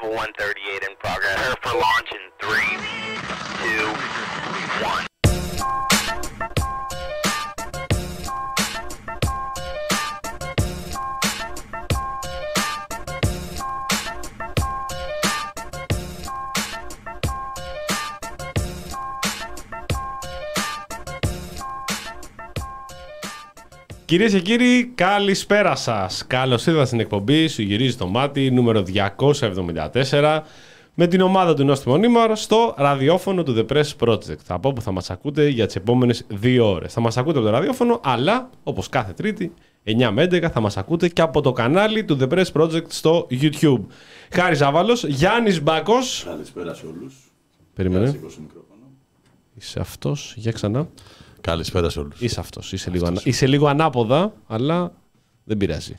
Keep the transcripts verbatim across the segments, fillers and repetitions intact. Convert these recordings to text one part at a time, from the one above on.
one thirty-eight in progress. Prepare for launch in three, two, one. Κυρίες και κύριοι, καλησπέρα σας. Καλώς ήρθατε στην εκπομπή Σου γυρίζει το μάτι νούμερο διακόσια εβδομήντα τέσσερα με την ομάδα του Νόστιμο Νίμαρ στο ραδιόφωνο του The Press Project, από όπου θα μας ακούτε για τις επόμενες δύο ώρες. Θα μας ακούτε από το ραδιόφωνο, αλλά όπως κάθε Τρίτη εννιά με έντεκα θα μας ακούτε και από το κανάλι του The Press Project στο YouTube. Χάρης Ζάβαλος, Γιάννης Μπάκος. Καλησπέρα σε όλους. Περίμενε. Είσαι αυτός, για ξανά. Καλησπέρα σε όλους. Είσαι αυτός. Είσαι λίγο, ανα... Είσαι λίγο ανάποδα, αλλά δεν πειράζει.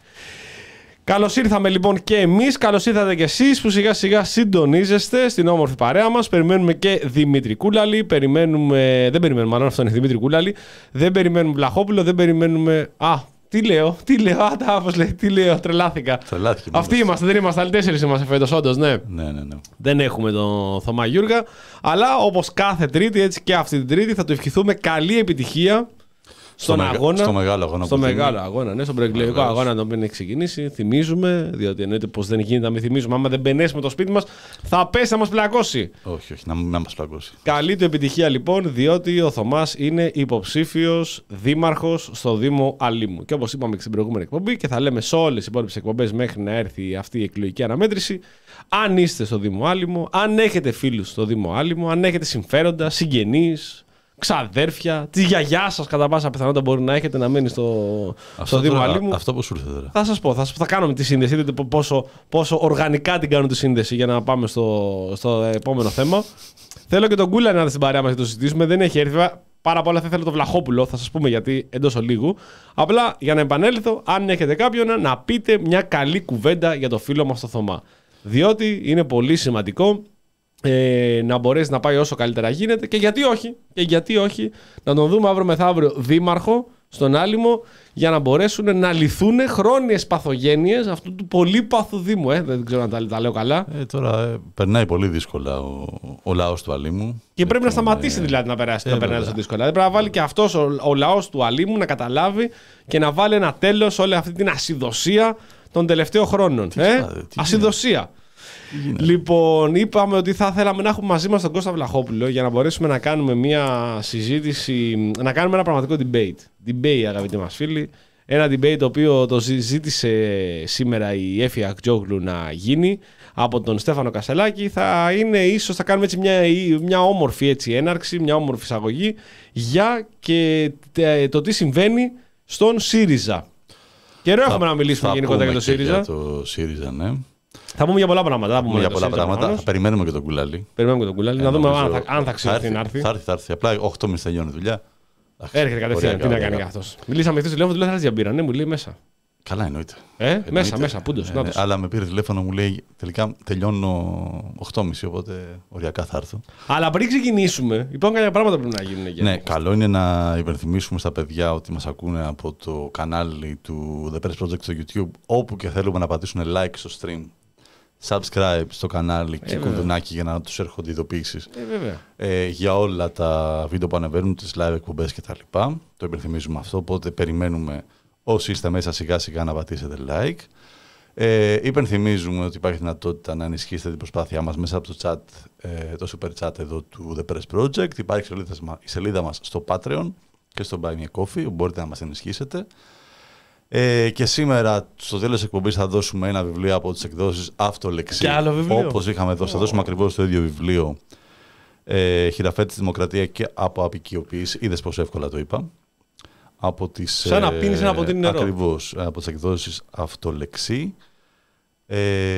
Καλώς ήρθαμε λοιπόν και εμείς. Καλώς ήρθατε και εσείς που σιγά σιγά συντονίζεστε στην όμορφη παρέα μας. Περιμένουμε και Δημήτρη Κούλαλη. Περιμένουμε... Δεν περιμένουμε, μάλλον αυτό είναι Δημήτρη Κούλαλη. Δεν περιμένουμε Βλαχόπουλο. Δεν περιμένουμε. Α, τι λέω, τι λέω, α, πώς λέει, τι λέω, τρελάθηκα. Τρελάθηκε. Αυτοί είμαστε, δεν είμαστε, άλλοι τέσσερις είμαστε φέτος, όντως, ναι. Ναι, ναι, ναι. Δεν έχουμε τον Θωμά Γιούργα, αλλά όπως κάθε Τρίτη, έτσι και αυτή την Τρίτη, θα του ευχηθούμε καλή επιτυχία στον στο αγώνα. Μεγα, στο μεγάλο αγώνα. Στο μεγάλο αγώνα, ναι, στον προεκλογικό αγώνα, τον οποίο έχει ξεκινήσει. Θυμίζουμε, διότι εννοείται πως δεν γίνεται να μην θυμίζουμε. Άμα δεν μπενέσουμε το σπίτι μας, θα πέσει να μας πλακώσει. Όχι, όχι, να μην μας πλακώσει. Καλή του επιτυχία λοιπόν, διότι ο Θωμάς είναι υποψήφιος δήμαρχος στο Δήμο Αλήμου. Και όπως είπαμε και στην προηγούμενη εκπομπή, και θα λέμε σε όλες τις υπόλοιπες εκπομπές μέχρι να έρθει αυτή η εκλογική αναμέτρηση, αν είστε στο Δήμο Άλυμο, αν έχετε φίλους στο Δήμο Άλυμο, αν έχετε συμφέροντα, συγγενείς, ξαδέρφια, τη γιαγιά σας κατά πάσα πιθανότητα μπορεί να έχετε να μένει στο, στο Δήμο Αλήμου. Αυτό που σου ήρθε τώρα. Θα σας πω, θα, θα κάνουμε τη σύνδεση. Δείτε πόσο, πόσο οργανικά την κάνω τη σύνδεση για να πάμε στο, στο επόμενο θέμα. Θέλω και τον Κούλα να έρθει στην παρέα μας για το συζητήσουμε. Δεν έχει έρθει. Πάρα πολλά θα ήθελα το Βλαχόπουλο, θα σας πούμε γιατί εντός ολίγου. Απλά για να επανέλθω, αν έχετε κάποιον να πείτε μια καλή κουβέντα για το φίλο μας το Θωμά. Διότι είναι πολύ σημαντικό ε, να μπορέσει να πάει όσο καλύτερα γίνεται και γιατί όχι, και γιατί όχι να τον δούμε αύριο μεθαύριο δήμαρχο στον Άλυμο για να μπορέσουν να λυθούν χρόνιες παθογένειες αυτού του πολύπαθου Δήμου. Ε. Δεν ξέρω αν τα, τα λέω καλά. Ε, τώρα ε, περνάει πολύ δύσκολα ο, ο λαός του Αλήμου. Και πρέπει να σταματήσει ε, δηλαδή να περάσει ε, να περνάει τόσο δύσκολα. Δηλαδή πρέπει να βάλει και αυτός ο, ο λαός του Αλήμου να καταλάβει και να βάλει ένα τέλος σε όλη αυτή την ασυδοσία των τελευταίων χρόνων. Τι ε? ξάδε, τι ασυδοσία. Λοιπόν, είπαμε ότι θα θέλαμε να έχουμε μαζί μας τον Κώστα Βλαχόπουλο για να μπορέσουμε να κάνουμε μια συζήτηση, να κάνουμε ένα πραγματικό debate. Debate, αγαπητοί μας φίλοι. Ένα debate το οποίο το ζήτησε σήμερα η Έφη Ακτζόγλου να γίνει από τον Στέφανο Κασελάκη. Θα είναι ίσως, θα κάνουμε έτσι μια, μια όμορφη έτσι έναρξη, μια όμορφη εισαγωγή για και το τι συμβαίνει στον ΣΥΡΙΖΑ. Καιρό έχουμε να μιλήσουμε γενικότερα για το ΣΥΡΙΖΑ. Για το ΣΥΡΙΖΑ, ναι. Θα πούμε για πολλά πράγματα. Θα πούμε για για πολλά ΣΥΡΙΖΑ, πράγματα. Θα περιμένουμε και τον Κουλάλη. Περιμένουμε και τον Κουλάλη. Ε, να δούμε αν θα, αν θα ξεχθεί να έρθει. Θα έρθει, θα έρθει. Απλά οκτώ και μισή τελειώνει η δουλειά. Έρχεται κατευθείαν. Τι να κάνει και αυτό. Μιλήσαμε χθε τηλέφωνο, του λέω θα έρθει για μπύρα. Ναι, μου λέει μέσα. Καλά, εννοείται. Ε, εννοείται. Μέσα, μέσα, πούντο. Ε, αλλά με πήρε τηλέφωνο, μου λέει τελικά τελειώνω οκτώ και μισή, οπότε οριακά θα έρθω. Αλλά πριν ξεκινήσουμε, υπάρχουν κάποια πράγματα που πρέπει να γίνουν. Ναι, καλό είναι να υπενθυμίσουμε στα παιδιά ότι μας ακούνε από το κανάλι του The Press Project στο YouTube, όπου και θέλουμε να πατήσουν like στο stream, subscribe στο κανάλι και ε, κουδουνάκι για να τους έρχονται ειδοποιήσεις ε, ε, για όλα τα βίντεο που ανεβαίνουν, τις live εκπομπές κτλ. Το υπενθυμίζουμε αυτό, οπότε περιμένουμε όσοι είστε μέσα σιγά σιγά να πατήσετε like. Ε, υπενθυμίζουμε ότι υπάρχει δυνατότητα να ενισχύσετε την προσπάθειά μας μέσα από το chat, ε, το super chat εδώ του The Press Project. Υπάρχει σελίδα, η σελίδα μας στο Patreon και στο Buy Me a Coffee, όπου μπορείτε να μας ενισχύσετε. Ε, και σήμερα στο τέλος της εκπομπής θα δώσουμε ένα βιβλίο από τις εκδόσεις Αυτολεξή. Όπως είχαμε δώσει, oh. θα δώσουμε ακριβώς το ίδιο βιβλίο. Ε, Χειραφέτης Δημοκρατία και από απικιοποίηση. Είδες πόσο εύκολα το είπα. Από τις, σαν να πίνεις ένα από την νερό. Ακριβώς, από τις εκδόσεις Αυτολεξή. Ε,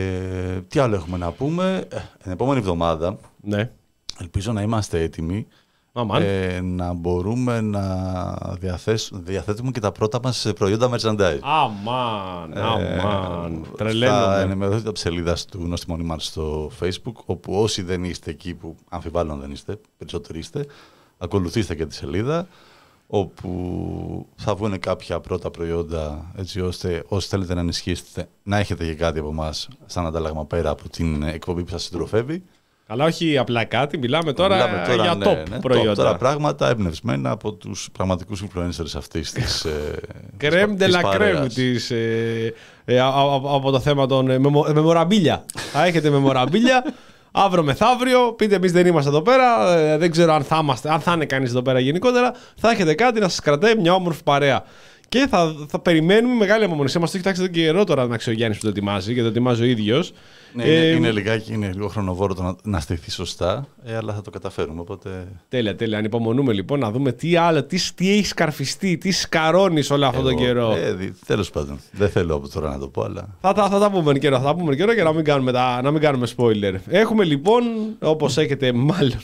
τι άλλο έχουμε να πούμε. Ε, την επόμενη εβδομάδα, ναι. ελπίζω να είμαστε έτοιμοι. Ε, να μπορούμε να διαθέτουμε και τα πρώτα μας προϊόντα merchandise. Αμάν, αμάν. Τρελαίνομαι. Θα ενημερωθείτε από τη σελίδα του Νόστιμο Νίμαρ στο Facebook, όπου όσοι δεν είστε εκεί, που αμφιβάλλον δεν είστε, περισσότεροι είστε, ακολουθήστε και τη σελίδα, όπου θα βγουν κάποια πρώτα προϊόντα, έτσι ώστε όσοι θέλετε να ενισχύσετε, να έχετε και κάτι από εμάς σαν αντάλλαγμα πέρα από την εκπομπή που σας συντροφεύει. Αλλά όχι απλά κάτι, μιλάμε τώρα, μιλάμε τώρα για ναι, top ναι, προϊόντα. Top, τώρα πράγματα εμπνευσμένα από τους πραγματικούς influencers αυτής της Κρέμ de la crème της, ε, ε, από το θέμα των ε, μεμοραμπίλια. Θα έχετε μεμοραμπίλια. Αύριο μεθαύριο, πείτε εμείς δεν είμαστε εδώ πέρα, ε, δεν ξέρω αν θα, είμαστε, αν θα είναι κανείς εδώ πέρα γενικότερα, θα έχετε κάτι να σας κρατάει μια όμορφη παρέα. Και θα, θα περιμένουμε μεγάλη απομονησία. Μας το έχει τάξει εδώ και καιρό τώρα να ξέρει ο Γιάννης που το ετοιμάζει και το ετοιμάζει ο ίδιος. Ναι, ε, είναι, είναι, λιγάκι, είναι λίγο χρονοβόρο το να, να στηθεί σωστά, ε, αλλά θα το καταφέρουμε. Οπότε... Τέλεια, τέλεια. Ανυπομονούμε λοιπόν να δούμε τι άλλο, τι, τι έχει σκαρφιστεί, τι σκαρώνεις όλο αυτόν τον καιρό. Ε, τέλος πάντων. Δεν θέλω από τώρα να το πω, αλλά. Θα, θα, θα τα πούμε καιρό, θα τα πούμε καιρό για να μην κάνουμε, τα, να μην κάνουμε spoiler. Έχουμε λοιπόν, όπως έχετε μάλλον.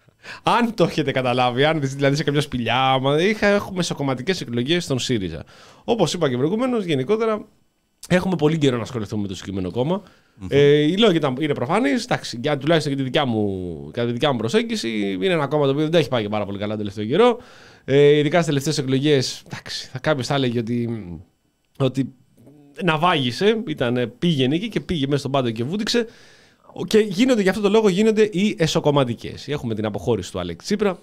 Αν το έχετε καταλάβει, αν δηλαδή σε κάποια σπηλιά, είχα, έχουμε σοκομματικές εκλογές στον ΣΥΡΙΖΑ. Όπως είπα και προηγουμένως, γενικότερα έχουμε πολύ καιρό να ασχοληθούμε με το συγκεκριμένο κόμμα. Mm-hmm. Ε, η λόγια είναι προφανής, εντάξει, για, τουλάχιστον για τη δικιά μου, κατά τη δικιά μου προσέγγιση. Είναι ένα κόμμα το οποίο δεν έχει πάει και πάρα πολύ καλά τον τελευταίο καιρό. Ε, ειδικά στις τελευταίες εκλογές, εντάξει, κάποιο θα έλεγε ότι, ότι ναυάγησε, ήταν, πήγαινε εκεί και πήγε μέσα στον πάντο και βούτυξε. Και γίνονται, γι' αυτό το λόγο γίνονται οι εσωκομματικές. Έχουμε την αποχώρηση του Αλέξη Τσίπρα,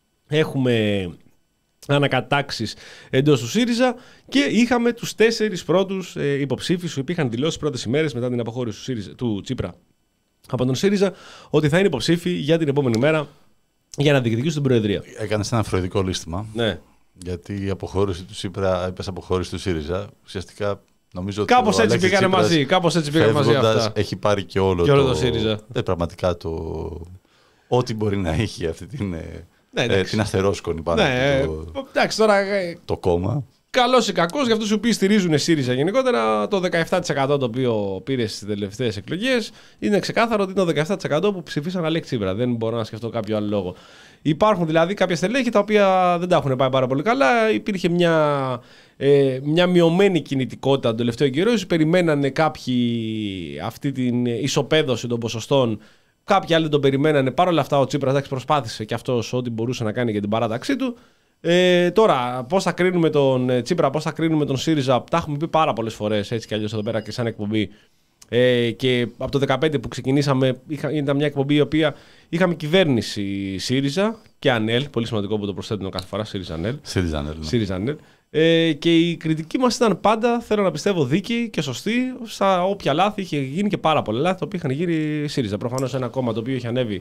έχουμε ανακατάξεις εντός του ΣΥΡΙΖΑ και είχαμε τους τέσσερις πρώτους ε, υποψήφιους που είχαν δηλώσει πρώτες ημέρες μετά την αποχώρηση του, ΣΥΡΙΖΑ, του Τσίπρα από τον ΣΥΡΙΖΑ ότι θα είναι υποψήφιοι για την επόμενη μέρα για να διεκδικήσουν την Προεδρία. Έκανες ένα φροηδικό λύστημα. Ναι. Γιατί η αποχώρηση του Τσίπρα, είπες αποχώρηση του ΣΥΡΙΖΑ, ουσιαστικά. Κάπως έτσι πήγανε μαζί. Κάπως έτσι πήγανε μαζί αυτά. Έχει πάρει και όλο και το, το ΣΥΡΙΖΑ. Ε, πραγματικά το. Ό,τι μπορεί να έχει αυτή την, ναι, ε, την αστερόσκονη πάνω ναι, το, εντάξει, τώρα, το κόμμα. Καλός ή κακός για αυτούς οι οποίοι στηρίζουν ΣΥΡΙΖΑ γενικότερα, το δεκαεπτά τοις εκατό το οποίο πήρε στις τελευταίες εκλογές είναι ξεκάθαρο ότι είναι το δεκαεπτά τοις εκατό που ψηφίσαν Αλέξη Τσίπρα. Δεν μπορώ να σκεφτώ κάποιο άλλο λόγο. Υπάρχουν δηλαδή κάποια στελέχη τα οποία δεν τα έχουν πάει πάρα πολύ καλά. Υπήρχε μια, ε, μια μειωμένη κινητικότητα τον τελευταίο καιρό. Περιμένανε κάποιοι αυτή την ισοπαίδωση των ποσοστών. Κάποιοι άλλοι τον περιμένανε. Παρ' όλα αυτά ο Τσίπρας προσπάθησε και αυτός ό,τι μπορούσε να κάνει για την παράταξή του. Ε, τώρα, πώς θα κρίνουμε τον Τσίπρα, πώς θα κρίνουμε τον ΣΥΡΙΖΑ, τα έχουμε πει πάρα πολλές φορές έτσι κι αλλιώς εδώ πέρα και σαν εκπομπή. Ε, και από το δεκαπέντε που ξεκινήσαμε, είχα, ήταν μια εκπομπή η οποία είχαμε κυβέρνηση ΣΥΡΙΖΑ και ΑΝΕΛ. Πολύ σημαντικό που το προσθέτουν κάθε φορά ΣΥΡΙΖΑ-ΑΝΕΛ. ΣΥΡΙΖΑ-ΑΝΕΛ. Ε, και η κριτική μας ήταν πάντα, θέλω να πιστεύω, δίκαιη και σωστή. Στα όποια λάθη είχε γίνει και πάρα πολλά λάθη τα οποία είχαν γίνει ΣΥΡΙΖΑ. Προφανώς ένα κόμμα το οποίο είχε ανέβει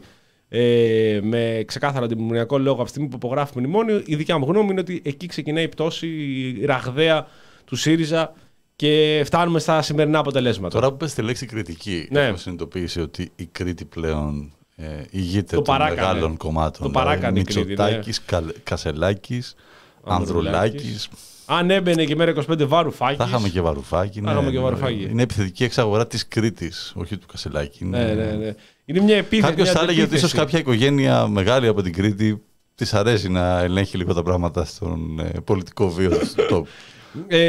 ε, με ξεκάθαρα αντιμνημονιακό λόγο από τη στιγμή που υπογράφει μνημόνιο. Η δικιά μου γνώμη είναι ότι εκεί ξεκινάει η πτώση η ραγδαία του ΣΥΡΙΖΑ. Και φτάνουμε στα σημερινά αποτελέσματα. Τώρα που πες τη λέξη κριτική, ναι. Έχω συνειδητοποιήσει ότι η Κρήτη πλέον ε, ηγείται των μεγάλων κομμάτων. Το παράκανε η Κρήτη. Μητσοτάκης, ναι. Κασελάκης, Ανδρουλάκης. Αν έμπαινε και μέρα είκοσι πέντε Βαρουφάκης. Θα είχαμε και Βαρουφάκη. Ναι, ναι, και Βαρουφάκη. Είναι επιθετική εξαγορά της Κρήτης, όχι του Κασελάκη. Ναι, ναι, ναι. Είναι μια επίθεση. Κάποιος θα έλεγε ότι ίσως κάποια οικογένεια μεγάλη από την Κρήτη της αρέσει να ελέγχει λίγο τα πράγματα στον ε, πολιτικό βίο του τόπου. Ε,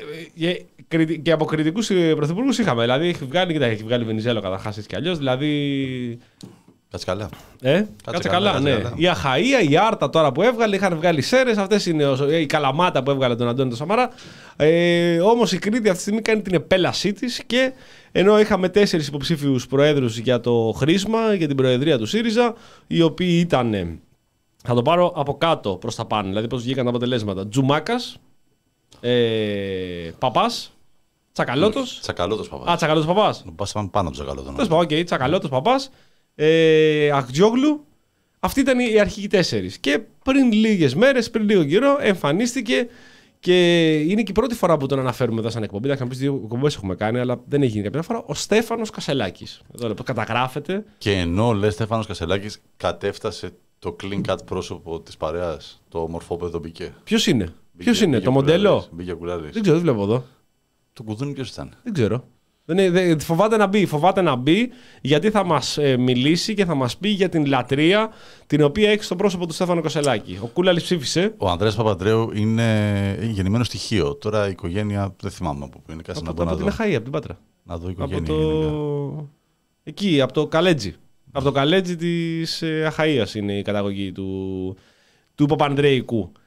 και από κριτικούς πρωθυπουργούς είχαμε. Δηλαδή έχει βγάλει, κοίτα, έχει βγάλει Βενιζέλο καταρχάς έτσι κι αλλιώς. Δηλαδή. Κάτσε καλά. Ε, κάτσε, κάτσε καλά, καλά, ναι. Καλά. Η Αχαΐα, η Άρτα τώρα που έβγαλε, είχαν βγάλει Σέρες. Αυτές είναι η Καλαμάτα που έβγαλε τον Αντώνη τον Σαμαρά. Ε, όμως η Κρήτη αυτή τη στιγμή κάνει την επέλασή της και ενώ είχαμε τέσσερις υποψήφιους προέδρους για το χρήσμα, για την προεδρία του ΣΥΡΙΖΑ, οι οποίοι ήταν. Θα το πάρω από κάτω προς τα πάνω, δηλαδή πώς βγήκαν τα αποτελέσματα. Τζουμάκας. Ε, Παπάς, Τσακαλώτος. Τσακαλώτος Παπάς. Α, Τσακαλώτος Παπάς. Πας πάμε πάνω από Τσακαλώτο. Τέλος πάντων, okay, Τσακαλώτος Παπάς, ε, Αχτζόγλου. Αυτοί ήταν οι αρχικοί τέσσερις. Και πριν λίγες μέρες, πριν λίγο καιρό, εμφανίστηκε και είναι και η πρώτη φορά που τον αναφέρουμε εδώ σαν εκπομπή. Θα πει δύο εκπομπές έχουμε κάνει, αλλά δεν έχει γίνει κάποια φορά. Ο Στέφανος Κασελάκης. Εδώ λοιπόν, καταγράφεται. Και ενώ λέει Στέφανος Κασελάκης, κατέφτασε το clean cut πρόσωπο της παρέας, το μορφόπεδο μπήκε. Ποιος είναι? Ποιος είναι, το μοντέλο? Μπήκε κουλάρης. Δεν ξέρω, δεν βλέπω εδώ. Το κουδούνι ποιος ήταν? Δεν ξέρω. Δεν είναι, δεν, φοβάται να μπει, φοβάται να μπει γιατί θα μας ε, μιλήσει και θα μας πει για την λατρεία την οποία έχει στο πρόσωπο του Στέφανου Κασελάκη. Ο Κούλαλης ψήφισε. Ο Ανδρέας Παπαντρέου είναι γεννημένο στοιχείο. Τώρα η οικογένεια δεν θυμάμαι από πού είναι. Κάτσε να από, από την Αχαΐα, από την Πάτρα. Να δω η οικογένεια. Από το... Εκεί, από το Καλέτζι. Από το Καλέτζι της ε, Αχαΐας είναι η καταγωγή του, του Παπανδρέικου.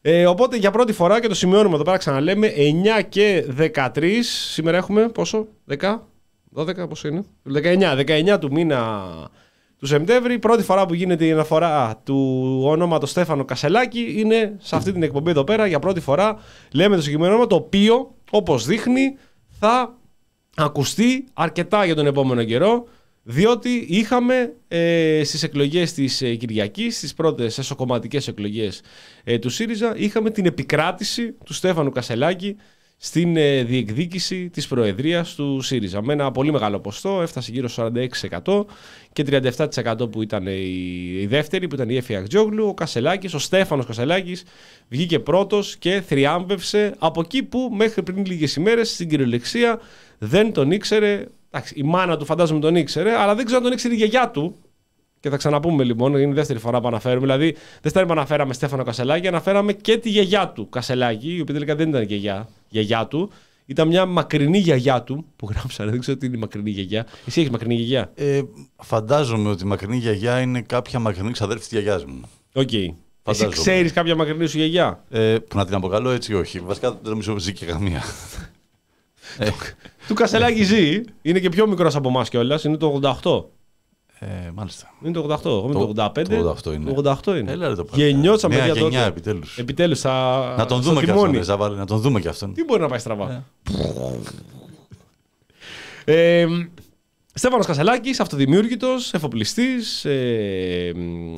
Ε, οπότε για πρώτη φορά και το σημειώνουμε εδώ πέρα, ξαναλέμε, εννιά και δεκατρείς. Σήμερα έχουμε πόσο, δέκα, δώδεκα, πόσο είναι, δεκαεννιά, δεκαεννιά του μήνα του Σεπτέμβρη. Πρώτη φορά που γίνεται η αναφορά του ονόματος Στέφανο Κασελάκη είναι σε αυτή την εκπομπή εδώ πέρα. Για πρώτη φορά λέμε το συγκεκριμένο όνομα, το οποίο, όπως δείχνει, θα ακουστεί αρκετά για τον επόμενο καιρό. Διότι είχαμε ε, στις εκλογές της ε, Κυριακής, στις πρώτες εσωκομματικές εκλογές ε, του ΣΥΡΙΖΑ, είχαμε την επικράτηση του Στέφανου Κασελάκη στην ε, διεκδίκηση της προεδρίας του ΣΥΡΙΖΑ. Με ένα πολύ μεγάλο ποστό, έφτασε γύρω στο σαράντα έξι τοις εκατό και τριάντα επτά τοις εκατό που ήταν η, η δεύτερη, που ήταν η Έφη Αχτζόγλου. Ο Κασελάκης, ο Στέφανος Κασελάκης, βγήκε πρώτος και θριάμβευσε από εκεί που μέχρι πριν λίγες ημέρες στην κυριολεξία δεν τον ήξερε. Εντάξει, η μάνα του φαντάζομαι τον ήξερε, αλλά δεν ξέρω αν τον ήξερε η γιαγιά του. Και θα ξαναπούμε λοιπόν, είναι η δεύτερη φορά που αναφέρουμε. Δηλαδή, δεύτερη που αναφέραμε Στέφανο Κασελάκη, αναφέραμε και τη γιαγιά του Κασελάκη, η οποία τελικά δεν ήταν γιαγιά, γιαγιά του. Ήταν μια μακρινή γιαγιά του που γράψανε. Δεν ξέρω τι είναι η μακρινή γιαγιά. Εσύ έχεις μακρινή γιαγιά? Ε, φαντάζομαι ότι η μακρινή γιαγιά είναι κάποια μακρινή ξαδέρφη τη γιαγιά μου. Οκ. Okay. Εσύ ξέρεις κάποια μακρινή σου γιαγιά? Ε, που να την αποκαλώ έτσι, όχι. Βασικά δεν νομίζω ζει και καμία. ε. Του Κασελάκη ζει, είναι και πιο μικρός από εμάς κιόλας, είναι το ογδόντα οκτώ. Ε, μάλιστα. Είναι το ογδόντα οκτώ, εγώ είμαι το ογδόντα πέντε. Το ογδόντα οκτώ είναι. Το ογδόντα οκτώ είναι. Έλα, ρε, το γεννιώσαμε νέα για γενιά, τότε. επιτέλους. Επιτέλους, θα... Να τον δούμε κι αυτόν, Ζαβάλη, να τον δούμε κι αυτόν. Τι μπορεί να πάει στραβά. Ε. ε, Στέφανος Κασελάκης, αυτοδημιούργητος, εφοπλιστής, ε,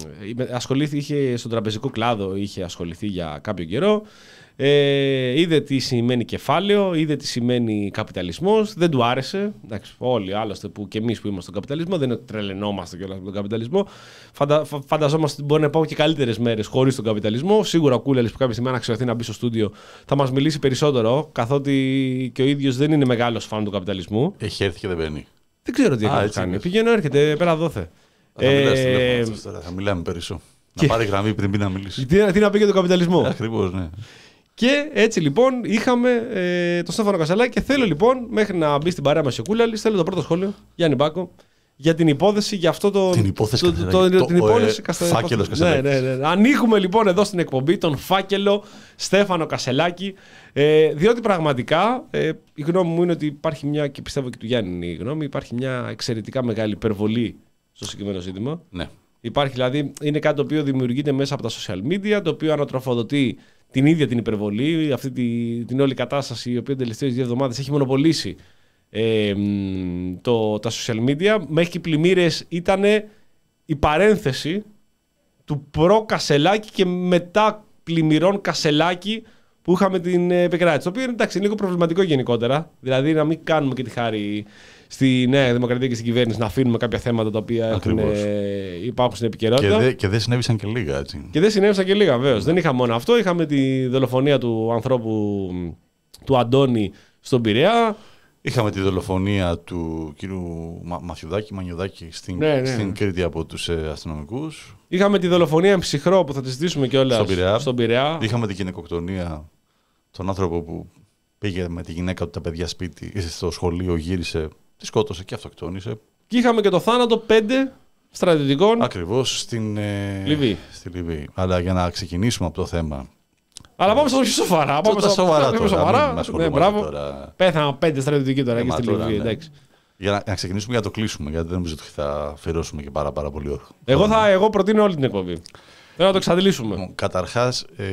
ασχολήθηκε στον τραπεζικό κλάδο, είχε ασχοληθεί για κάποιο καιρό. Ε, είδε τι σημαίνει κεφάλαιο, είδε τι σημαίνει καπιταλισμός, δεν του άρεσε. Εντάξει, όλοι άλλωστε που και εμείς που είμαστε στον καπιταλισμό, δεν τρελαινόμαστε κιόλας με τον καπιταλισμό. Φαντα, φανταζόμαστε ότι μπορεί να υπάρχουν και καλύτερες μέρες χωρίς τον καπιταλισμό. Σίγουρα ο Κούλελης που κάποια στιγμή αν αξιωθεί να μπει στο στούντιο θα μας μιλήσει περισσότερο, καθότι και ο ίδιος δεν είναι μεγάλος φαν του καπιταλισμού. Έχει έρθει και δεν μπαίνει. Δεν ξέρω τι έχει κάνει. Πηγαίνω, έρχεται πέρα δόθε. Θα, ε... τώρα, θα μιλάμε περισσότερο. Και... Να πάρει γραμμή πριν πει να μιλήσει. Τι, τι να πει για τον καπιταλισμό. Ακριβώς, ναι. Και έτσι λοιπόν είχαμε ε, τον Στέφανο Κασελάκη και θέλω λοιπόν μέχρι να μπει στην παρέα μας ο Κούλαλης, θέλω το πρώτο σχόλιο, Γιάννη Μπάκο, για την υπόθεση, για αυτό το. Την υπόθεση το, το, το, την υπόθεση ε, φάκελος Κασελάκη. Ναι, ναι, ναι. Ανοίγουμε λοιπόν εδώ στην εκπομπή τον φάκελο Στέφανο Κασελάκη, ε, διότι πραγματικά ε, η γνώμη μου είναι ότι υπάρχει μια, και πιστεύω και του Γιάννη είναι η γνώμη, υπάρχει μια εξαιρετικά μεγάλη υπερβολή στο συγκεκριμένο ζήτημα. Ναι. Υπάρχει δηλαδή, είναι κάτι το οποίο δημιουργείται μέσα από τα social media, το οποίο ανατροφοδοτεί την ίδια την υπερβολή, αυτή τη, την όλη κατάσταση η οποία τελευταίες δύο εβδομάδες έχει μονοπολίσει ε, το, τα social media. Μέχρι και οι πλημμύρες ήταν η παρένθεση του προ-Κασελάκη και μετά πλημμυρών Κασελάκη που είχαμε την επικράτηση. Το οποίο εντάξει, είναι λίγο προβληματικό γενικότερα. Δηλαδή να μην κάνουμε και τη χάρη στη Νέα Δημοκρατία και στην κυβέρνηση να αφήνουμε κάποια θέματα τα οποία έχουν, ε, υπάρχουν στην επικαιρότητα. Και, δε, και δεν συνέβησαν και λίγα, έτσι. Και δεν συνέβησαν και λίγα, βέβαιως. Δεν είχαμε μόνο αυτό. Είχαμε τη δολοφονία του ανθρώπου του Αντώνη στον Πειραιά. Είχαμε τη δολοφονία του κύριου Μα, Μαθιουδάκη, Μανιουδάκη στην, ναι, ναι. στην Κρήτη από τους ε, αστυνομικούς. Είχαμε τη δολοφονία εν ψυχρό που θα τη ζητήσουμε κιόλας στον Πειραιά. στον Πειραιά. Είχαμε την γυναικοκτονία, τον άνθρωπο που πήγε με τη γυναίκα του τα παιδιά σπίτι, στο σχολείο, γύρισε, τη σκότωσε και αυτοκτόνησε. Και είχαμε και το θάνατο πέντε στρατιωτικών. Ακριβώς στην ε, Λιβύη. Στη Λιβύη. Αλλά για να ξεκινήσουμε από το θέμα. Αλλά πάμε στο πιο σοβαρά. Πάμε στο σοβαρά τώρα. Σοβαρά. Ναι, μπράβο. Τώρα. Πέθαναν πέντε στρατιωτικοί τώρα εκεί στη Λιβύη. Ναι. Για να, να ξεκινήσουμε για να το κλείσουμε, γιατί δεν νομίζω ότι θα αφιερώσουμε και πάρα, πάρα πολύ ώρα. Εγώ, θα, εγώ προτείνω όλη την εκπομπή. Θέλω να το εξαντλήσουμε. Καταρχάς, ε,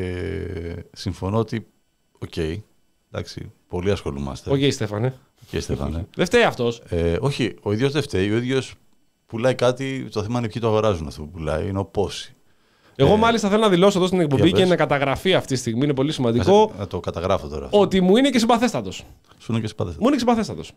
συμφωνώ ότι. Οκ, okay, εντάξει, πολύ ασχολούμαστε. Οκ, okay, Στέφανε. Okay, Στέφανε. Δεν φταίει αυτός. Ε, όχι, ο ίδιος δεν φταίει. Ο ίδιος πουλάει κάτι. Το θέμα είναι ποιοι το αγοράζουν αυτό που πουλάει. Είναι ο πόσοι. Εγώ ε, μάλιστα θέλω να δηλώσω εδώ στην εκπομπή και να καταγραφεί αυτή τη στιγμή. Είναι πολύ σημαντικό. Να το καταγράφω τώρα. Αυτό. Ότι μου είναι και συμπαθέστατος. Σου είναι και συμπαθέστατος. Μου είναι και συμπαθέστατος.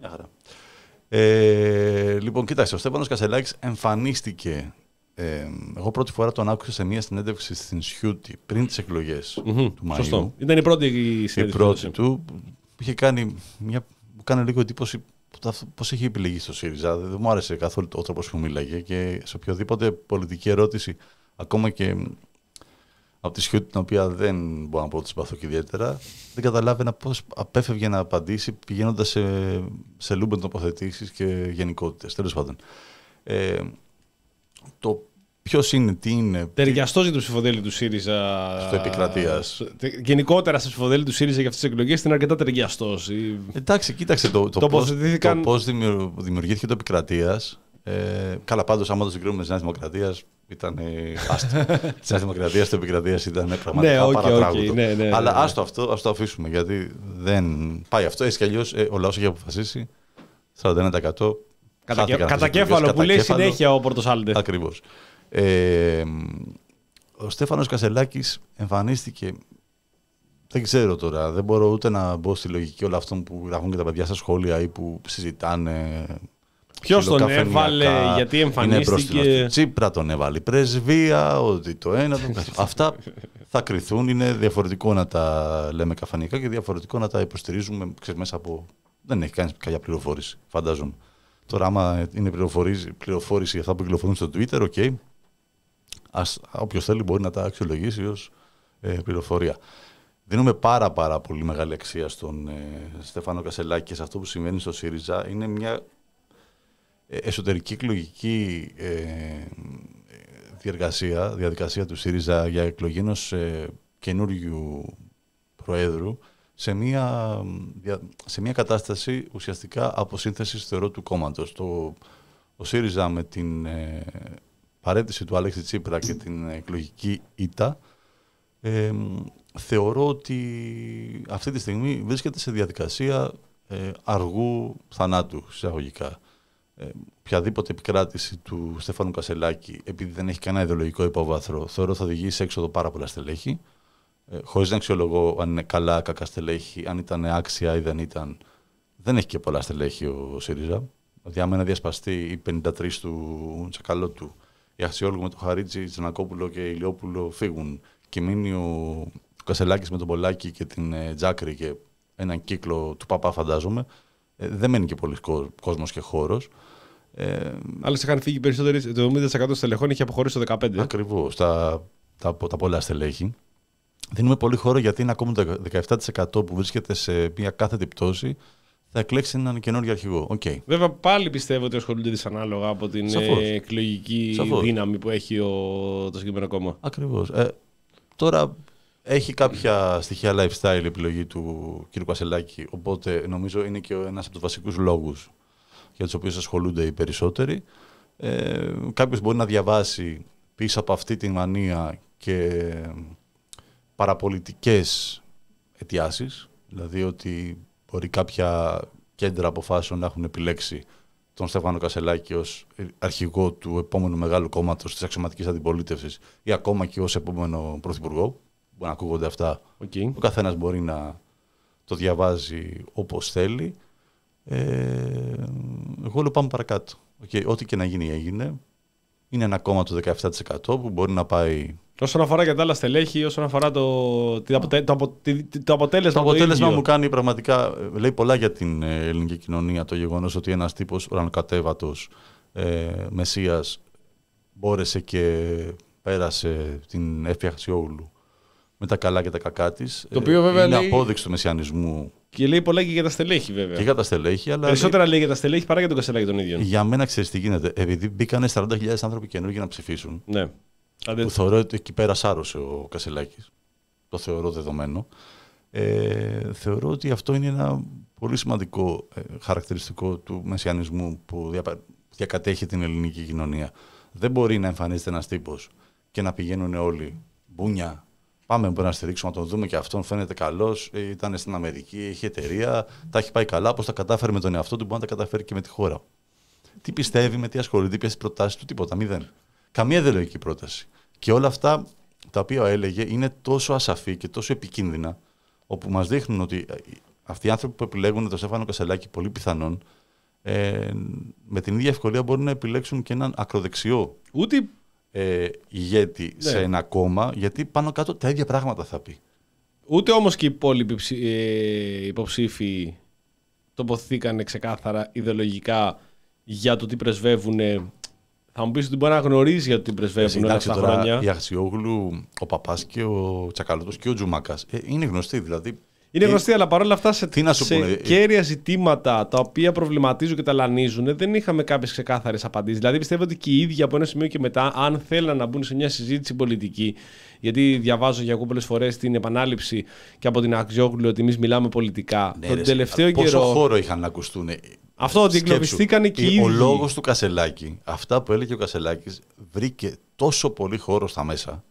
Ε, λοιπόν, κοιτάξτε, ο Στέφανος Κασελάκης εμφανίστηκε. Ε, εγώ πρώτη φορά τον άκουσα σε μια συνέντευξη στην Σιούτη πριν τις εκλογές mm-hmm, του Μαΐου. Σωστό. Ήταν η πρώτη συνέντευξη. Η πρώτη του που είχε κάνει μια. Μου κάνει λίγο εντύπωση πώς έχει επιλεγεί στο ΣΥΡΙΖΑ. Δεν μου άρεσε καθόλου ο τρόπος που μίλαγε και σε οποιοδήποτε πολιτική ερώτηση, ακόμα και από τη Σιούτη, την οποία δεν μπορώ να πω ότι συμπαθώ και ιδιαίτερα, δεν καταλάβαινα πώς απέφευγε να απαντήσει πηγαίνοντας σε, σε λούμπεν τοποθετήσεις και γενικότητες. Τέλος πάντων. Ε, το ποιος είναι, τι είναι. Ταιριαστό για το ψηφοδέλτιο του ΣΥΡΙΖΑ. Στο επικρατείας. Γενικότερα στο ψηφοδέλτιο του ΣΥΡΙΖΑ για αυτές τις εκλογές είναι αρκετά ταιριαστό. Εντάξει, κοίταξε το, το, Τοποθετήθηκαν... το πώς δημιουργήθηκε το επικρατείας. Ε, καλά, πάντως, άμα το συγκρίνουμε με τη Νέα Δημοκρατία, ήταν άστο. Τη Νέα Δημοκρατία, το επικρατείας ήταν πραγματικά ναι, okay, παρατράγουδο. Okay, ναι, ναι, Αλλά ναι, ναι. άστο αυτό, ας το αφήσουμε, γιατί δεν πάει αυτό. Έτσι κι αλλιώς ε, ο λαός έχει αποφασίσει σαράντα ένα τοις εκατό. Κατά κέφαλο που λέει συνέχεια ο Πορτοσάλντε. Ακριβώς. Ε, ο Στέφανος Κασελάκης εμφανίστηκε. Δεν ξέρω τώρα, δεν μπορώ ούτε να μπω στη λογική όλων αυτών που γράφουν και τα παιδιά στα σχόλια ή που συζητάνε. Ποιος τον έβαλε, γιατί εμφανίστηκε. Τσίπρα τον έβαλε, πρεσβεία, ότι το ένα. Το... Αυτά θα κριθούν. Είναι διαφορετικό να τα λέμε καφανικά και διαφορετικό να τα υποστηρίζουμε ξέρεις, μέσα από. Δεν έχει κάνει κάποια πληροφόρηση, φαντάζομαι. Τώρα, άμα είναι πληροφόρηση για αυτά που κυκλοφορούν στο Twitter, οκ. Okay. Όποιος θέλει μπορεί να τα αξιολογήσει ως ε, πληροφορία. Δίνουμε πάρα πάρα πολύ μεγάλη αξία στον ε, Στέφανο Κασελάκη και σε αυτό που συμβαίνει στο ΣΥΡΙΖΑ. Είναι μια ε, εσωτερική εκλογική ε, διεργασία, διαδικασία του ΣΥΡΙΖΑ για εκλογή ενός ε, καινούριου προέδρου σε μια, σε μια κατάσταση ουσιαστικά αποσύνθεσης θεωρώ του κόμματος. Το, ο ΣΥΡΙΖΑ με την ε, παρέτηση του Αλέξη Τσίπρα και την εκλογική ήττα ε, θεωρώ ότι αυτή τη στιγμή βρίσκεται σε διαδικασία ε, αργού θανάτου εισαγωγικά. Ε, οποιαδήποτε επικράτηση του Στέφανου Κασελάκη, επειδή δεν έχει κανένα ιδεολογικό υπόβαθρο, θεωρώ θα οδηγήσει σε έξοδο πάρα πολλά στελέχη. Ε, χωρίς να αξιολογώ αν είναι καλά, κακά στελέχη, αν ήταν άξια ή δεν ήταν. Δεν έχει και πολλά στελέχη ο ΣΥΡΙΖΑ. Δηλαδή, άμα ένα διασπαστεί οι πενήντα τρία του Τσακαλώτου, οι Αξιόλογοι με τον Χαρίτζη, Τζανακόπουλο και Ηλιόπουλο φύγουν και μείνει ο Κασελάκης με τον Πολάκη και την ε, Τζάκρη και έναν κύκλο του Παπά, φαντάζομαι, ε, δεν μένει και πολλοί κόσμος και χώρος. Ε, Άλλοι είχαν φύγει περισσότεροι. Το εβδομήντα τοις εκατό στελεχών είχε αποχωρήσει το δεκαπέντε. Ακριβώς. Τα, τα, τα, τα πολλά στελέχη. Δίνουμε πολύ χώρο γιατί είναι ακόμα το δεκαεπτά τοις εκατό που βρίσκεται σε μια κάθετη πτώση. Θα εκλέξει έναν καινούργιο αρχηγό. Okay. Βέβαια, πάλι πιστεύω ότι ασχολούνται δυσανάλογα από την Σαφώς. εκλογική Σαφώς. δύναμη που έχει ο, το συγκεκριμένο κόμμα. Ακριβώς. Ε, τώρα έχει κάποια στοιχεία lifestyle η επιλογή του κ. Κασελάκη. Οπότε νομίζω είναι και ένας από τους βασικούς λόγους για τους οποίους ασχολούνται οι περισσότεροι. Ε, κάποιος μπορεί να διαβάσει πίσω από αυτή τη μανία και παραπολιτικές αιτιάσεις. Δηλαδή ότι μπορεί κάποια κέντρα αποφάσεων να έχουν επιλέξει τον Στέφανο Κασελάκη ως αρχηγό του επόμενου μεγάλου κόμματος της αξιωματικής αντιπολίτευσης ή ακόμα και ως επόμενο πρωθυπουργό. Μπορεί να ακούγονται αυτά. Okay. Ο καθένας μπορεί να το διαβάζει όπως θέλει. Ε, εγώ λέω πάμε παρακάτω. Okay. Ό,τι και να γίνει έγινε. Είναι ένα κόμμα του δεκαεπτά τοις εκατό που μπορεί να πάει... Όσον αφορά για τα άλλα στελέχη, όσον αφορά το, το, αποτε, το, απο, το αποτέλεσμα. Το αποτέλεσμα το μου κάνει πραγματικά. Λέει πολλά για την ελληνική κοινωνία το γεγονός ότι ένας τύπος ουρανοκατέβατος ε, Μεσσίας μπόρεσε και πέρασε την Εύη Αξιόγλου με τα καλά και τα κακά της. Το οποίο βέβαια είναι λέει... απόδειξη του μεσιανισμού. Και λέει πολλά και για τα στελέχη, βέβαια. Και για τα στελέχη, αλλά. Περισσότερα λέει, λέει για τα στελέχη παρά για τον Κασελάκη τον ίδιο. Για μένα ξέρεις τι γίνεται. Επειδή μπήκανε σαράντα χιλιάδες άνθρωποι καινούργιοι να ψηφίσουν. Ναι. Που θεωρώ ότι εκεί πέρα σάρωσε ο Κασελάκης. Το θεωρώ δεδομένο. Ε, θεωρώ ότι αυτό είναι ένα πολύ σημαντικό ε, χαρακτηριστικό του μεσιανισμού που δια, διακατέχει την ελληνική κοινωνία. Δεν μπορεί να εμφανίζεται ένας τύπος και να πηγαίνουν όλοι μπούνια. Πάμε μπορεί να στηρίξουμε, να τον δούμε και αυτόν φαίνεται καλός. Ήταν στην Αμερική, έχει εταιρεία, τα έχει πάει καλά. Πώς τα κατάφερε με τον εαυτό του, μπορεί να τα καταφέρει και με τη χώρα. Τι πιστεύει, με τι ασχολείται, ποιες προτάσεις του, τίποτα, μηδέν. Καμία ιδεολογική πρόταση. Και όλα αυτά τα οποία έλεγε είναι τόσο ασαφή και τόσο επικίνδυνα, όπου μας δείχνουν ότι αυτοί οι άνθρωποι που επιλέγουν τον Στέφανο Κασελάκη, πολύ πιθανόν, ε, με την ίδια ευκολία μπορούν να επιλέξουν και έναν ακροδεξιό Ούτε... ε, ηγέτη ναι. σε ένα κόμμα, γιατί πάνω κάτω τα ίδια πράγματα θα πει. Ούτε όμως και οι υπόλοιποι ε, υποψήφοι τοποθήκαν ξεκάθαρα ιδεολογικά για το τι πρεσβεύουν. Θα μου πεις ότι μπορεί να γνωρίζει για το τι πρεσβεύουν όλα αυτά τα χρόνια. Η Αξιόγλου, ο Παπάς και ο Τσακαλώτος και ο Τζουμάκας ε, είναι γνωστοί. Δηλαδή, Είναι γνωστή, αλλά παρόλα αυτά σε, σε πούνε. κέρια ζητήματα τα οποία προβληματίζουν και ταλανίζουν, δεν είχαμε κάποιες ξεκάθαρες απαντήσεις. Δηλαδή, πιστεύω ότι και οι ίδιοι από ένα σημείο και μετά, αν θέλαν να μπουν σε μια συζήτηση πολιτική, γιατί διαβάζω για εγώ πολλές φορές την επανάληψη και από την Ακτζόγλου ότι εμείς μιλάμε πολιτικά. Ναι, τον ρε, τελευταίο πόσο καιρό. Πόσο χώρο είχαν να ακουστούν. Αυτό ότι εγκλωβιστήκαν και οι ίδιοι. Ο λόγος του Κασελάκη, αυτά που έλεγε ο Κασελάκης, βρήκε τόσο πολύ χώρο στα μέσα,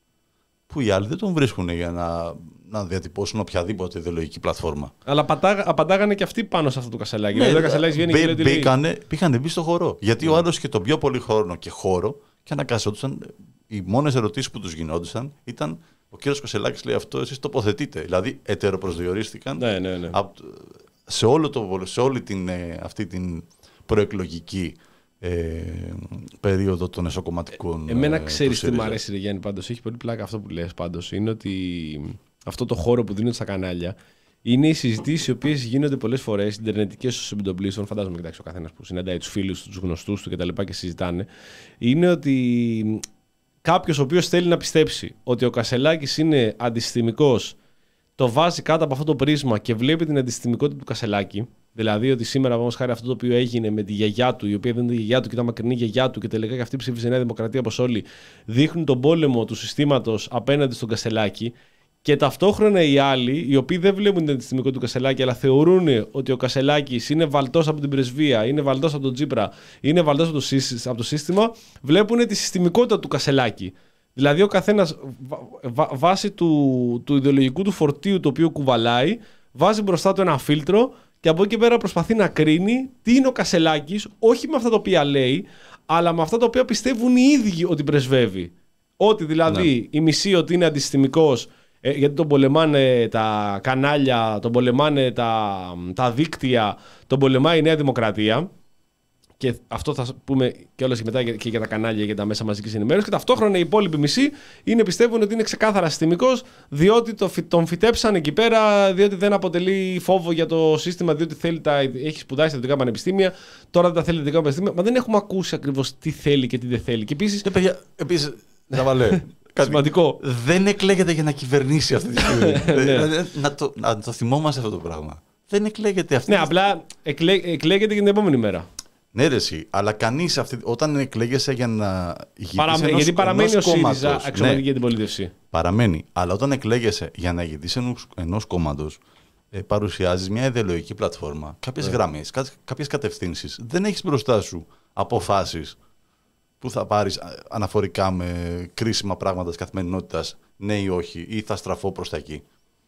που οι άλλοι δεν τον βρίσκουν για να, να διατυπώσουν οποιαδήποτε ιδεολογική πλατφόρμα. Αλλά απαντά, απαντάγανε και αυτοί πάνω σε αυτό το Κασελάκη. Ναι, δηλαδή, ο Κασελάκης βγαίνει και λέει ότι μπήκανε, πήγανε μπει στο χώρο. Γιατί ναι. ο άλλος είχε τον πιο πολύ χρόνο και χώρο και αναγκαζόντουσαν. Οι μόνες ερωτήσεις που τους γινόντουσαν ήταν ο κύριος Κασελάκης λέει αυτό, εσείς τοποθετείτε. Δηλαδή ετεροπροσδιορίστηκαν ναι, ναι, ναι. Από, σε, όλο το, σε όλη την, αυτή την προεκλογική ε, περίοδο των εσωκομματικών. Ε, εμένα ξέρεις τι μου αρέσει, ρε Γιάννη, πάντως. Έχει πολύ πλάκα αυτό που λες πάντως. Είναι ότι αυτό το χώρο που δίνονται στα κανάλια είναι οι συζητήσεις οι οποίες γίνονται πολλές φορές, ιντερνετικές στους συμπεντοπλίστων. Φαντάζομαι, κοιτάξτε, ο καθένας που συναντάει τους φίλους του, τους γνωστούς του κτλ. Και, και συζητάνε. Είναι ότι κάποιος ο οποίος θέλει να πιστέψει ότι ο Κασελάκης είναι αντισυστημικός, το βάζει κάτω από αυτό το πρίσμα και βλέπει την αντισυστημικότητα του Κασελάκη. Δηλαδή ότι σήμερα, όμως χάρη αυτό το οποίο έγινε με τη γιαγιά του, η οποία δεν είναι η γιαγιά του και ήταν μακρινή γιαγιά του και τελικά και αυτή ψήφισε Νέα Δημοκρατία όπως όλοι, δείχνουν τον πόλεμο του συστήματος απέναντι στον Κασελάκη. Και ταυτόχρονα οι άλλοι, οι οποίοι δεν βλέπουν την αντισυστημικότητα του Κασελάκη, αλλά θεωρούν ότι ο Κασελάκης είναι βαλτός από την πρεσβεία, είναι βαλτός από τον Τσίπρα, είναι βαλτός από το, από το σύστημα, βλέπουν τη συστημικότητα του Κασελάκη. Δηλαδή ο καθένας βά, βάσει του, του ιδεολογικού του φορτίου το οποίο κουβαλάει, βάζει μπροστά του ένα φίλτρο και από εκεί πέρα προσπαθεί να κρίνει τι είναι ο Κασελάκης, όχι με αυτά τα οποία λέει, αλλά με αυτά τα οποία πιστεύουν οι ίδιοι ότι πρεσβεύει. Ότι δηλαδή ναι. η μισή ότι είναι αντισυστημικός, ε, γιατί τον πολεμάνε τα κανάλια, τον πολεμάνε τα, τα δίκτυα, τον πολεμάει η Νέα Δημοκρατία. Και αυτό θα πούμε και όλες και μετά και για τα κανάλια και τα μέσα μαζικής ενημέρωσης. Και ταυτόχρονα οι υπόλοιποι μισοί είναι, πιστεύουν ότι είναι ξεκάθαρα συστημικός, διότι το, τον φυτέψαν εκεί πέρα, διότι δεν αποτελεί φόβο για το σύστημα, διότι θέλει τα, έχει σπουδάσει στα δυτικά πανεπιστήμια, τώρα δεν τα θέλει τα δυτικά πανεπιστήμια. Μα δεν έχουμε ακούσει ακριβώς τι θέλει και τι δεν θέλει. Και επίσης. Και παιδιά, επίσης. Ζαβαλέ. Σημαντικό. Δεν εκλέγεται για να κυβερνήσει αυτή τη στιγμή. να, το, να το θυμόμαστε αυτό το πράγμα. Δεν εκλέγεται αυτή. Ναι, απλά εκλέ, εκλέγεται και την επόμενη μέρα. Ναι, ρε, εσύ, αλλά κανείς αυτή, όταν εκλέγεσαι για να ηγηθείς Παραμέ, ενός, γιατί παραμένει ο ΣΥΡΙΖΑ αξιωματική ναι, αντιπολίτευση. Παραμένει. Αλλά όταν εκλέγεσαι για να ηγηθείς ενός, ενός κόμματος, ε, παρουσιάζεις μια ιδεολογική πλατφόρμα, κάποιες yeah. γραμμές, κά, κάποιες κατευθύνσεις. Δεν έχεις μπροστά σου αποφάσεις που θα πάρεις αναφορικά με κρίσιμα πράγματα της καθημερινότητας, ναι ή όχι, ή θα στραφώ προς τα εκεί.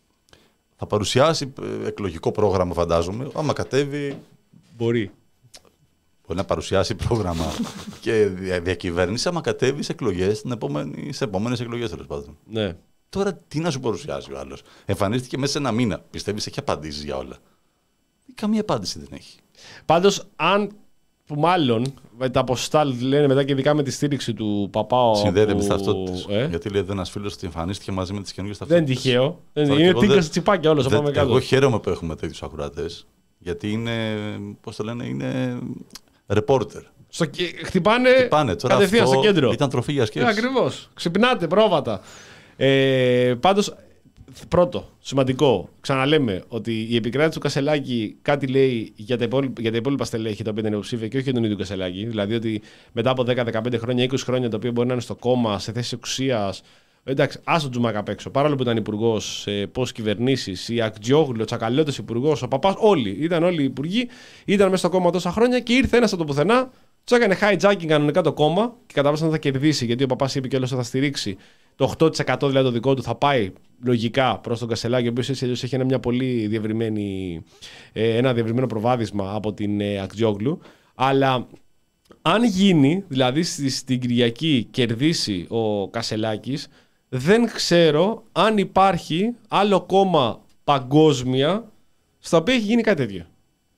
Θα παρουσιάσει εκλογικό πρόγραμμα, φαντάζομαι, άμα κατέβει. Μπορεί. Μπορεί να παρουσιάσει πρόγραμμα και διακυβέρνηση, άμα κατέβει σε εκλογές, σε επόμενες εκλογές τέλος πάντων. Ναι. Τώρα τι να σου παρουσιάσει ο άλλος. Εμφανίστηκε μέσα σε ένα μήνα. Πιστεύεις έχει απαντήσεις για όλα. Καμία απάντηση δεν έχει. Πάντως, αν. Που μάλλον τα ποσοστά λένε μετά και ειδικά με τη στήριξη του Παπάου. Συνδέεται που... με τις ταυτότητες. Ε? Γιατί λέει ένα φίλο ότι εμφανίστηκε μαζί με τις καινούργιες ταυτότητες. Δεν είναι τυχαίο. Δεν είναι τίγκα δε... τσιπάκια όλο. Δεν... Εγώ χαίρομαι που έχουμε τέτοιους ακροατές. Γιατί είναι. Πώς το λένε, είναι. Ρεπόρτερ. Στο... Χτυπάνε, Χτυπάνε. Τώρα κατευθείαν στο κέντρο. Ήταν τροφή για σκέψη. Ακριβώς. Ξυπνάτε, πρόβατα. Ε, πάντως, πρώτο, σημαντικό, ξαναλέμε ότι η επικράτηση του Κασελάκη κάτι λέει για τα υπόλοιπα, για τα υπόλοιπα στελέχη τα οποία ήταν υποψήφια και όχι για τον ίδιο Κασελάκη. Δηλαδή ότι μετά από δέκα δεκαπέντε χρόνια, είκοσι χρόνια τα οποία μπορεί να είναι στο κόμμα, σε θέση εξουσίας. Εντάξει, άσο Τζουμάκα απ' έξω. Παρόλο που ήταν υπουργό σε πώς κυβερνήσεις, η Ακτζόγλου, ο Τσακαλώτος υπουργό, ο Παπάς, όλοι. Ήταν όλοι οι υπουργοί, ήταν μέσα στο κόμμα τόσα χρόνια και ήρθε ένας από το πουθενά, του έκανε hijacking κανονικά το κόμμα και κατά βάση θα κερδίσει. Γιατί ο Παπάς είπε και όλος θα στηρίξει. Το οκτώ τοις εκατό δηλαδή το δικό του θα πάει λογικά προς τον Κασελάκη, ο οποίος έτσι αλλιώς έχει ένα, μια πολύ διευρυμένη, ένα διευρυμένο προβάδισμα από την Ακτζόγλου. Αλλά αν γίνει, δηλαδή στην Κυριακή κερδίσει ο Κασελάκης, δεν ξέρω αν υπάρχει άλλο κόμμα παγκόσμια στο οποίο έχει γίνει κάτι τέτοιο.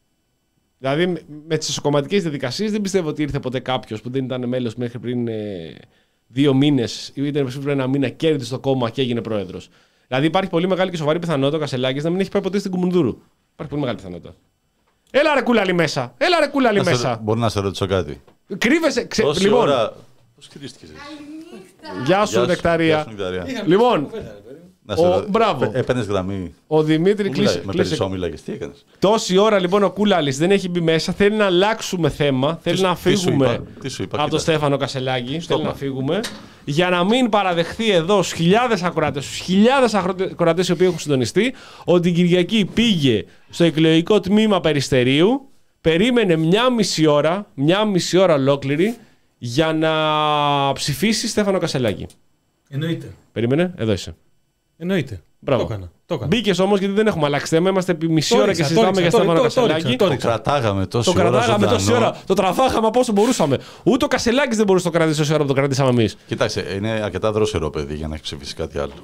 Δηλαδή με τις εσωκομματικές διαδικασίες δεν πιστεύω ότι ήρθε ποτέ κάποιος που δεν ήταν μέλος μέχρι πριν ε, δύο μήνες ή ήταν πριν ένα μήνα, κέρδισε το κόμμα και έγινε πρόεδρος. Δηλαδή υπάρχει πολύ μεγάλη και σοβαρή πιθανότητα ο Κασελάκης να μην έχει πάει ποτέ στην Κουμουνδούρου. Υπάρχει πολύ μεγάλη πιθανότητα. Έλα ρε κούλαλι μέσα! Έλα ρε κούλαλι μέσα! Σε, μπορεί να σε ρωτήσω κάτι. Κρύβεσαι. Ξε... Λοιπόν. Ώρα... Πώς κρύστηκες εσύ? Γεια σου, Νεκταρία. Λοιπόν, Να σε Ο- ρω- μπράβο. Ε, Έπαιρνες γραμμή. Ο Δημήτρη Με κλείσε. κλείσε. περισσό μίλαγες, τι έκανες. Τόση ώρα λοιπόν ο Κούλαλης δεν έχει μπει μέσα. Θέλει να αλλάξουμε θέμα. Θέλει σου- να τι σου φύγουμε είπα, τι σου είπα, από τον κοίτα. Στέφανο Κασελάκη. Στο Θέλει να είπα. φύγουμε. Για να μην παραδεχθεί εδώ στου χιλιάδες ακροατές, στους χιλιάδες ακροατές οι οποίοι έχουν συντονιστεί, ότι την Κυριακή πήγε στο εκλογικό τμήμα Περιστερίου, περίμενε μια μισή ώρα, μια μισή ώρα ολόκληρη, για να ψηφίσει Στέφανο Κασελάκη. Εννοείται. Περίμενε, εδώ είσαι. Εννοείται. Μπράβο. Το έκανα. Το έκανα. Μπήκε όμω γιατί δεν έχουμε αλλάξει θέμα. Είμαστε επί μισή Το ώρα ρίξα, και το συζητάμε ρίξα, για το Στέφανο ρίξα, το Κασελάκη. ρίξα, το Το ρίξα. κρατάγαμε τόση Το ώρα. κρατάγαμε τόση ζωντανό. ώρα. Το τραβάγαμε από όσο μπορούσαμε. Ούτε ο Κασελάκης δεν μπορούσε να το κρατήσει τόση ώρα που το κρατήσαμε εμεί. Κοιτάξτε, είναι αρκετά δρόσερο παιδί για να έχει ψηφίσει κάτι άλλο.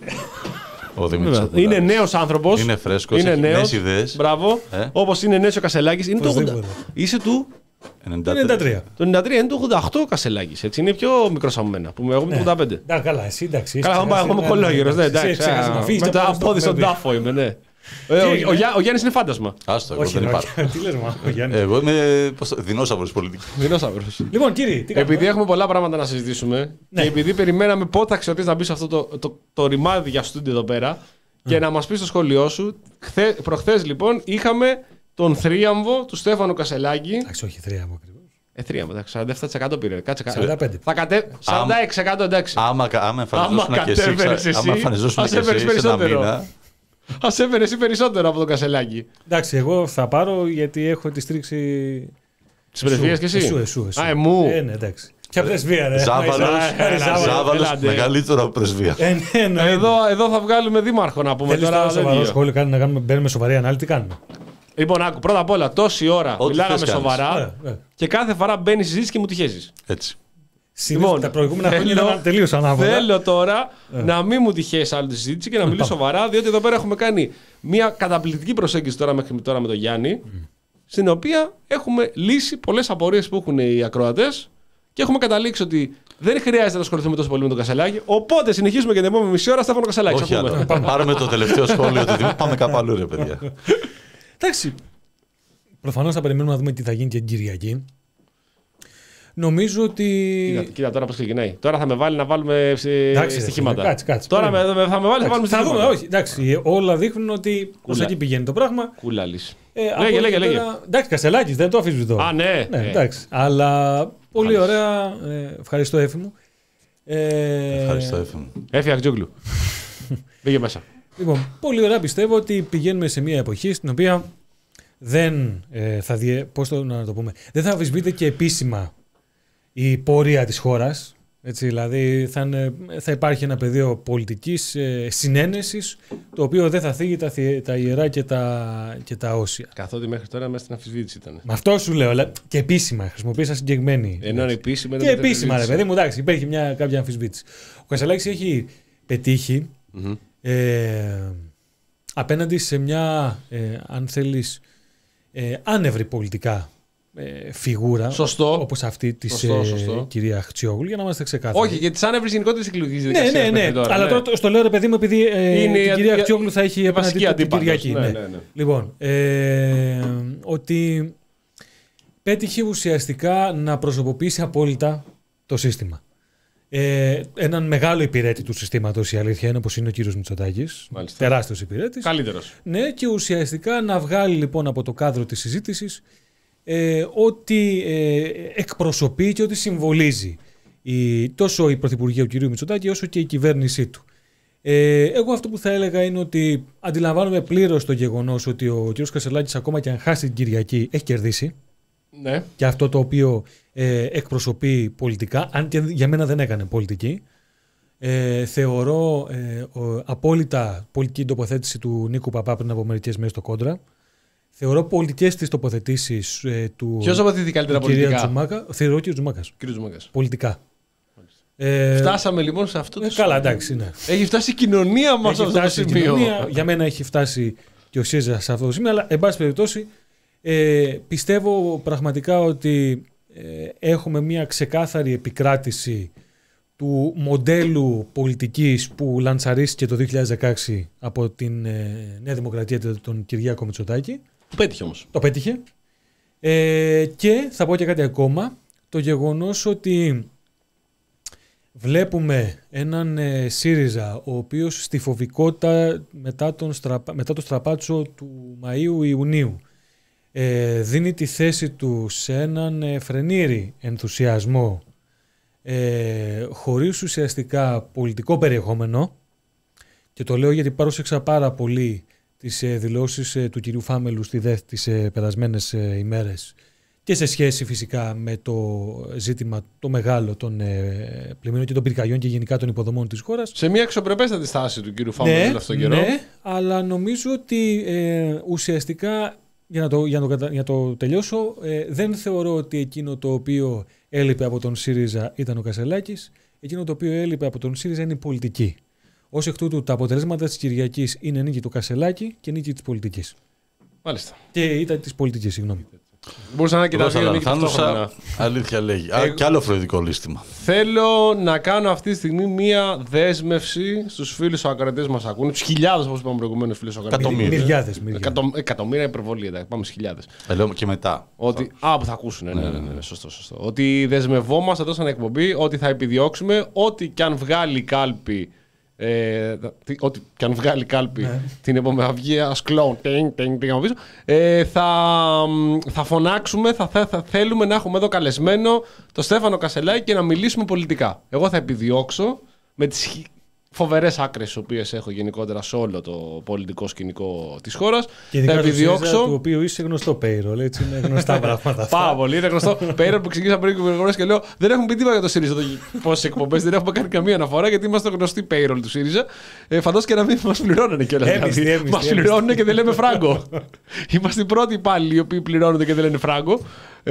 Ο Δημήτρης Είναι Απολάκης. νέο άνθρωπο. Είναι φρέσκος, Είναι έχει νέος. νέες ιδέες. Μπράβο. Ε. Όπω είναι νέο ο Κασελάκη. Είναι το ογδόντα. Οπωσδήποτε. Είσαι του. ενενήντα τρία. Το ενενήντα τρία είναι το ογδόντα οκτώ ο Κασελάκης. Έτσι είναι πιο μικρό από μένα. Που εγώ είμαι το ογδόντα πέντε. Ναι, καλά, εσύ εντάξει. Καλά, θα πάμε είμαι κολόγερος. Ναι, εντάξει. α, Με τα απόδει στον τάφο είμαι, ναι. Ε, ο- έγινε? ο Γιά- Ο Γιάννης είναι φάντασμα. Άστο, εγώ Όχι, δεν όχι, υπάρχω. τι λες, μα, ο Γιάννης. Εγώ είμαι πώς το- δεινόσαυρος πολιτική. Δεινόσαυρος. Λοιπόν, κύριε, τι κάνουμε. Επειδή έχουμε πολλά πράγματα να συζητήσουμε Ναι. και επειδή περιμέναμε πότε θα αξιοποιήσει να μπει σε αυτό το, το, το ρημάδι για στούντιο εδώ πέρα και να μας πει στο σχόλιο σου, χθε, προχθές λοιπόν είχαμε τον θρίαμβο του Στέφανου Κασελάκη. Εντάξει, όχι, θρία μου ακριβώς. Ε, θρίαμβο, εντάξει, σαράντα επτά τοις εκατό πήρε. Κάτσε κάτω. σαράντα πέντε. Θα κατέ... σαράντα έξι τοις εκατό εντάξει. Άμα, άμα Άμα εμφανιζόσουν και εσύ, κατέβαινες εσύ, άμα εμφανιζόσουν ας και εσύ έφερες σε ένα περισσότερο. μήνα. Ας έφερε εσύ περισσότερο από τον Κασελάκη. Εντάξει, εγώ θα πάρω γιατί έχω τη στρίξη. Τις πρεσβείες κι εσύ. Εσού, εσού, εσού. Α, εμού. Ε, ναι, εντάξει. Ποια πρεσβεία, ρε. Ζάβαλος, έλα, έλα, Ζάβαλος. Ζάβαλος, έλατε. μεγαλύτερο από πρεσβεία. Ε, ναι, εννοείται. Εδώ, εδώ θα βγάλουμε δήμαρχο να πούμε Θέλεις τώρα. τώρα δεν σοβαρό δύο. σχόλιο, κάνει να κάνουμε, μπαίνουμε σοβαρή ανάλυση, τι κάνουμε. Λοιπόν, άκου, πρώτα απ' όλα, τόση ώρα Ό,τι μιλάγαμε θες κάνεις. σοβαρά Ωραία, ωραία. και κάθε φορά μπαίνει συζήτηση και μου τη χέζεις. Έτσι. Συνήθως Λοιπόν, τα προηγούμενα θέλω- χρόνια ήταν τελείως ανάποδα. Θέλω τώρα να μην μου τυχαίσει άλλη τη συζήτηση και να μιλήσω σοβαρά, διότι εδώ πέρα έχουμε κάνει μια καταπληκτική προσέγγιση τώρα μέχρι τώρα με τον Γιάννη, στην οποία έχουμε λύσει πολλές απορίες που έχουν οι ακροατές και έχουμε καταλήξει ότι δεν χρειάζεται να ασχοληθούμε τόσο πολύ με τον Κασελάκη. Οπότε συνεχίζουμε και την επόμενη μισή ώρα Στέφανο Κασελάκη. Όχι Ακούμε. άλλο. Πάρουμε το τελευταίο σχόλιο του Δημήτρη. Πάμε κάπου αλλού, ρε παιδιά. Εντάξει. Προφανώς θα περιμένουμε να δούμε τι θα γίνει και την Κυριακή. Νομίζω ότι. Κοίτα, κοίτα τώρα πώ ξεκινάει. Τώρα θα με βάλει να βάλουμε σε- Εντάξει, ρε, στοιχήματα. κάτσε, κάτσε, Τώρα με, περίμενε. με- θα με βάλει να βάλουμε Εντάξει, θα στοιχήματα. δούμε, όχι. Εντάξει, όλα δείχνουν ότι προς Κούλα. εκεί πηγαίνει το πράγμα. Κούλαλης. Ε, Λέγε, από λέγε, εκεί λέγε. πέρα- Εντάξει, Κασελάκης, δεν το αφισβητώ. Α, ναι. Ναι, Ε, εντάξει. Αλλά πολύ Μάλιστα. ωραία. Ε, ευχαριστώ, Έφη μου. Ε, Ευχαριστώ, Έφη μου. Έφυγε Ακτζόγλου. Πήγε μέσα. Λοιπόν, πολύ ωραία πιστεύω ότι πηγαίνουμε σε μια εποχή στην οποία δεν ε, θα διε, πώς το, να το πούμε, δεν θα αμφισβητείται και επίσημα η πορεία της χώρας. Έτσι, δηλαδή θα, είναι- θα υπάρχει ένα πεδίο πολιτικής ε, συνένεσης το οποίο δεν θα θίγει τα, θυ- τα ιερά και τα, και τα όσια. Καθότι μέχρι τώρα μέσα στην αμφισβήτηση ήταν. Με αυτό σου λέω, αλλά και επίσημα χρησιμοποίησα συγκεκριμένη. Ενώ είναι επίσημα. Και επίσημα, ρε παιδί μου, εντάξει, υπήρχε μια κάποια αμφισβήτηση. Ο Κασελάκης έχει πετύχει ε, απέναντι σε μια, ε, αν θέλεις, ε, άνευρη πολιτικά ε, φιγούρα. Σωστό. Όπως αυτή της Σωστό, ε, σωστό. κυρία Χτσιόγλου, για να είμαστε ξεκάθαροι. Όχι, γιατί σαν έβριζε γενικότερη εκλογική Ναι, διαδικασία. ναι, ναι. μέχρι τώρα, Αλλά ναι. τώρα το- στο λέω, ρε παιδί μου, επειδή ε, Είναι την η- κυρία η- Χτσιόγλου θα έχει η απέναντι βασική του την αντίπαλος. Κυριακή. Ναι, Ναι. ναι, ναι. Λοιπόν, ε, ότι πέτυχε ουσιαστικά να προσωποποιήσει απόλυτα το σύστημα. Ε, έναν μεγάλο υπηρέτη του συστήματος, η αλήθεια είναι, όπως είναι ο κύριος Μητσοτάκης. Μάλιστα. Τεράστιος υπηρέτης. Καλύτερος. Ναι, και ουσιαστικά να βγάλει λοιπόν από το κάδρο της συζήτησης ε, ό,τι ε, εκπροσωπεί και ό,τι συμβολίζει η, τόσο η Πρωθυπουργία του κ. Μητσοτάκη όσο και η κυβέρνησή του. Ε, εγώ αυτό που θα έλεγα είναι ότι αντιλαμβάνομαι πλήρως το γεγονός ότι ο κ. Κασελάκης ακόμα και αν χάσει την Κυριακή έχει κερδίσει Ναι. και αυτό το οποίο ε, εκπροσωπεί πολιτικά, αν και για μένα δεν έκανε πολιτική. Ε, θεωρώ ε, ο, απόλυτα πολιτική τοποθέτηση του Νίκου Παπά πριν από μερικές μέρες στο Κόντρα. Θεωρώ πολιτικές τις τοποθετήσεις ε, του Ποιος αποθετεί καλύτερα του κυρία πολιτικά. Τζουμάκα. Θεωρώ ο κ. Τζουμάκας. Κύριος Τζουμάκας. Πολιτικά. Ε, Φτάσαμε λοιπόν σε αυτό το ε, καλά, εντάξει, ναι. Έχει φτάσει η κοινωνία μας σε Έχει αυτό το φτάσει η σημείο. κοινωνία, για μένα έχει φτάσει και ο ΣΥΡΙΖΑ σε αυτό το σημείο, αλλά εν πάση περιπτώσει ε, πιστεύω πραγματικά ότι ε, έχουμε μια ξεκάθαρη επικράτηση του μοντέλου πολιτικής που λαντσαρίστηκε το δύο χιλιάδες δεκαέξι από την ε, Νέα Δημοκρατία, τον Κυριάκο Μητσοτάκη. Το πέτυχε όμως. Το πέτυχε. Ε, και θα πω και κάτι ακόμα, το γεγονός ότι Βλέπουμε έναν ε, ΣΥΡΙΖΑ ο οποίος στη φοβικότητα μετά, τον στραπα, μετά το στραπάτσο του Μαΐου-Ιουνίου ε, δίνει τη θέση του σε έναν ε, φρενήρη ενθουσιασμό ε, χωρίς ουσιαστικά πολιτικό περιεχόμενο, και το λέω γιατί πρόσεξα πάρα πολύ τις ε, δηλώσεις ε, του κυρίου Φάμελου στη ΔΕΘ τις ε, περασμένες ε, ημέρες, και σε σχέση φυσικά με το ζήτημα το μεγάλο των ε, πλημμύρων και των πυρκαγιών και γενικά των υποδομών της χώρας. Σε μια εξωπρεπέστατη στάση του κύριου Φάμελου ναι, αυτόν τον καιρό. Ναι, αλλά νομίζω ότι ε, ουσιαστικά, για να το, για να το, για να το τελειώσω, ε, δεν θεωρώ ότι εκείνο το οποίο έλειπε από τον ΣΥΡΙΖΑ ήταν ο Κασελάκης. Εκείνο το οποίο έλειπε από τον ΣΥΡΙΖΑ είναι η πολιτική. Ως εκ τούτου, τα αποτελέσματα της Κυριακής είναι νίκη του Κασελάκη και νίκη της πολιτικής. Μάλιστα. Και ήταν της πολιτικής, συγγνώμη. Μπορούσα να κοιτάξω Ρώσα νίκη ταυτόχρονα. Αλήθεια λέγει. Α, Εγώ- κι άλλο φροντικό λίστημα. Θέλω να κάνω αυτή τη στιγμή μία δέσμευση στους φίλους ακροατές μας ακούνε, τους χιλιάδες όπως είπαμε προηγουμένως φίλους ακροατές. Εκατομμύρια. Μυριάδες, μυριάδες. Εκατο, εκατομμύρια υπερβολή, εντάξει, πάμε στις χιλιάδες. Ε, λέω και μετά. Ότι, α, που θα ακούσουν, ναι, ναι, ναι, ναι, σωστό, σωστό. Ότι δεσμευόμαστε εδώ σαν εκπομπή, ότι θα επιδιώξουμε ό,τι και αν βγάλει η κάλπη. Ε, τι- ό,τι και αν βγάλει κάλπη Ναι. την επόμενη θα βγει ένας κλόουν τινγκ, τινγκ, τινγκ από πίσω, ε, θα, θα φωνάξουμε, θα, θα, θα θέλουμε να έχουμε εδώ καλεσμένο το Στέφανο Κασελάκη και να μιλήσουμε πολιτικά. Εγώ θα επιδιώξω με τις χι- φοβερές άκρες τις οποίες έχω γενικότερα σε όλο το πολιτικό σκηνικό της χώρας. Και ειδικά θα στο ΣΥΡΙΖΑ, του επιδιώξω. οποίου είσαι γνωστό payroll, έτσι, είναι γνωστά πράγματα αυτά. Πάρα πολύ, είναι γνωστό. Πέρα που ξεκίνησα πριν και προηγουμένως και λέω: δεν έχουμε πει τίποτα για το ΣΥΡΙΖΑ εδώ πόσες εκπομπές, δεν έχουμε κάνει καμία αναφορά γιατί είμαστε γνωστοί payroll του ΣΥΡΙΖΑ. Ε, Φαντάζομαι και να μην μας πληρώνανε κιόλας. Έμισθοι, Δηλαδή. έμισθοι, Μας έμισθοι. πληρώνουν και δεν λέμε φράγκο. Είμαστε οι πρώτοι υπάλληλοι οι οποίοι πληρώνονται και δεν λένε φράγκο.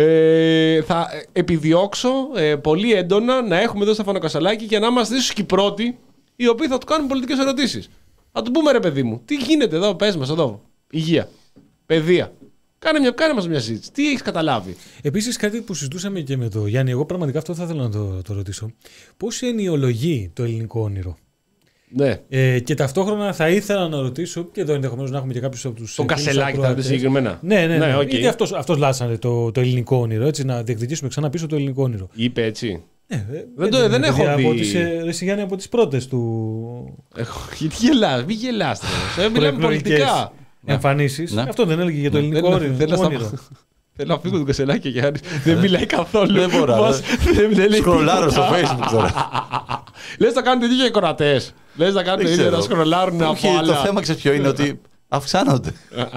Ε, θα επιδιώξω ε, πολύ έντονα να έχουμε εδώ Στέφανο Κασελάκη και να είμαστε ίσως και οι πρώτοι οι οποίοι θα του κάνουν πολιτικές ερωτήσεις. Θα του πούμε ρε παιδί μου, τι γίνεται εδώ, πες μας εδώ. Υγεία, παιδεία. Κάνε, μια, κάνε μας μια συζήτηση. Τι έχεις καταλάβει. Επίσης, κάτι που συζητούσαμε και με το Γιάννη, εγώ πραγματικά αυτό θα ήθελα να το, το ρωτήσω. Πώς ενοιολογεί το ελληνικό όνειρο? Ναι. Ε, και ταυτόχρονα θα ήθελα να ρωτήσω, και εδώ ενδεχομένως να έχουμε και κάποιους από τους. Τον φίλους Κασελάκη θα ακροατές. ρωτήσει συγκεκριμένα. Ναι, ναι, ναι. Ναι, οκ. Γιατί αυτός, αυτός λάσανε το, το ελληνικό όνειρο, έτσι, να διεκδικήσουμε ξανά πίσω το ελληνικό όνειρο. Είπε έτσι. Ναι, ε, Δεν το- είναι, δεν παιδί, έχω από δει. τις, ε, ρε Γιάννη, από τις πρώτες του Έχω- Γιατί γελάς, μην γελάς. ρε. Ε, Μιλάμε πολιτικά. εμφανίσεις. Ναι. Αυτό δεν έλεγε για το ελληνικό Δεν- όνειρο. θέλω να όνειρο. σταμα- Θέλω να φύγω τον Κασελάκη και Γιάννη. Δεν μιλάει καθόλου. Δεν μπορώ, Μας- ρε. δεν- δεν λέει Σκρολάρω στο τίποτα. Facebook τώρα. Λες να κάνουν το ίδιο και οι κορατές. Λες να κάνουν το Δεν ίδιο, ξέρω. να σκρολάρουν Όχι, από το άλλα. θέμα ξέρεις ποιο είναι, ότι αυξάνονται.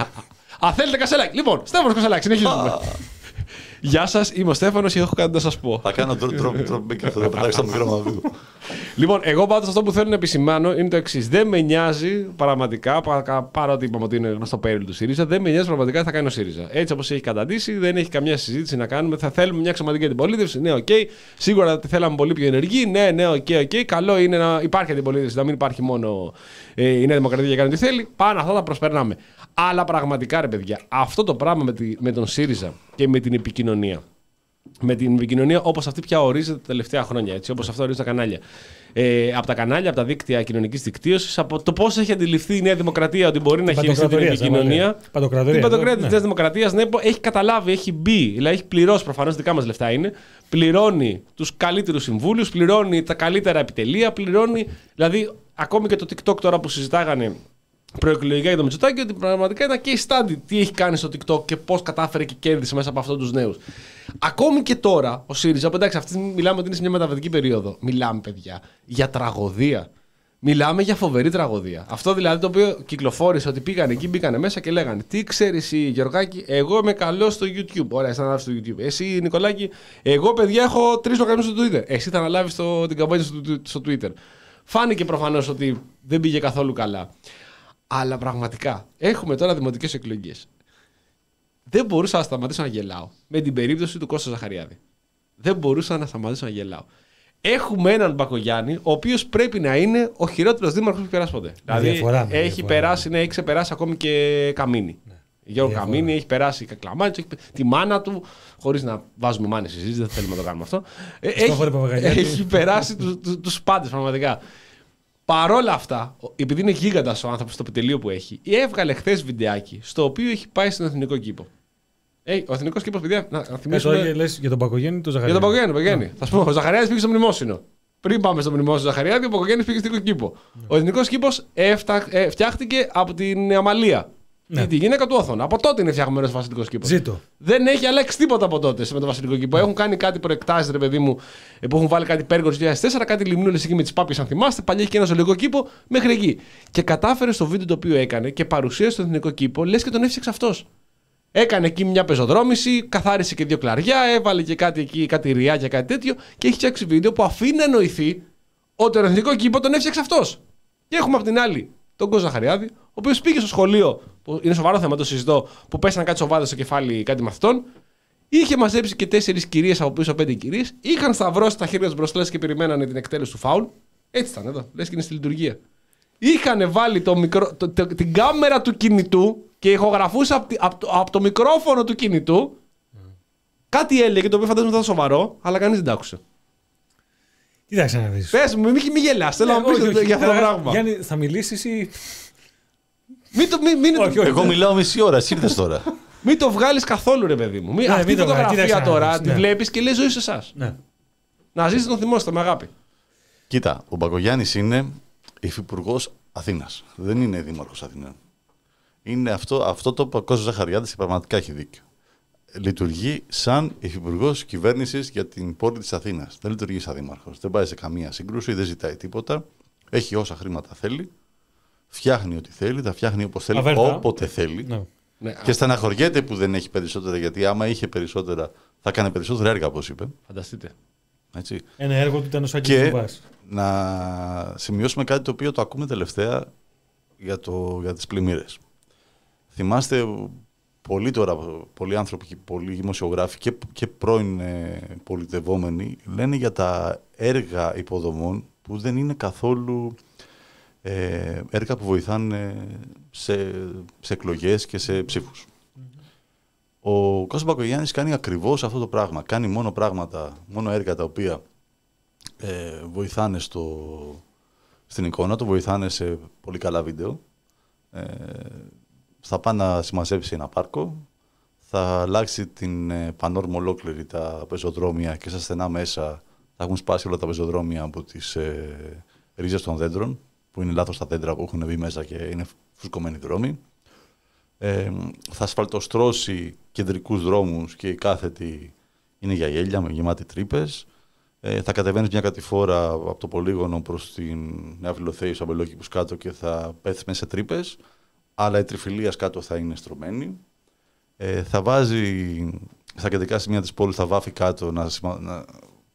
Α, θέλετε Κασελάκη. Λοιπόν, Στέφανος Κασελάκη, συνεχίζουμε. Γεια σας, είμαι ο Στέφανος και έχω κάτι να σας πω. Θα κάνω τρόπο και αυτό θα πετάξω στο μικρό μου. Λοιπόν, εγώ πάντως αυτό που θέλω να επισημάνω είναι το εξής. Δεν με νοιάζει πραγματικά, παρά- παρότι είπαμε ότι είναι γνωστό payroll του ΣΥΡΙΖΑ, δεν με νοιάζει πραγματικά τι θα κάνει ο ΣΥΡΙΖΑ. Έτσι όπως έχει καταντήσει, δεν έχει καμιά συζήτηση να κάνουμε. Θα θέλουμε μια αξιωματική αντιπολίτευση. Ναι, οκ. Σίγουρα τη θέλαμε πολύ πιο ενεργή. Ναι, ναι, οκ, οκ. Καλό είναι να υπάρχει αντιπολίτευση, να μην υπάρχει μόνο ε, η Νέα Δημοκρατία για να κάνει τι θέλει. Πάνω αυτά τα προσπερνάμε. Αλλά πραγματικά, ρε παιδιά, αυτό το πράγμα με, τη, με τον ΣΥΡΙΖΑ και με την επικοινωνία. Με την επικοινωνία όπως αυτή πια ορίζεται τα τελευταία χρόνια, έτσι, όπως αυτό ορίζει τα κανάλια. Ε, από τα κανάλια, από τα δίκτυα κοινωνικής δικτύωσης, από το πώς έχει αντιληφθεί η Νέα Δημοκρατία ότι μπορεί να χειριστεί την επικοινωνία. Πατοκρατορία. Την πατοκρατία ναι. της Νέας Δημοκρατίας, ναι, έχει καταλάβει, έχει μπει, δηλαδή έχει πληρώσει, προφανώς δικά μας λεφτά είναι, πληρώνει τους καλύτερους συμβούλους, πληρώνει τα καλύτερα επιτελεία, πληρώνει, δηλαδή ακόμη και το TikTok τώρα που συζητάγανε προεκλογικά για το Μητσοτάκη, ότι πραγματικά ήταν case study τι έχει κάνει στο TikTok και πώς κατάφερε και κέρδισε μέσα από αυτούς τους νέους. Ακόμη και τώρα ο ΣΥΡΙΖΑ, που εντάξει, αυτή μιλάμε ότι είναι σε μια μεταβατική περίοδο. Μιλάμε, παιδιά, για τραγωδία. Μιλάμε για φοβερή τραγωδία. Αυτό δηλαδή το οποίο κυκλοφόρησε, ότι πήγαν εκεί, μπήκανε μέσα και λέγανε: τι ξέρεις εσύ, Γεωργάκη, εγώ είμαι καλό στο YouTube. Ωραία, εσύ θα αναλάβεις στο YouTube. Εσύ, Νικολάκη, εγώ, παιδιά, έχω τρεις λογαριασμούς στο Twitter. Εσύ θα αναλάβεις το, την καμπάνια στο, στο Twitter. Φάνηκε προφανώς ότι δεν πήγε καθόλου καλά. Αλλά πραγματικά έχουμε τώρα δημοτικές εκλογές. Δεν μπορούσα να σταματήσω να γελάω με την περίπτωση του Κώστα Ζαχαριάδη. Δεν μπορούσα να σταματήσω να γελάω. Έχουμε έναν Μπακογιάννη, ο οποίος πρέπει να είναι ο χειρότερος δήμαρχος που έχει περάσει ποτέ. Δηλαδή διαφορά, με έχει διαφορά. περάσει, ναι, έχει ξεπεράσει ακόμη και Καμίνη. Ναι. Γιώργο Διαφορά. Καμίνη έχει περάσει Κακλαμάνης, έχει τη μάνα του, χωρίς να βάζουμε μάνες στη συζήτηση, δεν θέλουμε να το κάνουμε αυτό. Ε, Στόχο, ρε Παπαγαλιάτη. έχει, έχει περάσει τους, τους, τους πάντες πραγματικά. Παρόλα αυτά, επειδή είναι γίγαντας ο άνθρωπος στο επιτελείο που έχει, έβγαλε χθες βιντεάκι στο οποίο έχει πάει στον Εθνικό Κήπο. Ε, ο Εθνικός Κήπος, παιδιά, να, να Κάτσε, θυμίσουμε. λες για τον Πακογέννη ή τον Για Ζαχαριάδη. τον Παγκογιάννη, Παγκογιάννη. Θα σου πω, ο Ζαχαριάδης πήγε στο μνημόσυνο. πριν πάμε στο μνημόσυνο του Ζαχαριάδη, ο Μπακογιάννης πήγε στον εθνικό κήπο. Ναι. Ο εθνικός κήπος έφτα... ε, φτιάχτηκε από την Αμαλία. Ναι. Τη γυναίκα του Όθωνα. Από τότε είναι φτιαγμένος ο βασιλικός κήπος. Ζήτω. Δεν έχει αλλάξει τίποτα από τότε με το βασιλικό κήπο. Έχουν κάνει κάτι προεκτάσεις, ρε παιδί μου, που έχουν βάλει κάτι πέργο του δύο χιλιάδες τέσσερα, κάτι λιμνούλες εκεί με τις πάπιες, αν θυμάστε. Παλιά είχε και ένα ζωολογικό κήπο μέχρι εκεί. Και κατάφερε στο βίντεο το οποίο έκανε και παρουσίασε στο εθνικό κήπο, λες και τον έφτιαξε αυτός. Έκανε εκεί μια πεζοδρόμηση, καθάρισε και δύο κλαριά, έβαλε και κάτι εκεί, κάτι ριά και κάτι τέτοιο και έχει φτιάξει βίντεο που αφήνει να εννοηθεί ότι τον εθνικό κήπο τον έφτιαξε αυτός. Και έχουμε απ' την άλλη τον Κώστα Ζαχαριάδη, ο οποίος πήγε στο σχολείο, που είναι σοβαρό θέμα, το συζητώ, που πέσανε κάτι σοβάδες στο κεφάλι κάτι μαθητών. Είχε μαζέψει και τέσσερις κυρίες από πίσω, πέντε κυρίες. Είχαν σταυρώσει τα χέρια τους μπροστά και περιμένανε την εκτέλεση του φάουλ. Έτσι ήταν εδώ, λες και είναι στη λειτουργία. Είχαν βάλει το μικρό, το, το, την κάμερα του κινητού και ηχογραφούσε από απ το, απ το μικρόφωνο του κινητού. Mm. Κάτι έλεγε το οποίο φαντάζομαι ήταν σοβαρό, αλλά κανείς δεν τ' άκουσε. Κοίταξε να δεις. Πες μου, μην μη γελάς. Θέλω να μου πεις για αυτό το πράγμα. Γιάννη, θα μιλήσεις ή. Μην το, μην, μην, όχι, όχι, εγώ μιλάω μισή ώρα, εσύ ήρθες τώρα. Μην το βγάλεις καθόλου, ρε παιδί μου. Μην, ναι, αυτή η φωτογραφία τώρα τη ναι. βλέπεις και λέει ζωή σε εσάς. Ναι. Να ζήσεις τον θυμόσαστε με αγάπη. Κοίτα, ο Μπακογιάννης είναι υφυπουργός Αθήνας. Δεν είναι δήμαρχος Αθηνών. Είναι αυτό, αυτό το που ο Κώστας Ζαχαριάδης πραγματικά έχει δίκιο. Λειτουργεί σαν υφυπουργός κυβέρνησης για την πόλη της Αθήνας. Δεν λειτουργεί σαν δήμαρχος. Δεν πάει σε καμία σύγκρουση, δεν ζητάει τίποτα. Έχει όσα χρήματα θέλει. Φτιάχνει ό,τι θέλει, τα φτιάχνει όπως θέλει, Αβέρτα. όποτε θέλει. Ναι. Ναι. Και στεναχωριέται που δεν έχει περισσότερα, γιατί άμα είχε περισσότερα θα έκανε περισσότερα έργα, όπως είπε. Φανταστείτε. Έτσι. Ένα έργο του ήταν ο Σάκης Βουβάς. Να σημειώσουμε κάτι το οποίο το ακούμε τελευταία για, το, για τις πλημμύρες. Θυμάστε πολλοί τώρα, πολλοί άνθρωποι, πολλοί δημοσιογράφοι και, και πρώην ε, πολιτευόμενοι λένε για τα έργα υποδομών που δεν είναι καθόλου ε, έργα που βοηθάνε σε, σε εκλογές και σε ψήφους. Mm-hmm. Ο Κώστας Μπακογιάννης κάνει ακριβώς αυτό το πράγμα. Κάνει μόνο πράγματα, μόνο έργα τα οποία ε, βοηθάνε στο, στην εικόνα του, βοηθάνε σε πολύ καλά βίντεο. Ε, θα πάει να συμμαζέψει ένα πάρκο, θα αλλάξει την ε, πανόρμο ολόκληρη τα πεζοδρόμια και στα στενά μέσα θα έχουν σπάσει όλα τα πεζοδρόμια από τις ε, ρίζες των δέντρων, που είναι λάθος τα δέντρα που έχουν μπει μέσα και είναι φουσκωμένοι δρόμοι. Ε, θα ασφαλτοστρώσει κεντρικούς δρόμους και η κάθετη είναι για γέλια, με γεμάτη τρύπες. Ε, θα κατεβαίνεις μια κατηφόρα από το πολύγωνο προς την Νέα Φιλοθέη, στο Αμπελόκηπους κάτω και θα πέφτεις μέσα σε τρύπες, αλλά η τριφυλίας κάτω θα είναι στρωμένη. Ε, θα βάζει στα κεντρικά σημεία της πόλης, θα βάφει κάτω να, να,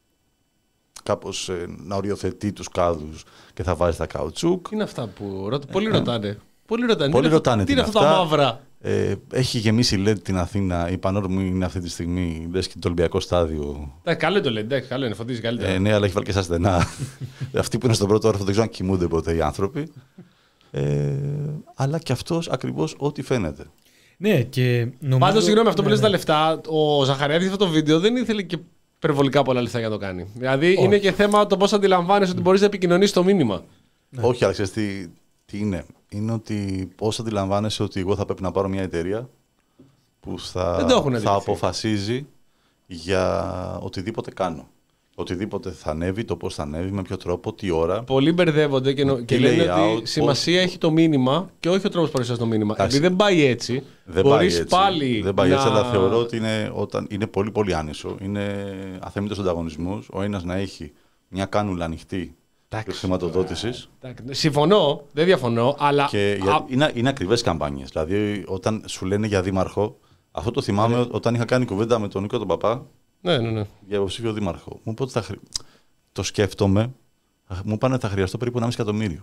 κάπως, ε, να οριοθετεί τους κάδους και θα βάζει τα καουτσούκ. Τι είναι αυτά που ρώτα, πολλοί ε, ρωτάνε. Πολλοί ρωτάνε. Πολλοί ρωτάνε τι είναι αυτά τα μαύρα. Ε, έχει γεμίσει ελ ι ντι την Αθήνα. Η πανόρμη είναι αυτή τη στιγμή, λες και το Ολυμπιακό στάδιο. Ε, καλό το ελ ι ντι, καλό είναι, φωτίζει καλύτερα. Ε, ναι, αλλά έχει βάλει και στα στενά. Αυτοί που είναι στον πρώτο όροφο δεν ξέρω αν κοιμούνται ποτέ οι άνθρωποι. Ε, αλλά και αυτός ακριβώς ό,τι φαίνεται. Ναι, και νομίζω... Πάντως, συγγνώμη, αυτό ναι, που λες ναι. τα λεφτά, ο Ζαχαριάδης αυτό το βίντεο δεν ήθελε και υπερβολικά πολλά λεφτά για να το κάνει. Δηλαδή, Όχι. είναι και θέμα το πώς αντιλαμβάνεσαι ότι μπορείς να επικοινωνήσεις το μήνυμα. Ναι. Όχι, αλλά ξέρεις τι, τι είναι. Είναι ότι πώς αντιλαμβάνεσαι ότι εγώ θα πρέπει να πάρω μια εταιρεία που θα, θα αποφασίζει για οτιδήποτε κάνω. Οτιδήποτε θα ανέβει, το πώς θα ανέβει, με ποιο τρόπο, τι ώρα. Πολλοί μπερδεύονται και, νο... και λένε layout, ότι σημασία πώς... έχει το μήνυμα και όχι ο τρόπος παρουσιάζεις το μήνυμα. Επειδή δεν πάει έτσι, δεν μπορείς πάει έτσι. πάλι δεν πάει να... έτσι, αλλά θεωρώ ότι είναι, όταν, είναι πολύ πολύ άνισο. Είναι αθέμητος ανταγωνισμός. Ο ένας να έχει μια κάνουλα ανοιχτή χρηματοδότησης. Συμφωνώ, δεν διαφωνώ, αλλά... Και για... είναι, είναι ακριβές καμπάνιες. Δηλαδή, όταν σου λένε για δήμαρχο, αυτό το θυμάμαι ναι. όταν είχα κάνει κουβέντα με τον Νίκο τον Παπά. Ναι, ναι, ναι. Για υποψήφιο δήμαρχο. Μου είπε ότι θα χρει... το σκέφτομαι. Μου είπαν ότι θα χρειαστώ περίπου ένα κόμμα πέντε εκατομμύριο.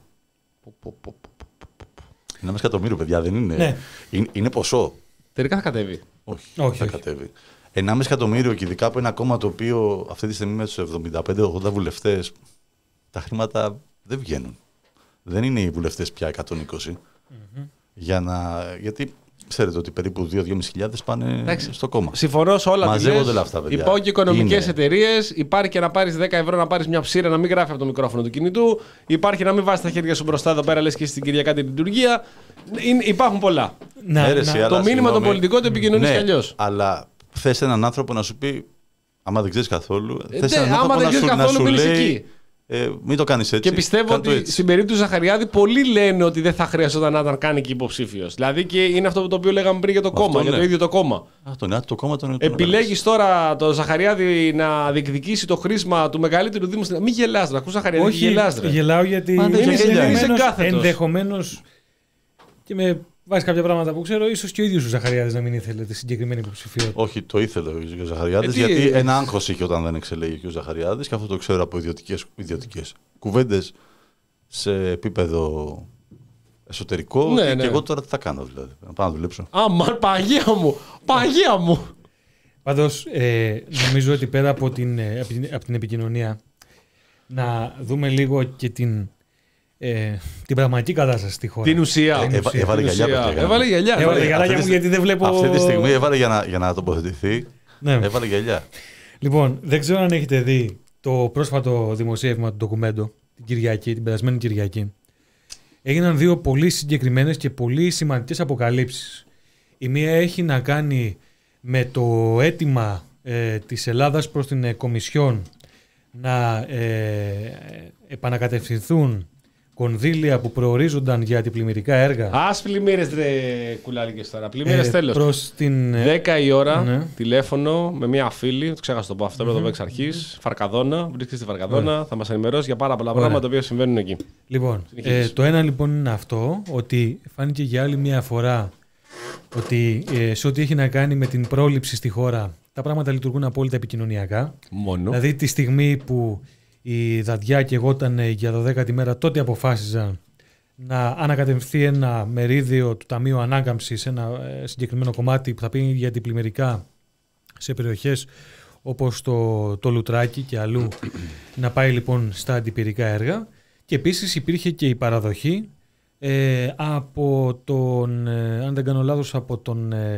ένα κόμμα πέντε εκατομμύριο, παιδιά, δεν είναι. Ναι. Είναι, είναι ποσό. Τελικά θα κατέβει. Όχι, όχι θα όχι. κατέβει. ένα κόμμα πέντε εκατομμύριο και ειδικά από ένα κόμμα το οποίο αυτή τη στιγμή με τους εβδομήντα πέντε ογδόντα βουλευτές τα χρήματα δεν βγαίνουν. Δεν είναι οι βουλευτές πια εκατόν είκοσι. Mm-hmm. Για να... Γιατί ξέρετε ότι περίπου δύο με δύο χιλιάδες πάνε εντάξει, στο κόμμα. Συμφωνώ σε όλα. Μαζεύονται όλα αυτά, παιδιά. Υπάρχουν και οικονομικές εταιρείες. Υπάρχει και να πάρεις δέκα ευρώ να πάρεις μια ψήρα να μην γράφει από το μικρόφωνο του κινητού. Υπάρχει να μην βάζεις τα χέρια σου μπροστά εδώ πέρα, λες και στην Κυριακά την λειτουργία. Είναι, υπάρχουν πολλά. Να, Έρεση, να. Το μήνυμα το πολιτικό το επικοινωνείς ναι, κι αλλιώς. Αλλά θες έναν άνθρωπο να σου πει, άμα δεν ξέρεις καθόλου, ε, θες ναι, έναν άμα άνθρωπο δεν να ξέρεις σου, καθόλου, να σου λέει εκεί. Ε, μην το κάνεις έτσι. Και πιστεύω κάνε το ότι έτσι. στην περίπτωση του Ζαχαριάδη πολλοί λένε ότι δεν θα χρειαζόταν να ήταν καν και υποψήφιος. Δηλαδή και είναι αυτό το οποίο λέγαμε πριν για το κόμμα, για ναι. το ίδιο το κόμμα. Α, το, ναι, το κόμμα τον Επιλέγεις τώρα το Ζαχαριάδη να διεκδικήσει το χρήσμα του μεγαλύτερου Δήμου. Μην γελάς, να ακούς Ζαχαριάδη. Όχι, γελάς, ρε. γελάω γιατί Μα δεν είναι ενδεχομένως- ξεκάθετος. ενδεχομένως και με βάζει κάποια πράγματα που ξέρω, ίσως και ο ίδιος ο Ζαχαριάδης να μην ήθελε τη συγκεκριμένη υποψηφιότητα. Όχι, το ήθελε ο Ζαχαριάδης, Ε, τι- γιατί ένα άγχος είχε όταν δεν εξελέγει και ο Ζαχαριάδης, και αυτό το ξέρω από ιδιωτικές, ιδιωτικές κουβέντες σε επίπεδο εσωτερικό. Ναι, και, ναι. και εγώ τώρα τι θα κάνω, δηλαδή. Να πάω να δουλέψω. Άμα, Παγία μου! Παγία μου! Πάντως, ε, νομίζω ότι πέρα από την, ε, από την, από την επικοινωνία, να δούμε λίγο και την, ε, την πραγματική κατάσταση στη χώρα. Την ουσία. Την Έβα- ουσία. έβαλε Την γυαλιά, ουσία. παιδιά. Έβαλε γυαλιά. Έβαλε έβαλε- γυαλιά αυτή μου τη- γιατί δεν βλέπω... Αυτή τη στιγμή έβαλε για να, για να τοποθετηθεί. Ναι. Έβαλε γυαλιά. Λοιπόν, δεν ξέρω αν έχετε δει το πρόσφατο δημοσίευμα του ντοκουμέντο την Κυριακή, την περασμένη Κυριακή. Έγιναν δύο πολύ συγκεκριμένες και πολύ σημαντικές αποκαλύψεις. Η μία έχει να κάνει με το αίτημα ε, της Ελλάδας προς την ε, Κομισιόν να ε, επανακατευθυνθούν κονδύλια που προορίζονταν για αντιπλημμυρικά έργα Ας πλημμύρες ρε κουλάρικες τώρα. Πλημμύρες ε, τέλος. προς την... ε, δέκα η ώρα, Ναι. τηλέφωνο με μια φίλη, το ξέχασα το πω αυτό, mm-hmm. εξ αρχής, Φαρκαδόνα, βρίσκεται στη Φαρκαδόνα, θα μας ενημερώσει για πάρα πολλά Ωραία. πράγματα τα οποία συμβαίνουν εκεί. Λοιπόν, Συνεχίζεις. ε, το ένα λοιπόν είναι αυτό, ότι φάνηκε για άλλη μια φορά ότι ε, σε ό,τι έχει να κάνει με την πρόληψη στη χώρα, τα πράγματα λειτουργούν απόλυτα επικοινωνιακά. Μόνο. Δηλαδή τη στιγμή που η Δαδιά και εγώ ήταν για δωδέκατη μέρα, τότε αποφάσιζαν να ανακατευθεί ένα μερίδιο του Ταμείου Ανάκαμψης σε ένα ε, συγκεκριμένο κομμάτι που θα πει για αντιπλημμυρικά σε περιοχές όπως το, το Λουτράκι και αλλού να πάει λοιπόν στα αντιπυρικά έργα. Και επίσης υπήρχε και η παραδοχή ε, από τον, ε, αν δεν κάνω λάθος, από τον ε,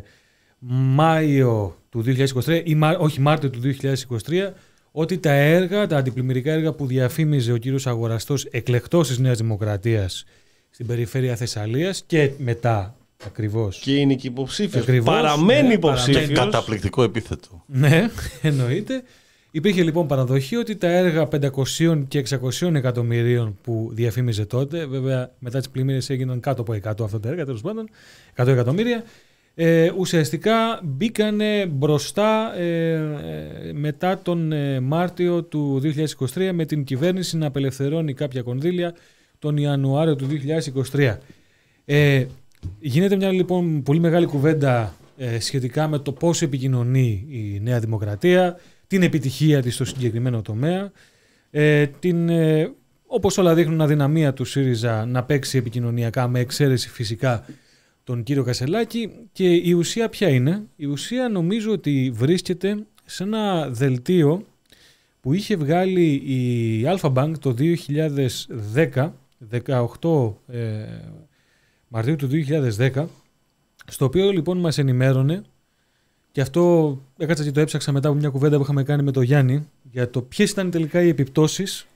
Μάιο του δύο χιλιάδες είκοσι τρία ή Μα, όχι Μάρτιο του δύο χιλιάδες είκοσι τρία, ότι τα έργα, τα αντιπλημμυρικά έργα που διαφήμιζε ο κύριος Αγοραστός, εκλεκτός της Νέας Δημοκρατίας στην περιφέρεια Θεσσαλίας και μετά ακριβώς. Και είναι και υποψήφιος. Ακριβώς, Παραμένει ναι, υποψήφιος. παραμένει. Καταπληκτικό επίθετο. Ναι, εννοείται. Υπήρχε λοιπόν παραδοχή ότι τα έργα πεντακόσια και εξακόσια εκατομμυρίων που διαφήμιζε τότε, βέβαια μετά τις πλημμύρες έγιναν κάτω από εκατό αυτά τα έργα, τέλος πάντων, εκατό εκατομμύρια, ε, ουσιαστικά μπήκανε μπροστά ε, ε, μετά τον ε, Μάρτιο του δύο χιλιάδες είκοσι τρία με την κυβέρνηση να απελευθερώνει κάποια κονδύλια τον Ιανουάριο του δύο χιλιάδες είκοσι τρία. Ε, γίνεται μια λοιπόν πολύ μεγάλη κουβέντα ε, σχετικά με το πώς επικοινωνεί η Νέα Δημοκρατία, την επιτυχία της στο συγκεκριμένο τομέα, ε, την, ε, όπως όλα δείχνουν αδυναμία του ΣΥΡΙΖΑ να παίξει επικοινωνιακά, με εξαίρεση φυσικά τον κύριο Κασελάκη. Και η ουσία ποια είναι? Η ουσία νομίζω ότι βρίσκεται σε ένα δελτίο που είχε βγάλει η Alpha Bank το δύο χιλιάδες δέκα, δεκαοκτώ ε, Μαρτίου του δύο χιλιάδες δέκα, στο οποίο λοιπόν μας ενημέρωνε, και αυτό έκατσα και το έψαξα μετά από μια κουβέντα που είχαμε κάνει με τον Γιάννη, για το ποιες ήταν τελικά οι επιπτώσεις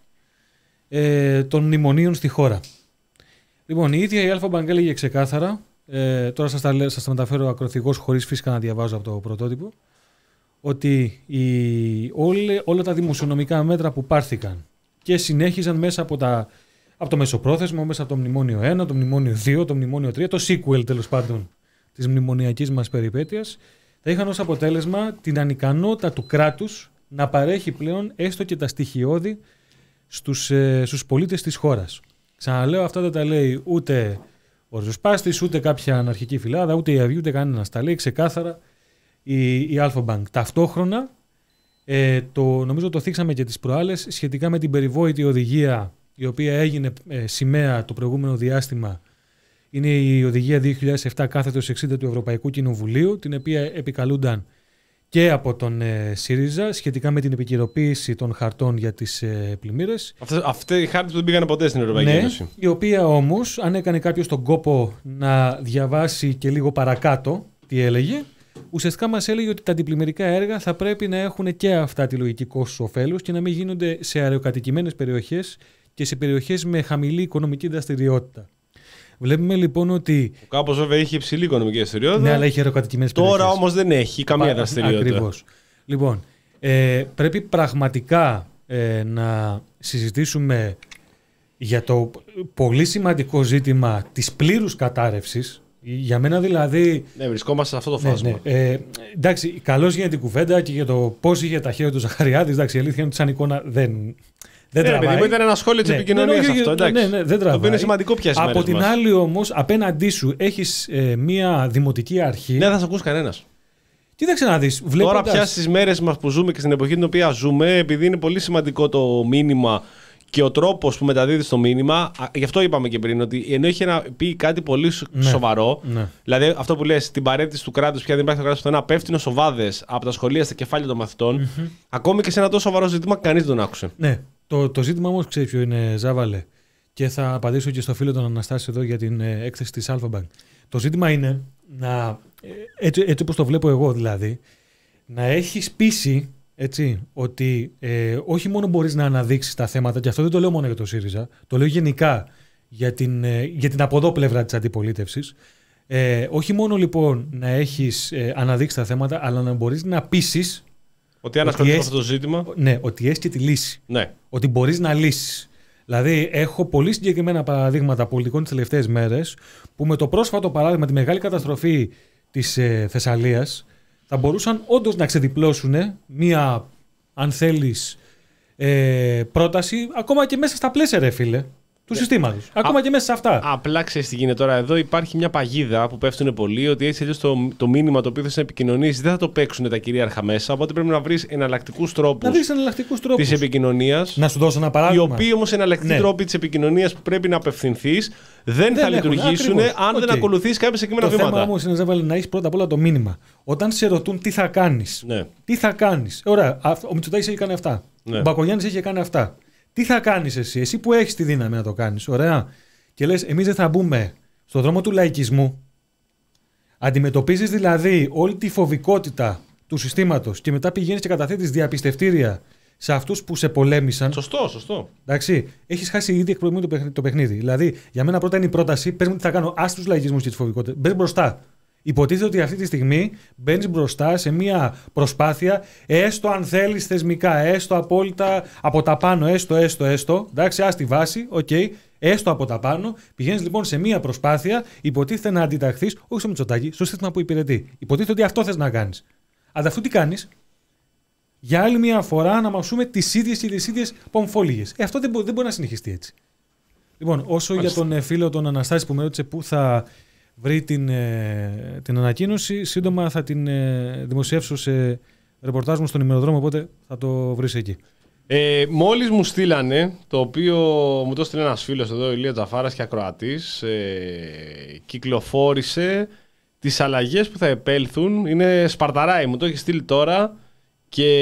ε, των μνημονίων στη χώρα. Λοιπόν, η ίδια η Alpha Bank έλεγε ξεκάθαρα, ε, τώρα σας τα, σας τα μεταφέρω ακροθυγώς χωρίς φυσικά να διαβάζω από το πρωτότυπο, ότι η, όλη, όλα τα δημοσιονομικά μέτρα που πάρθηκαν και συνέχιζαν μέσα από, τα, από το μεσοπρόθεσμο, μέσα από το μνημόνιο ένα, το μνημόνιο δύο, το μνημόνιο τρία, το sequel τέλος πάντων της μνημονιακής μας περιπέτειας, θα είχαν ως αποτέλεσμα την ανικανότητα του κράτους να παρέχει πλέον έστω και τα στοιχειώδη στους, ε, στους πολίτες της χώρας. Ξαναλέω, αυτά δεν τα λέει ούτε ο Ριζοσπάστης, ούτε κάποια αναρχική φυλάδα, ούτε η Αυγή, ούτε κανένας. Τα λέει ξεκάθαρα η, η Alpha Bank. Ταυτόχρονα, ε, το, νομίζω το θίξαμε και τις προάλλες, σχετικά με την περιβόητη οδηγία η οποία έγινε ε, σημαία το προηγούμενο διάστημα. Είναι η οδηγία δύο χιλιάδες επτά κάθετος εξήντα του Ευρωπαϊκού Κοινοβουλίου, την οποία επικαλούνταν και από τον ε, ΣΥΡΙΖΑ σχετικά με την επικαιροποίηση των χαρτών για τις ε, πλημμύρες. Αυτοί οι χάρτες δεν πήγαν ποτέ στην Ευρωπαϊκή Ναι, Ένωση. η οποία όμως, αν έκανε κάποιος τον κόπο να διαβάσει και λίγο παρακάτω τι έλεγε, ουσιαστικά μας έλεγε ότι τα αντιπλημμυρικά έργα θα πρέπει να έχουν και αυτά τη λογική κόστους-οφέλους και να μην γίνονται σε αεροκατοικημένες περιοχές και σε περιοχές με χαμηλή οικονομική δραστηριότητα. Βλέπουμε λοιπόν ότι. Κάπως βέβαια είχε υψηλή οικονομική δραστηριότητα. Ναι, αλλά είχε αεροκατοικημένες περιοχές. Τώρα όμως δεν έχει καμία δραστηριότητα. Ακριβώς. Λοιπόν, ε, πρέπει πραγματικά ε, να συζητήσουμε για το πολύ σημαντικό ζήτημα της πλήρους κατάρρευσης. Για μένα δηλαδή... Ναι, βρισκόμαστε σε αυτό το Ναι, φάσμα. ναι. Ε, εντάξει, καλώς γίνεται η κουβέντα και για το πώς είχε τα χέρια του Ζαχαριάδης. Εντάξει, η αλήθεια είναι ότι σαν εικόνα δεν, δεν Ναι, τραβάει. παιδί μου, ήταν ένα σχόλιο της Ναι, επικοινωνίας ναι, ναι, αυτό, εντάξει. ναι, ναι, δεν Το οποίο τραβάει. είναι σημαντικό πια στις Από μέρες την μας. άλλη όμως, απέναντί σου έχεις ε, μία δημοτική αρχή. Ναι, δεν θα σε ακούσει κανένας. Κοίταξε να δεις. Βλέποντας... Τώρα πια στις μέρες μας που ζούμε και στην εποχή την οποία ζούμε, επειδή είναι πολύ σημαντικό το μήνυμα και ο τρόπος που μεταδίδει το μήνυμα, γι' αυτό είπαμε και πριν, ότι ενώ είχε να πει κάτι πολύ Ναι. σοβαρό, Ναι. δηλαδή αυτό που λες, την παρέτηση του κράτους, πια δεν υπάρχει το κράτος πουθενά, πέφτουν σοβάδες από τα σχολεία στα κεφάλια των μαθητών, Mm-hmm. ακόμη και σε ένα τόσο σοβαρό ζήτημα, κανείς δεν τον άκουσε. Ναι, το, το ζήτημα όμως ξέρει ποιο είναι, Ζάβαλε. Και θα απαντήσω και στο φίλο τον Αναστάση εδώ για την ε, έκθεση της Alphabank. Το ζήτημα είναι να, ε, έτσι, έτσι όπως το βλέπω εγώ δηλαδή, να έχεις πείσει, έτσι, ότι ε, όχι μόνο μπορείς να αναδείξεις τα θέματα, και αυτό δεν το λέω μόνο για το ΣΥΡΙΖΑ, το λέω γενικά για την, ε, για την από εδώ πλευρά της αντιπολίτευσης. Ε, όχι μόνο λοιπόν να έχεις ε, αναδείξει τα θέματα, αλλά να μπορείς να πείσεις Ότι αν ασχοληθεί με έχεις- αυτό το ζήτημα. ναι, ότι έχεις και τη λύση. Ναι. Ότι μπορείς να λύσεις. Δηλαδή, έχω πολύ συγκεκριμένα παραδείγματα πολιτικών τις τελευταίες μέρες που με το πρόσφατο παράδειγμα, τη μεγάλη καταστροφή της ε, Θεσσαλίας, θα μπορούσαν όντως να ξεδιπλώσουν μία, αν θέλεις, ε, πρόταση ακόμα και μέσα στα πλαίσια, ρε φίλε, του συστήματος. Ακόμα και μέσα σε αυτά. Απλά ξέρει τι γίνεται τώρα. Εδώ υπάρχει μια παγίδα που πέφτουν πολλοί ότι έτσι αλλιώς το, το μήνυμα το οποίο θες να επικοινωνήσει δεν θα το παίξουν τα κυρίαρχα μέσα. Οπότε πρέπει να βρει εναλλακτικού Να τρόπου βρεις εναλλακτικούς τρόπους. τη επικοινωνία. Να σου δώσω ένα Οι παράδειγμα. οποίοι όμω εναλλακτικοί Ναι. τρόποι τη επικοινωνία που πρέπει να απευθυνθεί δεν, Δεν θα έχουν, λειτουργήσουν ακριβώς. αν δεν Οκ. ακολουθήσει κάποια συγκεκριμένα Το θέμα βήματα. όμως είναι, Ζέβαλε, να έχεις πρώτα απ' όλα το μήνυμα. Όταν σε ρωτούν τι θα κάνεις, Ναι. τι θα κάνεις. Ωραία, αυ- ο Μητσοτάκης έχει κάνει αυτά. Ναι. Ο Μπακογιάννης έχει κάνει αυτά. Τι θα κάνεις εσύ, εσύ που έχεις τη δύναμη να το κάνεις. Ωραία. Και λες, εμείς δεν θα μπούμε στον δρόμο του λαϊκισμού. Αντιμετωπίζεις δηλαδή όλη τη φοβικότητα του συστήματος και μετά πηγαίνεις και καταθέτεις διαπιστευτήρια σε αυτούς που σε πολέμησαν. Σωστό, σωστό. Εντάξει, έχει χάσει ήδη εκ προημίου το, παιχνίδι, το παιχνίδι. Δηλαδή, για μένα πρώτα είναι η πρόταση, πες μου τι θα κάνω, άσε τους λαϊκισμούς και τις φοβικότητες. Μπες μπροστά. Υποτίθεται ότι αυτή τη στιγμή μπαίνει μπροστά σε μια προσπάθεια, έστω αν θέλεις θεσμικά, έστω απόλυτα από τα πάνω, έστω, έστω, έστω. Εντάξει, ας τη βάση, οκ, okay, έστω από τα πάνω. Πηγαίνεις λοιπόν σε μια προσπάθεια, υποτίθεται να αντιταχθείς, όχι στο Μητσοτάκη, στο σύστημα που υπηρετεί. Υποτίθεται ότι αυτό θες να κάνεις. Ανταυτού τι κάνεις, για άλλη μια φορά να μασούμε τις ίδιες και τις ίδιες πομφόλιγες. Ε, αυτό δεν, μπο- δεν μπορεί να συνεχιστεί έτσι. Λοιπόν, όσο Μάλιστα. για τον ε, φίλο τον Αναστάση που με ρώτησε πού θα βρει την, ε, την ανακοίνωση, σύντομα θα την ε, δημοσιεύσω σε ρεπορτάζ μου στον ημεροδρόμο, οπότε θα το βρεις εκεί. Ε, μόλις μου στείλανε, το οποίο μου το στείλε ένας φίλος εδώ, ο Ηλία Τζαφάρας και ακροατής, ε, κυκλοφόρησε τις αλλαγές που θα επέλθουν. Είναι σπαρταράει, μου το έχει στείλει τώρα και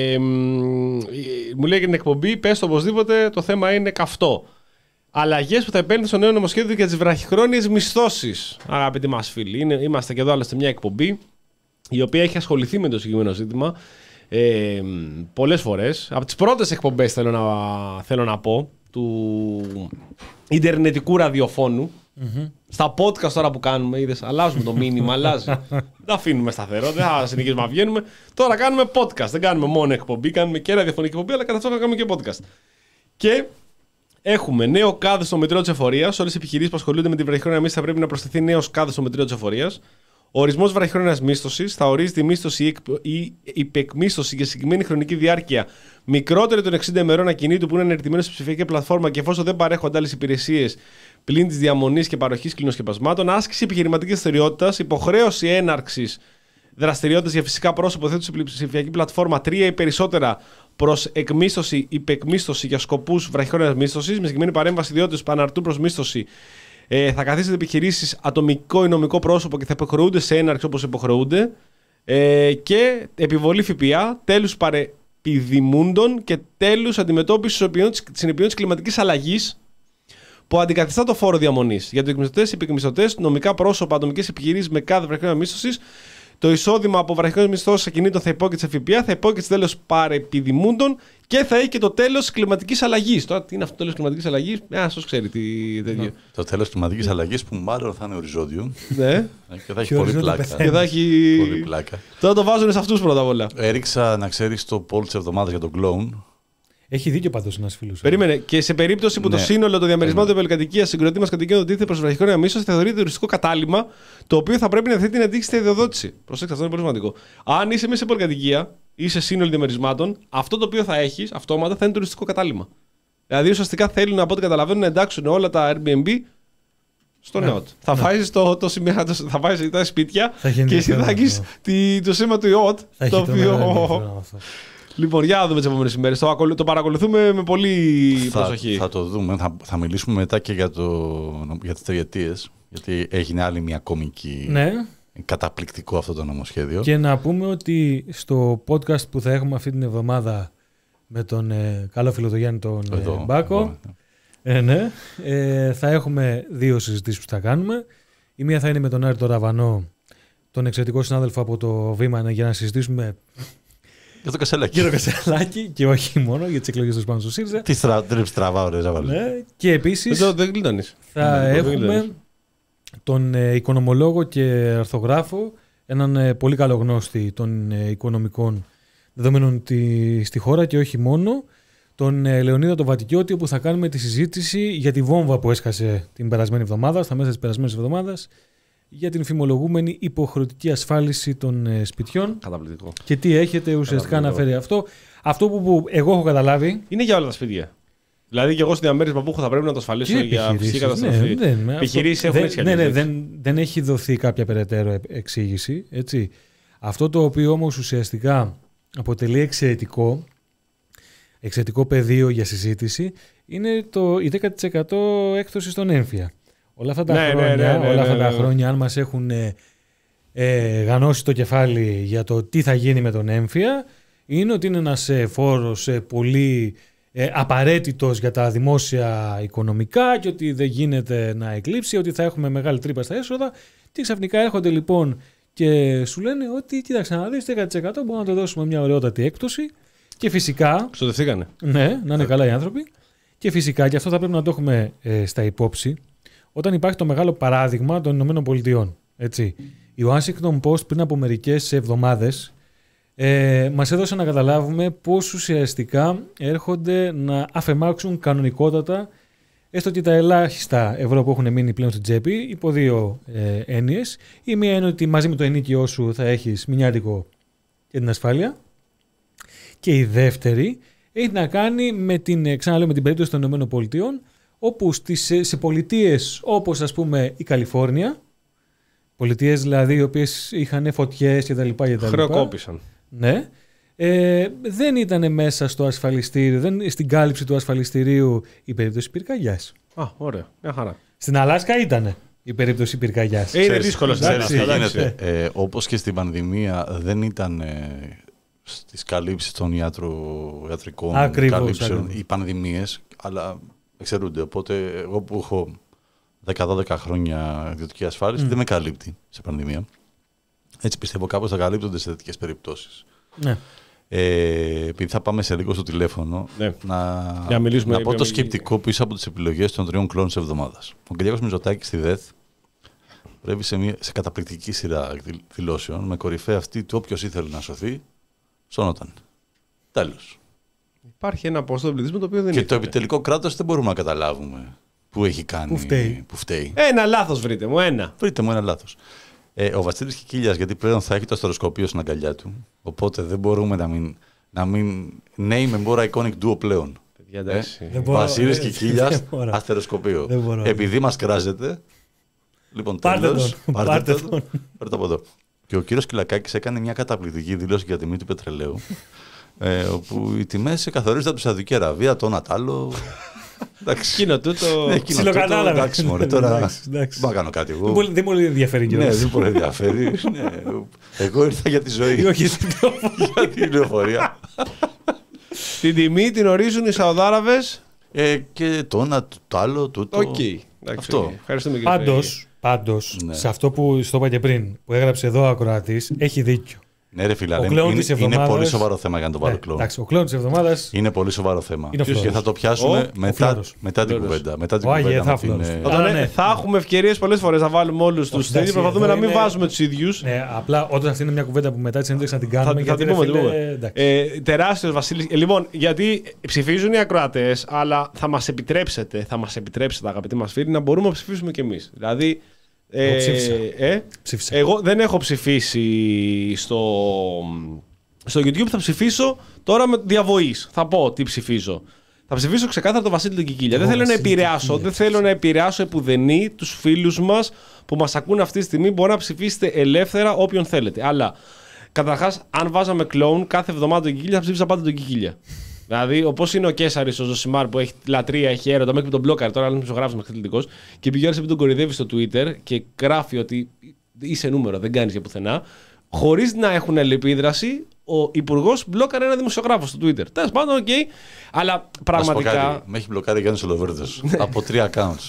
μ, μου λέει για την εκπομπή, πες το οπωσδήποτε, το θέμα είναι καυτό. Αλλαγές που θα επέλθουν στο νέο νομοσχέδιο για τις βραχυχρόνιες μισθώσεις, αγαπητοί μας φίλοι. Είναι, είμαστε και εδώ άλλωστε μια εκπομπή η οποία έχει ασχοληθεί με το συγκεκριμένο ζήτημα ε, πολλές φορές. Από τις πρώτες εκπομπές θέλω να, θέλω να πω του ιντερνετικού ραδιοφώνου. Mm-hmm. Στα podcast τώρα που κάνουμε, είδες, αλλάζουμε το μήνυμα, αλλάζει. Δεν αφήνουμε σταθερό, δεν θα συνεχίσουμε να βγαίνουμε. Τώρα κάνουμε podcast, δεν κάνουμε μόνο εκπομπή, κάνουμε και ραδιοφωνική εκπομπή, αλλά κατά αυτό θα κάνουμε και podcast. Και έχουμε νέο κάδο στο Μητρό της Εφορίας. Όλες οι επιχειρήσεις που ασχολούνται με την βραχυχρόνια μίσθωση θα πρέπει να προσθεθεί νέος κάδο στο Μητρό της Εφορίας. Ο ορισμός βραχυχρόνιας μίσθωσης θα ορίζει τη μίσθωση ή εκ- ή υπεκμίσθωση για συγκεκριμένη χρονική διάρκεια μικρότερη των εξήντα ημερών ακινήτου που είναι ανερτημένο σε ψηφιακή πλατφόρμα και εφόσον δεν παρέχονται άλλες υπηρεσίες πλην της διαμονής και παροχής κλινοσκεπασμάτων, άσκηση επιχειρηματικής δραστηριότητας, υποχρέωση έναρξης δραστηριότητας για φυσικά πρόσωπα θέτουν σε ψηφιακή πλατφόρμα τρία ή περισσότερα προς εκμίσθωση, υπεκμίσθωση για σκοπούς βραχυχρόνιας μίσθωσης, με συγκεκριμένη παρέμβαση ιδιότητες που αναρτούν προς μίσθωση. Ε, θα καθίσετε επιχειρήσεις ατομικό ή νομικό πρόσωπο και θα υποχρεούνται σε έναρξη όπως υποχρεούνται. Ε, και επιβολή ΦΠΑ, τέλους παρεπιδημούντων και τέλους αντιμετώπισης συνεπειών της κλιματικής αλλαγής που αντικαθιστά το φόρο διαμονής. Για τους εκμισθωτές, επικμισθωτές, νομικά πρόσωπα, ατομικές επιχειρήσεις με κάθε βραχυχρόνια μίσθωσης, το εισόδημα από βραχυχρόνιες μισθώσεις ακινήτων θα υπόκειται σε ΦΠΑ, θα υπόκειται σε τέλος παρεπιδημούντων και θα έχει και το τέλος κλιματικής αλλαγής. Τώρα, τι είναι αυτό το τέλος κλιματικής αλλαγής, ένα σας ξέρει τι τέτοιο. Το τέλος κλιματικής αλλαγής που μάλλον θα είναι οριζόντιο Ναι. και θα έχει Και πολύ οριζόντιο πλάκα. πεθαίνει. Και θα έχει. Πολύ πλάκα. Τώρα το βάζουν σε αυτούς πρώτα απ' όλα. Έριξα να ξέρεις το poll της εβδομάδας για τον κλόουν. Έχει δίκιο πάντως ένας φίλος. Περίμενε. Και σε περίπτωση που Ναι. το σύνολο των διαμερισμάτων Περίμενε. πολυκατοικίας συγκροτήματος κατοικίων του τίθεται προς βραχυχρόνια μίσος, θεωρείται τουριστικό κατάλημα, το οποίο θα πρέπει να θέτει την αντίστοιχη αδειοδότηση. Προσέξτε, αυτό είναι πολύ σημαντικό. Αν είσαι μέσα σε πολυκατοικία ή σε σύνολο διαμερισμάτων, αυτό το οποίο θα έχεις αυτόματα θα είναι τουριστικό κατάλημα. Δηλαδή ουσιαστικά θέλουν από ό,τι καταλαβαίνουν να εντάξουν όλα τα Airbnb στο Ναι. ΝΕΟΤ. Θα Ναι. βάζεις το, το σημείο, το- θα βάζεις τα σπίτια Θα έχει και εσύ θα ενδιαφέρον έχεις αυτό. τη- το σήμα του ΙΟΤ. Θα Το έχει το οποίο. μεγάλο ενδιαφέρον αυτό. Λοιπόν, για να δούμε τις επόμενες ημέρες. Το, ακολου- το παρακολουθούμε με πολύ Θα, προσοχή. θα το δούμε. Θα, θα μιλήσουμε μετά και για, το, για τις τριετίες. Γιατί έγινε άλλη μια κομική. Ναι. Καταπληκτικό αυτό το νομοσχέδιο. Και να πούμε ότι στο podcast που θα έχουμε αυτή την εβδομάδα με τον ε, καλό φίλο τον Γιάννη τον ε, Εδώ, Μπάκο, εδώ, ε, ναι, ε, θα έχουμε δύο συζητήσεις που θα κάνουμε. Η μία θα είναι με τον Άρη τον Ραβανό, τον εξαιρετικό συνάδελφο από το Βήμα, για να συζητήσουμε Για το Κασελάκι. για το Κασελάκι και όχι μόνο για τις εκλογές του Σπάνου του ΣΥΡΙΖΑ. Τι στραβάω, ρε Ζαβαλή. Ναι, και επίσης Δεν το- δεν γλιτώνεις. θα Ναι, δεν έχουμε γλιτώνεις. τον ε, οικονομολόγο και αρθογράφο, έναν ε, πολύ καλό γνώστη των ε, οικονομικών δεδομένων τη, στη χώρα και όχι μόνο, τον ε, Λεωνίδα τον Βατικιώτη, όπου θα κάνουμε τη συζήτηση για τη βόμβα που έσκασε την περασμένη εβδομάδα, στα μέσα της περασμένης εβδομάδας, για την φημολογούμενη υποχρεωτική ασφάλιση των ε, σπιτιών Καταπληκτικό. και τι έχετε ουσιαστικά να φέρει αυτό. Αυτό που, που εγώ έχω καταλάβει. Είναι για όλα τα σπίτια. Δηλαδή και εγώ στο διαμέρισμα που έχω θα πρέπει να το ασφαλίσω Και για φυσική επιχειρήσεις, καταστροφή. ναι, δεν- Επιχειρήσεις αυτό- έχουν δεν- έτσι κι ναι, ναι, αλλιώς, δεν, δεν έχει δοθεί κάποια περαιτέρω ε- εξήγηση. Έτσι. Αυτό το οποίο όμως ουσιαστικά αποτελεί εξαιρετικό, εξαιρετικό πεδίο για συζήτηση είναι το, η δέκα τοις εκατό έκπτωση στον έμφυα. Όλα αυτά τα Ναι, ναι, χρόνια, ναι, ναι, όλα αυτά ναι, τα ναι. χρόνια αν μας έχουν ε, ε, γανώσει το κεφάλι για το τι θα γίνει με τον έμφυα, είναι ότι είναι ένας ε, φόρος ε, πολύ ε, απαραίτητος για τα δημόσια οικονομικά και ότι δεν γίνεται να εκλείψει, ότι θα έχουμε μεγάλη τρύπα στα έσοδα. Και ξαφνικά έρχονται λοιπόν και σου λένε ότι κοίταξε να δεις δέκα τοις εκατό μπορούμε να το δώσουμε μια ωραιότατη έκπτωση και φυσικά, Ξοδευτήκανε. ναι, να είναι καλά οι άνθρωποι, και φυσικά και αυτό θα πρέπει να το έχουμε ε, στα υπόψη όταν υπάρχει το μεγάλο παράδειγμα των Ηνωμένων Πολιτειών. Έτσι. Η Washington Post πριν από μερικές εβδομάδες ε, μας έδωσε να καταλάβουμε πώς ουσιαστικά έρχονται να αφαιμάξουν κανονικότατα έστω και τα ελάχιστα ευρώ που έχουν μείνει πλέον στην τσέπη υπό δύο ε, έννοιες. Η μία είναι ότι μαζί με το ενίκιο σου θα έχεις μηνιάτικο και την ασφάλεια. Και η δεύτερη έχει να κάνει με την, ε, ξαναλέω, με την περίπτωση των ΗΠΑ, όπου στις, σε, σε πολιτείες όπως ας πούμε η Καλιφόρνια, πολιτείες δηλαδή οι οποίες είχαν φωτιές κτλ. Χρεοκόπησαν. Ναι. Ε, δεν ήταν μέσα στο ασφαλιστήριο, δεν, στην κάλυψη του ασφαλιστηρίου η περίπτωση πυρκαγιάς. Α, ωραία. Μια χαρά. Στην Αλάσκα ήταν η περίπτωση πυρκαγιάς. Ε, είναι Ξέρεις- δύσκολο στην ξέρεις τι Ελλάδα, γίνεται. Ε, όπως και στην πανδημία δεν ήταν ε, στις καλύψεις των ιατρο, ιατρικών Ακριβώς, καλύψεων ακριβώς. οι πανδημίες, αλλά εξαιρούνται. Οπότε εγώ που έχω δέκα δώδεκα χρόνια ιδιωτική ασφάλιση Mm. δεν με καλύπτει σε πανδημία. Έτσι πιστεύω κάπως θα καλύπτονται σε τέτοιες περιπτώσεις. Ναι. Ε, επειδή θα πάμε σε λίγο στο τηλέφωνο, Ναι. να, Για να μιλήσουμε να για πω το μια- σκεπτικό πίσω από τις επιλογές των τριών κλόνων της εβδομάδας. Ο Κυριάκος Μητσοτάκης στη ΔΕΘ πρέπει σε, μια, σε καταπληκτική σειρά δηλ- δηλώσεων, με κορυφαία αυτή του όποιος ήθελε να σωθεί, σώνονταν. Τέλος. Υπάρχει ένα ποσοστό του πληθυσμού το οποίο δεν Και είναι. το επιτελικό κράτος δεν μπορούμε να καταλάβουμε που έχει κάνει. Που φταίει. Που φταίει. Ένα λάθος βρείτε μου, ένα. Βρείτε μου ένα λάθος. Ε, ο Βασίλης Κικίλιας, γιατί πλέον θα έχει το αστεροσκοπείο στην αγκαλιά του, οπότε δεν μπορούμε να μην, να μην name and more iconic duo πλέον. Παιδιά, εντάξει. Δεν μπορώ, Βασίλης δεν- Κικίλιας, δεν μπορώ. αστεροσκοπείο. Δεν μπορώ. Επειδή μας κράζεται, λοιπόν Πάρτε τέλος, τον, πάρτε τον. πάρτε το από εδώ. Και ο κύριος Κυλακάκης έκανε μια καταπληκτική δήλωση για τιμή του πετρελαίου, ε, όπου οι τιμές καθορίζονται από τη Σαουδική Αραβία, το Νατάλο. Εντάξει. Εκείνο τούτο. Ναι, εκείνο τούτο, Ψιλοκατάλαβα. εντάξει, μωρέ, τώρα Εντάξει, εντάξει. δεν μπορώ να κάνω κάτι εγώ. Δεν πολύ- Δεν πολύ ενδιαφέρει Ναι, κιόλας. δεν πολύ ενδιαφέρει. Ναι. Εγώ ήρθα για τη ζωή, Όχι, στην για την λεωφορεία. Την τιμή την ορίζουν οι Σαουδάραβες. Ε, και το ένα, το άλλο, τούτο. Οκ. Εντάξει, Αυτό. Ευχαριστούμε κύριε Πάντως, πάντως Ναι. σε αυτό που στο είπα και πριν, που έγραψε εδώ ο ακροατής, έχει δίκιο. Ναι, ρε φίλε, Ο είναι, κλόουν είναι, της είναι εβδομάδας- πολύ σοβαρό θέμα για να το βάλω Ναι, κλόουν. εντάξει, ο κλόουν της εβδομάδας. Είναι πολύ σοβαρό θέμα. Είναι ο Και Φλόρος. θα το πιάσουμε Ο- μετά, Φλόρος. μετά την Φλόρος. κουβέντα. Μετά την Ο κουβέντα Άγιε, με θα την, Φλόρος. ε, Όταν, Άρα, ε, ναι. θα έχουμε ευκαιρίες πολλές φορές να βάλουμε όλους τους εντάξει, ίδιους. Προσπαθούμε εδώ να μην είναι- βάζουμε τους ίδιους. Ναι, απλά όταν αυτή είναι μια κουβέντα που μετά τη συνέντευξη να την Θα, κάνουμε. θα γιατί, την ρε πούμε, την φίλε, πούμε. εντάξει. Ε, τεράστιος Βασίλης. Ε, λοιπόν, γιατί ψηφίζουν οι ακροατές, αλλά θα μας επιτρέψετε, θα μας επιτρέψετε, αγαπητοί μας φίλοι, να μπορούμε να ψηφίσουμε κι εμείς. Δηλαδή. Ε, Εγώ ψήφισα. ε, Ψήφισα. εγώ δεν έχω ψηφίσει στο, στο YouTube, θα ψηφίσω τώρα με διαβοής. Θα πω τι ψηφίζω. Θα ψηφίσω ξεκάθαρα τον Βασίλη τον Κικίλια. Δεν Εγώ, θέλω να Βασίλη επηρεάσω, Κικίλια δεν θέλω να επηρεάσω επουδενή τους φίλους μας που μας ακούν αυτή τη στιγμή. Μπορεί να ψηφίσετε ελεύθερα όποιον θέλετε. Αλλά καταρχάς, αν βάζαμε κλόουν κάθε εβδομάδα τον Κικίλια, θα ψήφισα πάντα τον Κικίλια. Δηλαδή, όπως είναι ο Κέσαρης, ο Ζωσιμάρ που έχει λατρεία, έχει έρωτα, μέχρι που τον μπλόκαρε τώρα, αλλά είναι μισογράφος μέχρι αθλητικός, και πηγαίνει επειδή τον κορυδεύει στο Twitter και γράφει ότι είσαι νούμερο, δεν κάνεις για πουθενά, χωρίς να έχουν αλληλεπίδραση, ο υπουργός μπλόκαρε ένα δημοσιογράφο στο Twitter. Τέλος πάντων, οκ. Okay, αλλά να σου πω πραγματικά. κάτι, με έχει μπλοκάρει ο Γιάννης Ολοβέρδος από τρία accounts.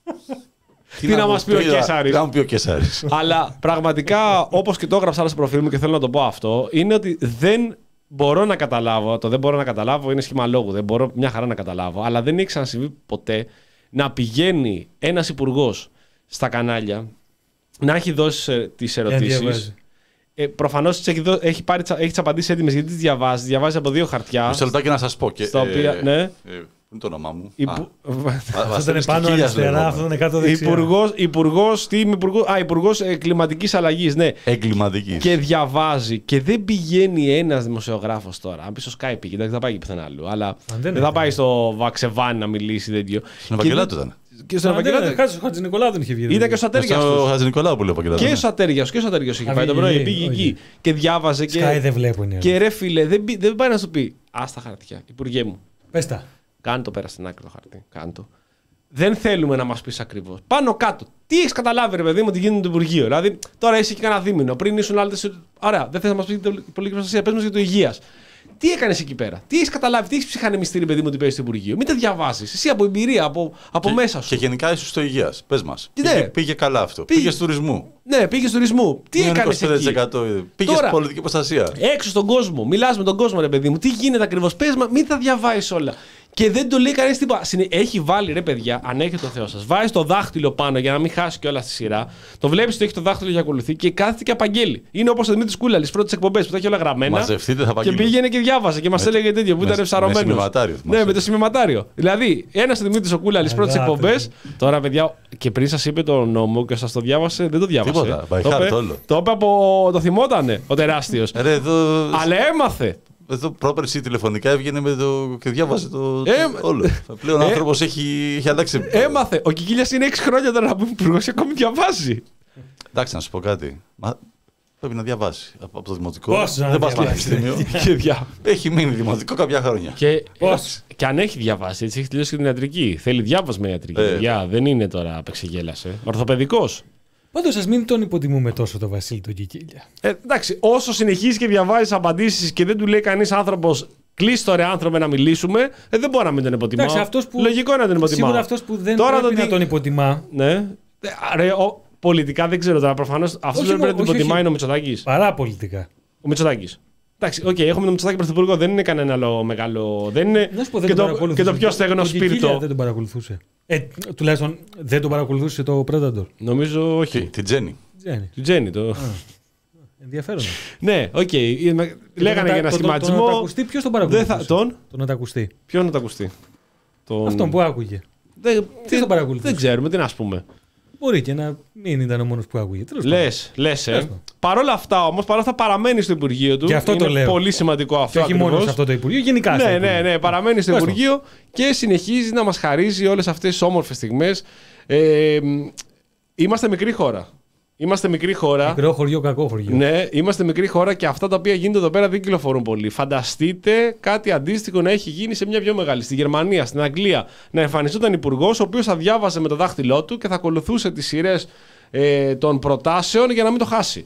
Τι να μας πει ο Κέσαρης. Τι να μου πει ο Κέσαρης. Αλλά πραγματικά, όπως και το έγραψα άλλο στο προφίλ μου και θέλω να το πω αυτό, είναι ότι δεν μπορώ να καταλάβω. Το δεν μπορώ να καταλάβω είναι σχήμα λόγου. Δεν μπορώ μια χαρά να καταλάβω. Αλλά δεν έχει ξανασυμβεί ποτέ να πηγαίνει ένας υπουργός στα κανάλια, να έχει δώσει τις ερωτήσεις. Ε, προφανώς τις έχει, δω- έχει, πάρει, τσα- έχει τις απαντήσεις έτοιμες γιατί τις διαβάζει. Διαβάζει από δύο χαρτιά. Μισό λεπτάκι να σας πω. Και, Στα οποία- ναι. ε, πού είναι το όνομά μου. Υπου- Α, Αυτό ήταν Βασίλης πάνω Κικίλιας αριστερά, λέγομαι. αυτό ήταν κάτω δεξιά. Υπουργός, υπουργός, τι είμαι, υπουργός, α, υπουργός ε, κλιματικής αλλαγής, ναι. Εγκληματικής. Και διαβάζει και δεν πηγαίνει ένας δημοσιογράφος τώρα. Αν πει στο Skype πήγε, εντάξει, θα πάει και πουθενά αλλού. Αλλά δεν, δεν θα έκανε. πάει στο Βαξεβάνι να μιλήσει τέτοιο. Στον Ευαγγελάτο ήταν. Και στον Ευαγγελάτο. Ο Χατζη Νικολάου δεν είχε βγει. Ήταν και ο Σατέριας. Ο Χατζηνικολάου που λέει ο Ευαγγελάτος. Και ο Σατέριας. Και ο Σατέριας είχε Α, πάει το βγήκε, πρωί. Πήγε όχι. εκεί και διάβαζε. Sky Και, δεν βλέπω είναι. και ρε φίλε, δεν, πη- δεν πάει να σου πει. Α τα χαρτιά, Υπουργέ μου. Πες τα. Κάνε το πέρα στην άκρη το χαρτί. Κάνε το. Δεν θέλουμε να μα πει ακριβώ. Πάνω κάτω. Τι έχει καταλάβει, ρε παιδί μου, ότι γίνεται το Υπουργείο. Δηλαδή, τώρα είσαι και κανένα δίμηνο. Πριν ήσουν άλλοι. Ωραία, δεν θε να μα πει την πολιτική προστασία. Πε μα για το υγεία. Τι έκανε εκεί πέρα. Τι έχει καταλάβει, τι έχει ψυχανεμιστεί, ρε παιδί μου, ότι παίζει στο Υπουργείο. Μην τα διαβάζει. Εσύ από εμπειρία, από, από Και- μέσα σου. Και γενικά είσαι στο υγείας. Πες μας. Ναι. Πήγε, πήγε καλά αυτό. Πήγε- Πήγε τουρισμού. Ναι, πήγε τουρισμού. Τι Μείον έκανε είκοσι πέντε τοις εκεί. εκατό. Πήγε Τώρα- πολιτική προστασία. Έξω στον κόσμο. Μιλά με τον κόσμο, ρε παιδί μου. Τι γίνεται ακριβώ. Πε μα, μην τα διαβάζει όλα. Και δεν το λέει κανεί τίποτα. Συνε- Έχει βάλει, ρε παιδιά, αν έχετε το Θεό σα, βάζει το δάχτυλο πάνω για να μην χάσει κιόλα στη σειρά. Το βλέπει ότι έχει το δάχτυλο για ακολουθεί και κάθεται και απαγγέλει. Είναι όπω ο Δημήτρη Κούλαλη, πρώτε εκπομπέ που τα έχει όλα γραμμένα. Μαζευτείτε, θα Και απαγγείλω. πήγαινε και διάβαζε και μα Με- έλεγε τέτοιο που με- ήταν ψαρωμένο. με σημειωματάριο, Ναι, θυμάσαι. με το σημειωματάριο. Δηλαδή, ένα ο Δημήτρη ο Κούλαλη, πρώτε Αγάπη. εκπομπέ. Τώρα, παιδιά, και πριν σα είπε το νόμο και σα το διάβασε, δεν το διάβασε. Τίποτα, by Το heart είπε- όλο. Το είπε από. Το θυμότανε ο τεράστιο. Ρε, εδώ, Αλλά έμαθε. εδώ πρόπερση τηλεφωνικά έβγαινε με το, και διάβαζε το, Ε, το όλο. Πλέον ο ε, άνθρωπος έχει, έχει αλλάξει. Έμαθε. Ο Κικίλιας είναι έξι χρόνια τώρα να πούμε υπουργό και ακόμη διαβάζει. Εντάξει, να σου πω κάτι. Μα, πρέπει να διαβάσει. Από, από το δημοτικό. Πώς να δεν πας διαβάσει. πανεπιστήμιο. και, δια... Έχει μείνει δημοτικό κάποια χρόνια. και, Πώς? και αν έχει διαβάσει, έτσι έχει τελειώσει και την ιατρική. Θέλει διάβασμα ιατρική. Ε. παιδιά. Δεν είναι τώρα απεξεγέλασε. Ορθοπαιδικός. Πάντως ας μην τον υποτιμούμε τόσο το Βασίλη τον Κικίλια. Ε, εντάξει, όσο συνεχίζει και διαβάζει απαντήσει και δεν του λέει κανεί άνθρωπο, κλείσει το ρε άνθρωπε να μιλήσουμε, ε, δεν μπορεί να μην τον υποτιμά. Εντάξει, αυτός που, Λογικό είναι να τον υποτιμά. σίγουρα αυτός που δεν Τώρα πρέπει το να τι- τον υποτιμά. Ναι. Ε, Ρε, ο, πολιτικά δεν ξέρω τώρα. Προφανώ αυτό Όχι, που πρέπει να τον όχι, υποτιμά όχι. είναι ο Μητσοτάκης. Παρά πολιτικά. Ο Μητσοτάκης. Εντάξει, οκ, έχουμε τον Μητσοτάκη πρωθυπουργό, δεν είναι κανένα άλλο μεγάλο. Δεν είναι Να σου πω, δεν και, τον το, και παρακολουθούσε. το πιο στεγνό Τον Κικίλια σπίρτο. δεν τον παρακολουθούσε. Ε, τουλάχιστον δεν τον παρακολουθούσε το Predator. Νομίζω όχι. Τη- Την Τζέννη. Τζένι. Του Τζένι. Το... Ενδιαφέρον. ναι, οκ. Λέγανε για ένα Τον σχηματισμό. Ατακουστή ποιος τον Δεν παρακολουθούσε. θα... Τον. Τον Ατακουστή. Ποιον να το ακουστεί. Τον... Αυτόν που άκουγε. Δεν, Ποιος τον παρακολουθούσε. δεν ξέρουμε, τι να σου πούμε. Μπορεί και να μην ήταν ο μόνος που άκουγε. Τέλος Λε, πάντων. λε. Ε. πάντων. Παρ' όλα αυτά όμω, παρ' όλα αυτά παραμένει στο Υπουργείο του. Και αυτό είναι το λέω. πολύ σημαντικό αυτό. Και όχι μόνο ακριβώς. σε αυτό το Υπουργείο, γενικά στο Ναι, Υπουργείο. ναι, ναι, παραμένει στο Πες το. Υπουργείο και συνεχίζει να μας χαρίζει όλες αυτές τις όμορφες στιγμές. Ε, είμαστε μικρή χώρα. Είμαστε μικρή χώρα. Μικρό χωριό, κακό χωριό. Ναι, είμαστε μικρή χώρα και αυτά τα οποία γίνονται εδώ πέρα δεν κυκλοφορούν πολύ. Φανταστείτε κάτι αντίστοιχο να έχει γίνει σε μια πιο μεγάλη. Στη Γερμανία, στην Αγγλία, να εμφανιζόταν υπουργό, ο οποίος θα διάβαζε με το δάχτυλό του και θα ακολουθούσε τις σειρές ε, των προτάσεων για να μην το χάσει.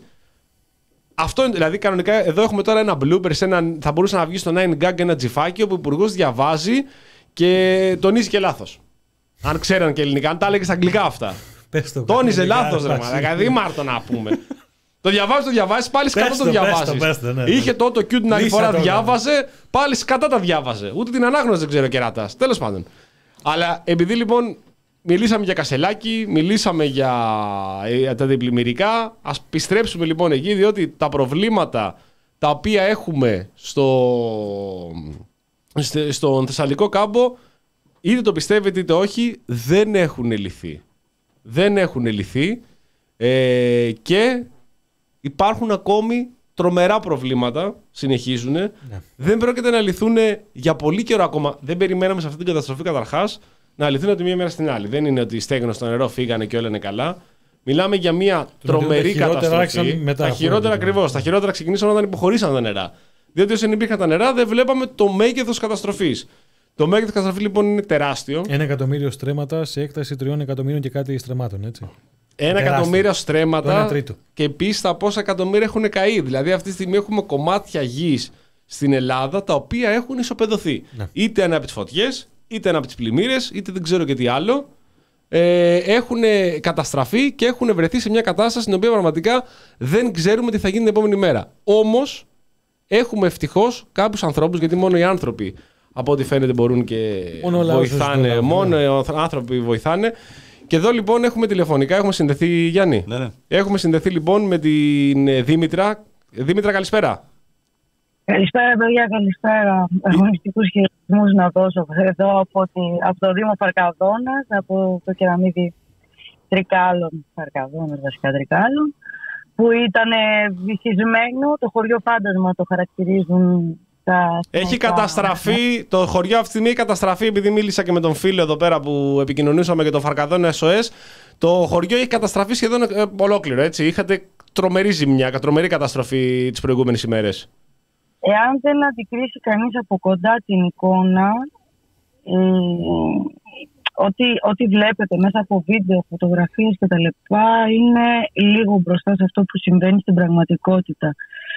Αυτό είναι, δηλαδή κανονικά εδώ έχουμε τώρα ένα blooper, σε ένα, θα μπορούσε να βγει στο nine gag ένα τζιφάκι όπου ο υπουργός διαβάζει και τονίζει και λάθος. Αν ξέραν και ελληνικά, αν τα έλεγε στα αγγλικά αυτά. Πες το. Τόνιζε Κανονικά, λάθος ρε εντάξει. μαλάκα, δήμαρτο να πούμε. Το διαβάζει, το διαβάζει, πάλι σκατά το διαβάζει. Ναι, είχε ναι. το AutoCue την άλλη Λύσα φορά, το, διάβαζε, πάλι σκατά τα διάβαζε. Ούτε την ανάγνωση δεν ξέρει ο κεράτας. Τέλος πάντων. Αλλά επειδή λοιπόν μιλήσαμε για Κασελάκη, μιλήσαμε για τα διπλημμυρικά, ας επιστρέψουμε λοιπόν εκεί, διότι τα προβλήματα τα οποία έχουμε στο, στον Θεσσαλικό κάμπο, είτε το πιστεύετε είτε όχι, δεν έχουν λυθεί. Δεν έχουν λυθεί ε, και υπάρχουν ακόμη τρομερά προβλήματα, συνεχίζουν. Ναι. Δεν πρόκειται να λυθούν για πολύ καιρό ακόμα. Δεν περιμέναμε σε αυτή την καταστροφή καταρχάς να λυθούν από τη μία μέρα στην άλλη. Δεν είναι ότι στέγνωσε στο νερό, φύγανε και όλα είναι καλά. Μιλάμε για μια τρομερή καταστροφή. Τα χειρότερα ακριβώς. Τα χειρότερα ξεκινήσαν όταν υποχωρήσαν τα νερά. Διότι όσοι υπήρχαν τα νερά, δεν βλέπαμε το μέγεθος καταστροφής. Το μέγεθος καταστροφή λοιπόν είναι τεράστιο. Ένα εκατομμύριο στρέμματα σε έκταση τριών εκατομμύριων και κάτι στρεμμάτων, έτσι. Ένα εκατομμύριο στρέμματα ένα και επίσης τα πόσα εκατομμύρια έχουν καεί. Δηλαδή, αυτή τη στιγμή έχουμε κομμάτια γης στην Ελλάδα τα οποία έχουν ισοπεδωθεί. Ναι. Είτε ένα από τις φωτιές, είτε ένα από τις πλημμύρες, είτε δεν ξέρω και τι άλλο. Ε, έχουν καταστραφεί και έχουν βρεθεί σε μια κατάσταση στην οποία πραγματικά δεν ξέρουμε τι θα γίνει την επόμενη μέρα. Όμως, έχουμε ευτυχώς κάποιους ανθρώπους, γιατί μόνο οι άνθρωποι από ό,τι φαίνεται μπορούν και μόνο βοηθάνε. Μόνο οι άνθρωποι βοηθάνε. Και εδώ λοιπόν έχουμε τηλεφωνικά, έχουμε συνδεθεί, Γιάννη. Ναι, ναι. Έχουμε συνδεθεί λοιπόν με την Δήμητρα. Δήμητρα, καλησπέρα. Καλησπέρα, παιδιά, καλησπέρα. Αγωνιστικούς χειρισμούς να δώσω εδώ από, τη, από το Δήμο Φαρκαδόνας, από το κεραμίδι Τρικάλων, Φαρκαδόνας βασικά Τρικάλων, που ήταν βυθισμένο, το χωριό φάντασμα το χαρακτηρίζουν. Τα... Έχει καταστραφεί, το χωριό αυτή τη στιγμή έχει καταστραφεί, επειδή μίλησα και με τον φίλο εδώ πέρα που επικοινωνούσαμε για το Φαρκαδόνα ες ο ες. Το χωριό έχει καταστραφεί σχεδόν ε, ολόκληρο, έτσι. Είχατε τρομερή ζημιά, τρομερή καταστροφή τις προηγούμενες ημέρες. Εάν δεν αντικρίσει κανείς από κοντά την εικόνα, ε, ό,τι, ό,τι βλέπετε μέσα από βίντεο, φωτογραφίες κτλ. Είναι λίγο μπροστά σε αυτό που συμβαίνει στην πραγματικότητα.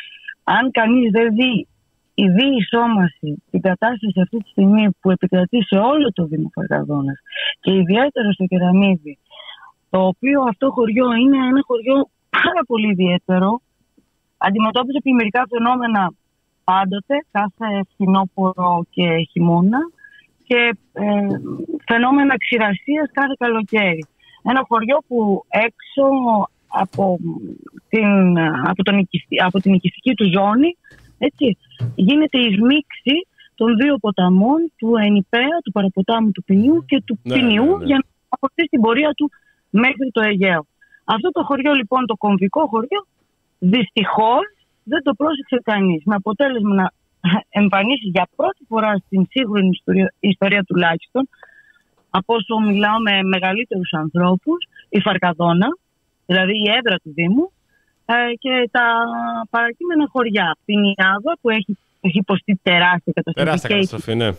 Αν κανείς δεν δει η διεισόμαση, την κατάσταση αυτή τη στιγμή που επικρατεί σε όλο το Δήμο Φαρκαδόνας και ιδιαίτερα στο Κεραμίδι, το οποίο αυτό χωριό είναι ένα χωριό πάρα πολύ ιδιαίτερο, αντιμετώπιζε πλημμυρικά φαινόμενα πάντοτε, κάθε φθινόπωρο και χειμώνα, και ε, φαινόμενα ξηρασίας κάθε καλοκαίρι. Ένα χωριό που έξω από την, από τον, από την οικιστική του ζώνη, έτσι, γίνεται η σμίξη των δύο ποταμών, του Ενιπέα, του παραποτάμου του Ποινιού και του ναι, Ποινιού, ναι, ναι. για να αποκτήσει την πορεία του μέχρι το Αιγαίο. Αυτό το χωριό λοιπόν, το κομβικό χωριό, δυστυχώς δεν το πρόσεξε κανείς. Με αποτέλεσμα να εμφανίσει για πρώτη φορά στην σύγχρονη ιστορία, ιστορία τουλάχιστον, από όσο μιλάω με μεγαλύτερους ανθρώπους, η Φαρκαδόνα, δηλαδή η έδρα του Δήμου, και τα παρακείμενα χωριά. Πινιάδα που έχει, έχει υποστεί τεράστια καταστροφή. Τεράστια καταστροφή, ναι.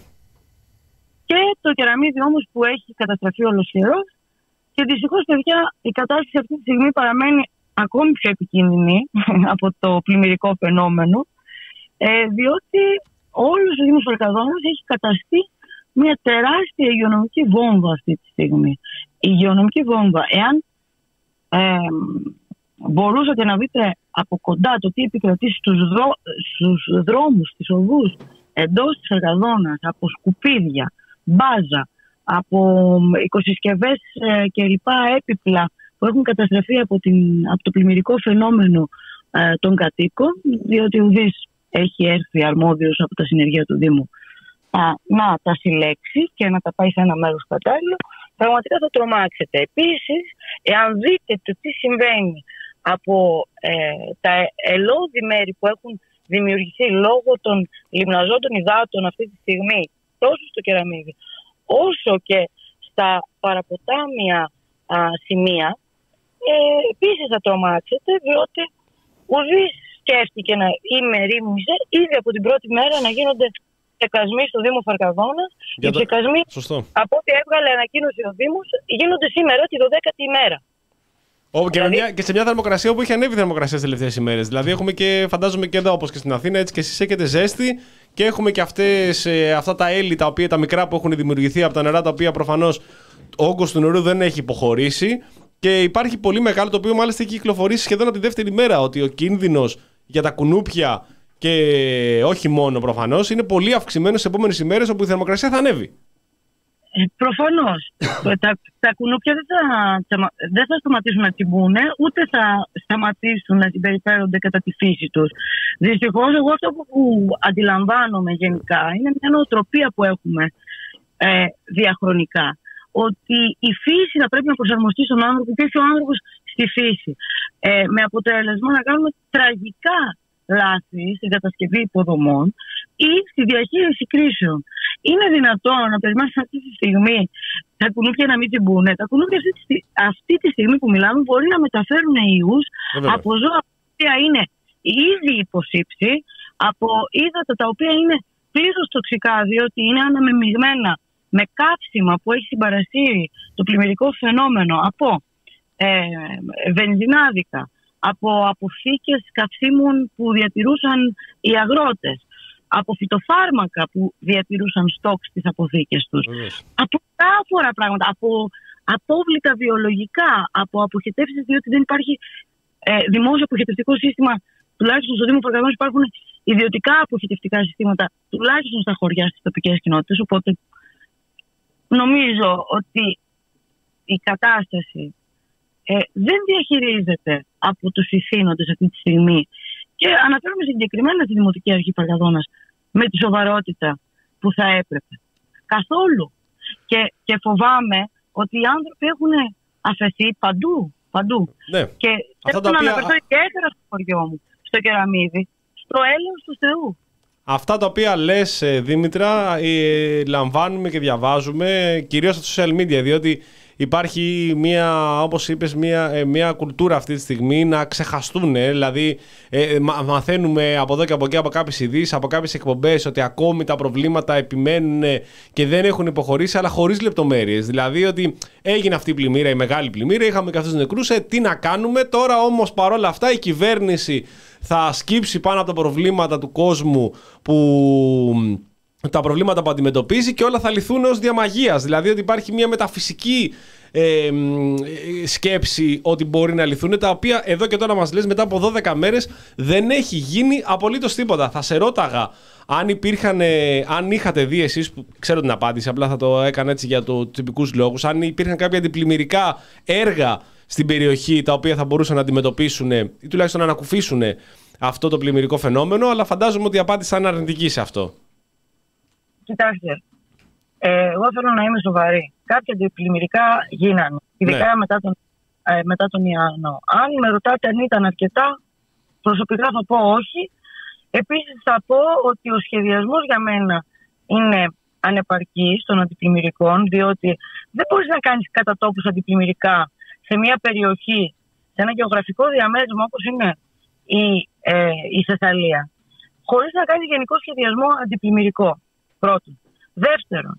Και το Κεραμίδι όμως που έχει καταστραφεί ολοσχερός. Και δυστυχώς, παιδιά, η κατάσταση αυτή τη στιγμή παραμένει ακόμη πιο επικίνδυνη από το πλημμυρικό φαινόμενο, ε, διότι όλος ο Δήμος Φαρκαδόνας έχει καταστεί μια τεράστια υγειονομική βόμβα αυτή τη στιγμή. Η υγειονομική βόμβα, εάν ε, μπορούσατε να δείτε από κοντά το τι επικρατεί στους, δρό, στους δρόμους, στις οδούς εντός της Φαρκαδόνας, από σκουπίδια, μπάζα, από οικοσυσκευές ε, και λοιπά έπιπλα που έχουν καταστραφεί από, την, από το πλημμυρικό φαινόμενο ε, των κατοίκων, διότι ουδής έχει έρθει αρμόδιος από τα συνεργεία του Δήμου α, να τα συλλέξει και να τα πάει σε ένα μέρος κατάλληλο, πραγματικά θα τρομάξετε. Επίσης, εάν δείτε το τι συμβαίνει από ε, τα ελώδη μέρη που έχουν δημιουργηθεί λόγω των λιμναζόντων υδάτων αυτή τη στιγμή, τόσο στο Κεραμίδι όσο και στα παραποτάμια α, σημεία, ε, επίσης θα τρομάξετε, διότι ουδής σκέφτηκε να ή μερίμνησε ήδη από την πρώτη μέρα να γίνονται ψεκασμοί στο Δήμο Φαρκαδόνας. Οι το... ψεκασμοί, από ό,τι έβγαλε ανακοίνωση ο Δήμος, γίνονται σήμερα τη δωδέκατη ημέρα. Oh, και, δηλαδή... μια, και σε μια θερμοκρασία όπου έχει ανέβει η θερμοκρασία τις τελευταίες ημέρες. Δηλαδή, έχουμε και, φαντάζομαι και εδώ όπως και στην Αθήνα, έτσι και εσείς έχετε ζέστη και έχουμε και αυτές, ε, αυτά τα έλλη τα, οποία, τα μικρά που έχουν δημιουργηθεί από τα νερά, τα οποία προφανώς ο όγκος του νερού δεν έχει υποχωρήσει. Και υπάρχει πολύ μεγάλο, το οποίο μάλιστα έχει κυκλοφορήσει σχεδόν από τη δεύτερη μέρα, ότι ο κίνδυνος για τα κουνούπια και όχι μόνο προφανώς είναι πολύ αυξημένος στις επόμενες ημέρες, όπου η θερμοκρασία θα ανέβει. Ε, προφανώς. τα, τα κουνούπια δεν θα, δεν θα σταματήσουν να τσιμπούνε, ούτε θα σταματήσουν να συμπεριφέρονται κατά τη φύση τους. Δυστυχώς, εγώ αυτό που, που αντιλαμβάνομαι γενικά είναι μια νοοτροπία που έχουμε ε, διαχρονικά. Ότι η φύση θα πρέπει να προσαρμοστεί στον άνθρωπο και όχι ο άνθρωπος στη φύση. Ε, με αποτέλεσμα να κάνουμε τραγικά λάθη στην κατασκευή υποδομών ή στη διαχείριση κρίσεων. Είναι δυνατόν να περιμένουμε αυτή τη στιγμή τα κουνούπια να μην τσιμπούνε? Τα κουνούπια αυτή τη, αυτή τη στιγμή που μιλάμε μπορεί να μεταφέρουν ιούς από ζώα τα οποία είναι ήδη υποσύψη, από ύδατα τα οποία είναι πλήρως τοξικά, διότι είναι αναμεμειγμένα με καύσιμα που έχει συμπαρασύρει το πλημμυρικό φαινόμενο από ε, βενζινάδικα, από αποθήκες καυσίμων που διατηρούσαν οι αγρότες, από φυτοφάρμακα που διατηρούσαν στόκ στις αποθήκες τους, mm. από διάφορα πράγματα, από απόβλητα βιολογικά, από αποχετεύσεις, διότι δεν υπάρχει ε, δημόσιο αποχετευτικό σύστημα, τουλάχιστον στο Δήμο Φραγκαδόνος υπάρχουν ιδιωτικά αποχετευτικά συστήματα, τουλάχιστον στα χωριά, στις τοπικές κοινότητες, οπότε νομίζω ότι η κατάσταση ε, δεν διαχειρίζεται από τους ηθήνοντες αυτή τη στιγμή. Και αναφέρομαι συγκεκριμένα στη Δημοτική Αρχή Φραγκαδόνας με τη σοβαρότητα που θα έπρεπε. Καθόλου. Και, και φοβάμαι ότι οι άνθρωποι έχουν αφαιθεί παντού. παντού. Ναι. Και θέλω να οποία... αναφερθώ ιδιαίτερα στο χωριό μου, στο Κεραμίδι, στο έλεος του Θεού. Αυτά τα οποία λες, Δήμητρα, ε, λαμβάνουμε και διαβάζουμε κυρίως στα social media, διότι υπάρχει μια, όπως είπες, μια, μια κουλτούρα αυτή τη στιγμή να ξεχαστούν. Δηλαδή, ε, μα, μαθαίνουμε από εδώ και από εκεί, από κάποιες ειδήσεις, από κάποιες εκπομπές, ότι ακόμη τα προβλήματα επιμένουν και δεν έχουν υποχωρήσει, αλλά χωρίς λεπτομέρειες. Δηλαδή, ότι έγινε αυτή η πλημμύρα, η μεγάλη πλημμύρα, είχαμε και αυτούς τους νεκρούς, ε, τι να κάνουμε. Τώρα όμως, παρόλα αυτά, η κυβέρνηση θα σκύψει πάνω από τα προβλήματα του κόσμου, που τα προβλήματα που αντιμετωπίζει, και όλα θα λυθούν ως διαμαγείας. Δηλαδή ότι υπάρχει μια μεταφυσική ε, σκέψη ότι μπορεί να λυθούν, τα οποία εδώ και τώρα μας λες μετά από δώδεκα μέρες δεν έχει γίνει απολύτως τίποτα. Θα σε ρώταγα αν υπήρχαν, αν είχατε δει εσείς, που ξέρω την απάντηση, απλά θα το έκανα έτσι για το τυπικούς λόγους, αν υπήρχαν κάποια αντιπλημμυρικά έργα στην περιοχή τα οποία θα μπορούσαν να αντιμετωπίσουν ή τουλάχιστον να ανακουφίσουν αυτό το πλημμυρικό φαινόμενο, αλλά φαντάζομαι ότι η απάντηση θα είναι αρνητική σε αυτό. Κοιτάξτε, ε, εγώ θέλω να είμαι σοβαρή. Κάποια αντιπλημμυρικά γίνανε, ειδικά ναι. μετά, τον, ε, μετά τον Ιαννό. Αν με ρωτάτε αν ήταν αρκετά, προσωπικά θα πω όχι. Επίσης θα πω ότι ο σχεδιασμός για μένα είναι ανεπαρκής των αντιπλημμυρικών, διότι δεν μπορείς να κάνεις κατά τόπους αντιπλημμυρικά σε μια περιοχή, σε ένα γεωγραφικό διαμέρισμα όπως είναι η, ε, η Θεσσαλία, χωρίς να κάνεις γενικό σχεδιασμό αντιπλημμυρικό. Πρώτον. Δεύτερον,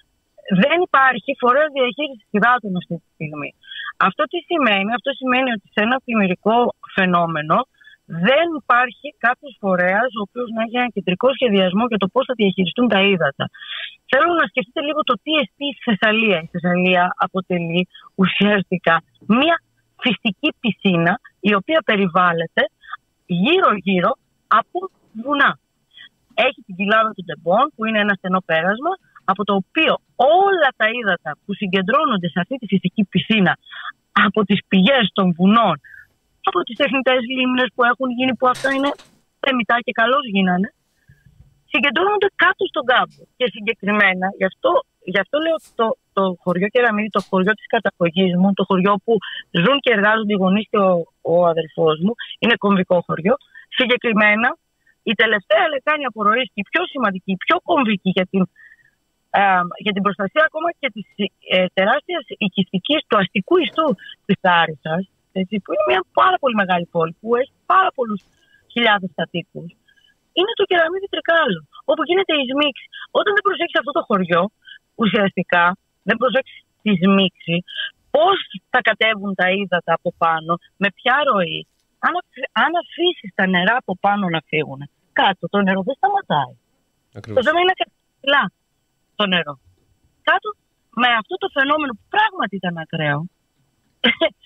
δεν υπάρχει φορέας διαχείρισης υδάτων αυτή τη στιγμή. Αυτό τι σημαίνει? Αυτό σημαίνει ότι σε ένα πλημμυρικό φαινόμενο δεν υπάρχει κάποιος φορέας ο οποίος να έχει ένα κεντρικό σχεδιασμό για το πώς θα διαχειριστούν τα ύδατα. Θέλω να σκεφτείτε λίγο το τι εστί η Θεσσαλία. Η Θεσσαλία αποτελεί ουσιαστικά μια φυσική πισίνα η οποία περιβάλλεται γύρω-γύρω από βουνά. Έχει την κοιλάδα του Ντεμπόν, που είναι ένα στενό πέρασμα, από το οποίο όλα τα ύδατα που συγκεντρώνονται σε αυτή τη φυσική πισίνα από τις πηγές των βουνών, από τις τεχνητές λίμνες που έχουν γίνει, που αυτά είναι θεμιτά και καλώς γίνανε, συγκεντρώνονται κάτω στον κάμπο. Και συγκεκριμένα, γι' αυτό, γι' αυτό λέω το, το χωριό Κεραμίδι, το χωριό της καταγωγής μου, το χωριό που ζουν και εργάζονται οι γονείς και ο, ο αδερφός μου, είναι κομβικό χωριό. Συγκεκριμένα, η τελευταία λεκάνη απορροής, η πιο σημαντική, η πιο κομβική για την, ε, για την προστασία ακόμα και της ε, τεράστιας οικιστικής του αστικού ιστού της Λάρισσας, που είναι μια πάρα πολύ μεγάλη πόλη που έχει πάρα πολλούς χιλιάδες κατοίκους, είναι το Κεραμίδι Τρικάλων, όπου γίνεται η σμίξη. Όταν δεν προσέξεις αυτό το χωριό, ουσιαστικά δεν προσέξεις τη σμίξη, πώς θα κατέβουν τα ύδατα από πάνω, με ποια ροή. Αν, αν αφήσεις τα νερά από πάνω να φύγουν κάτω, το νερό δεν σταματάει. Ακριβώς. Το θέμα είναι κατευθυνά το νερό. Κάτω, με αυτό το φαινόμενο που πράγματι ήταν ακραίο,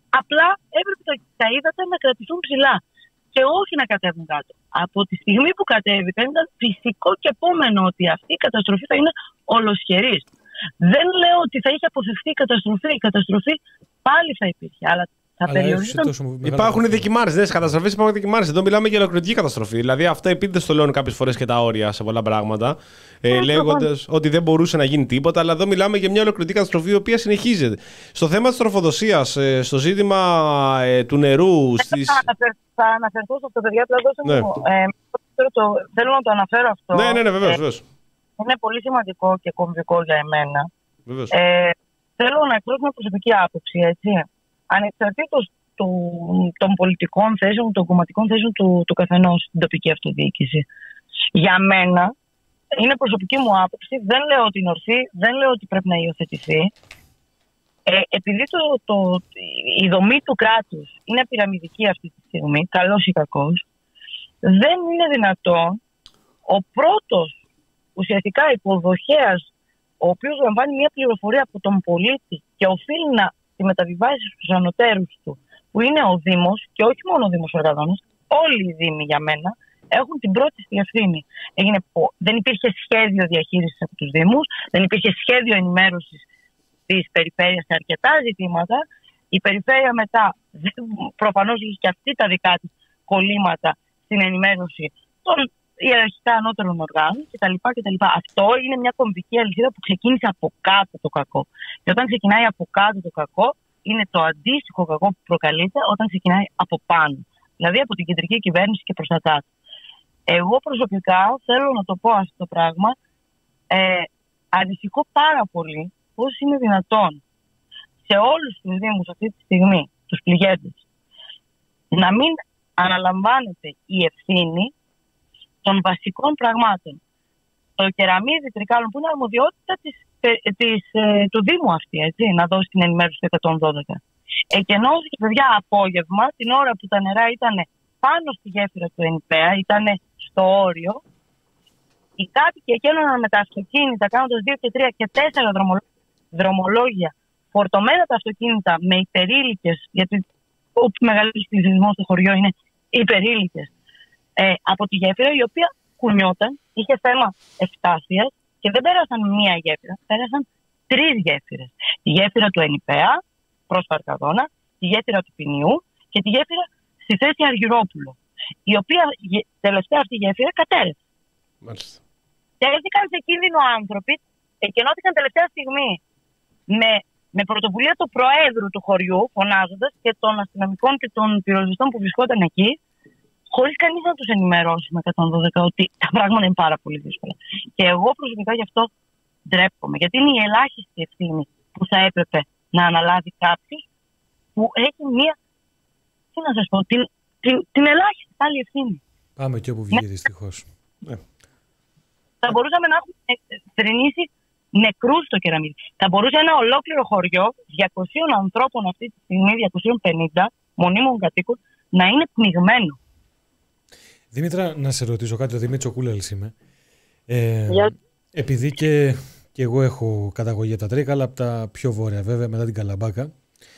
Απλά έπρεπε τα, τα ύδατα να κρατηθούν ψηλά και όχι να κατέβουν κάτω. Από τη στιγμή που κατέβηκαν ήταν φυσικό και επόμενο ότι αυτή η καταστροφή θα είναι ολοσχερής. Δεν λέω ότι θα είχε αποφευθεί η καταστροφή. Η καταστροφή πάλι θα υπήρχε, αλλά θα περιοριζόταν. Υπάρχουν δεκιμάρες, ναι, στις καταστροφές υπάρχουν δεκιμάρες. Εδώ μιλάμε για ολοκληρωτική καταστροφή. Δηλαδή, αυτά επίτηδες το λένε κάποιες φορές και τα όρια σε πολλά πράγματα, ε, λέγοντας ότι δεν μπορούσε να γίνει τίποτα. Αλλά εδώ μιλάμε για μια ολοκληρωτική καταστροφή η οποία συνεχίζεται. Στο θέμα της τροφοδοσίας, ε, στο ζήτημα ε, του νερού. Στις... Θα, αναφερ, θα αναφερθώ σε αυτό, παιδιά. Ναι. Ε, το, θέλω να το αναφέρω αυτό. Ναι, ναι, ναι, βεβαίως, ε, βεβαίως. Είναι πολύ σημαντικό και κομβικό για εμένα. Ε, θέλω να εκφράσω μια προσωπική άποψη, έτσι. Ανεξαρτήτως του, των πολιτικών θέσεων, των κομματικών θέσεων του, του καθενός στην τοπική αυτοδιοίκηση. Για μένα, είναι προσωπική μου άποψη, δεν λέω ότι είναι ορθή, δεν λέω ότι πρέπει να υιοθετηθεί. Ε, επειδή το, το, η δομή του κράτους είναι πυραμιδική αυτή τη στιγμή, καλός ή κακός, δεν είναι δυνατόν ο πρώτος ουσιαστικά υποδοχέας, ο οποίος λαμβάνει μια πληροφορία από τον πολίτη και οφείλει να τη μεταβιβάσει στους ανωτέρους του, που είναι ο Δήμος και όχι μόνο ο Δήμος Οργανώνας, όλοι οι Δήμοι για μένα έχουν την πρώτη στη ευθύνη. Έγινε, δεν υπήρχε σχέδιο διαχείρισης από τους Δήμους, δεν υπήρχε σχέδιο ενημέρωσης της περιφέρειας σε αρκετά ζητήματα. Η περιφέρεια μετά προφανώς είχε και αυτή τα δικά της κολλήματα στην ενημέρωση των ιεραρχικά ανώτερων οργάνων κτλ. κτλ. Αυτό είναι μια κομβική αλυσίδα που ξεκίνησε από κάτω το κακό. Και όταν ξεκινάει από κάτω το κακό, είναι το αντίστοιχο κακό που προκαλείται όταν ξεκινάει από πάνω. Δηλαδή από την κεντρική κυβέρνηση και προς τα κάτω. Εγώ προσωπικά θέλω να το πω αυτό το πράγμα. Ε, ανησυχώ πάρα πολύ πώς είναι δυνατόν σε όλους τους Δήμους αυτή τη στιγμή, τους πληγέντες, να μην αναλαμβάνεται η ευθύνη των βασικών πραγμάτων. Το κεραμίδι Τρικάλων, που είναι αρμοδιότητα της, της, ε, του Δήμου αυτή, έτσι, να δώσει την ενημέρωση του εκατόν δώδεκα. Εκενώθηκε, παιδιά, απόγευμα, την ώρα που τα νερά ήταν πάνω στη γέφυρα του ΕΝΠΕΑ, ήταν στο όριο. Οι κάτοικοι εκένωναν με τα αυτοκίνητα, κάνοντας δύο και τρία και τέσσερα δρομολόγια, φορτωμένα τα αυτοκίνητα με υπερήλικες, γιατί ο μεγαλύτερος πληθυσμός στο χωριό είναι υπερήλικες, ε, από τη γέφυρα, η οποία κουνιόταν, είχε θέμα ευστάθειας και δεν πέρασαν μία γέφυρα, πέρασαν τρεις γέφυρες. Τη γέφυρα του ΕΝΠΕΑ προς Βαρκαδόνα, τη γέφυρα του Ποινιού και τη γέφυρα στη θέση Αργυρόπουλο, η οποία τελευταία αυτή γέφυρα κατέρευσε. Μάλιστα. Τέθηκαν σε κίνδυνο άνθρωποι, εκενώθηκαν τελευταία στιγμή με, με πρωτοβουλία του Προέδρου του χωριού, φωνάζοντας, και των αστυνομικών και των πυροσβεστών που βρισκόταν εκεί, χωρίς κανείς να τους ενημερώσει με εκατόν δώδεκα ότι τα πράγματα είναι πάρα πολύ δύσκολα. Και εγώ προσωπικά γι' αυτό ντρέπομαι, γιατί είναι η ελάχιστη ευθύνη που θα έπρεπε να αναλάβει κάποιος που έχει μία, τι να σας πω, την, την, την ελάχιστη πάλι ευθύνη. Πάμε και όπου βγει, ναι. Δυστυχώς. Ναι. Θα μπορούσαμε να έχουμε θρηνήσει νεκρούς στο κεραμίδι. Θα μπορούσε ένα ολόκληρο χωριό διακοσίων ανθρώπων αυτή τη στιγμή, διακόσιοι πενήντα μονίμων κατοίκων, να είναι πνιγμένο. Δήμητρα, να σε ρωτήσω κάτι, ο Δημήτρης Κούλαλης είμαι. Ε, Για... Επειδή και, και εγώ έχω καταγωγή από τα Τρίκαλα, από τα πιο βόρεια βέβαια, μετά την Καλαμπάκα,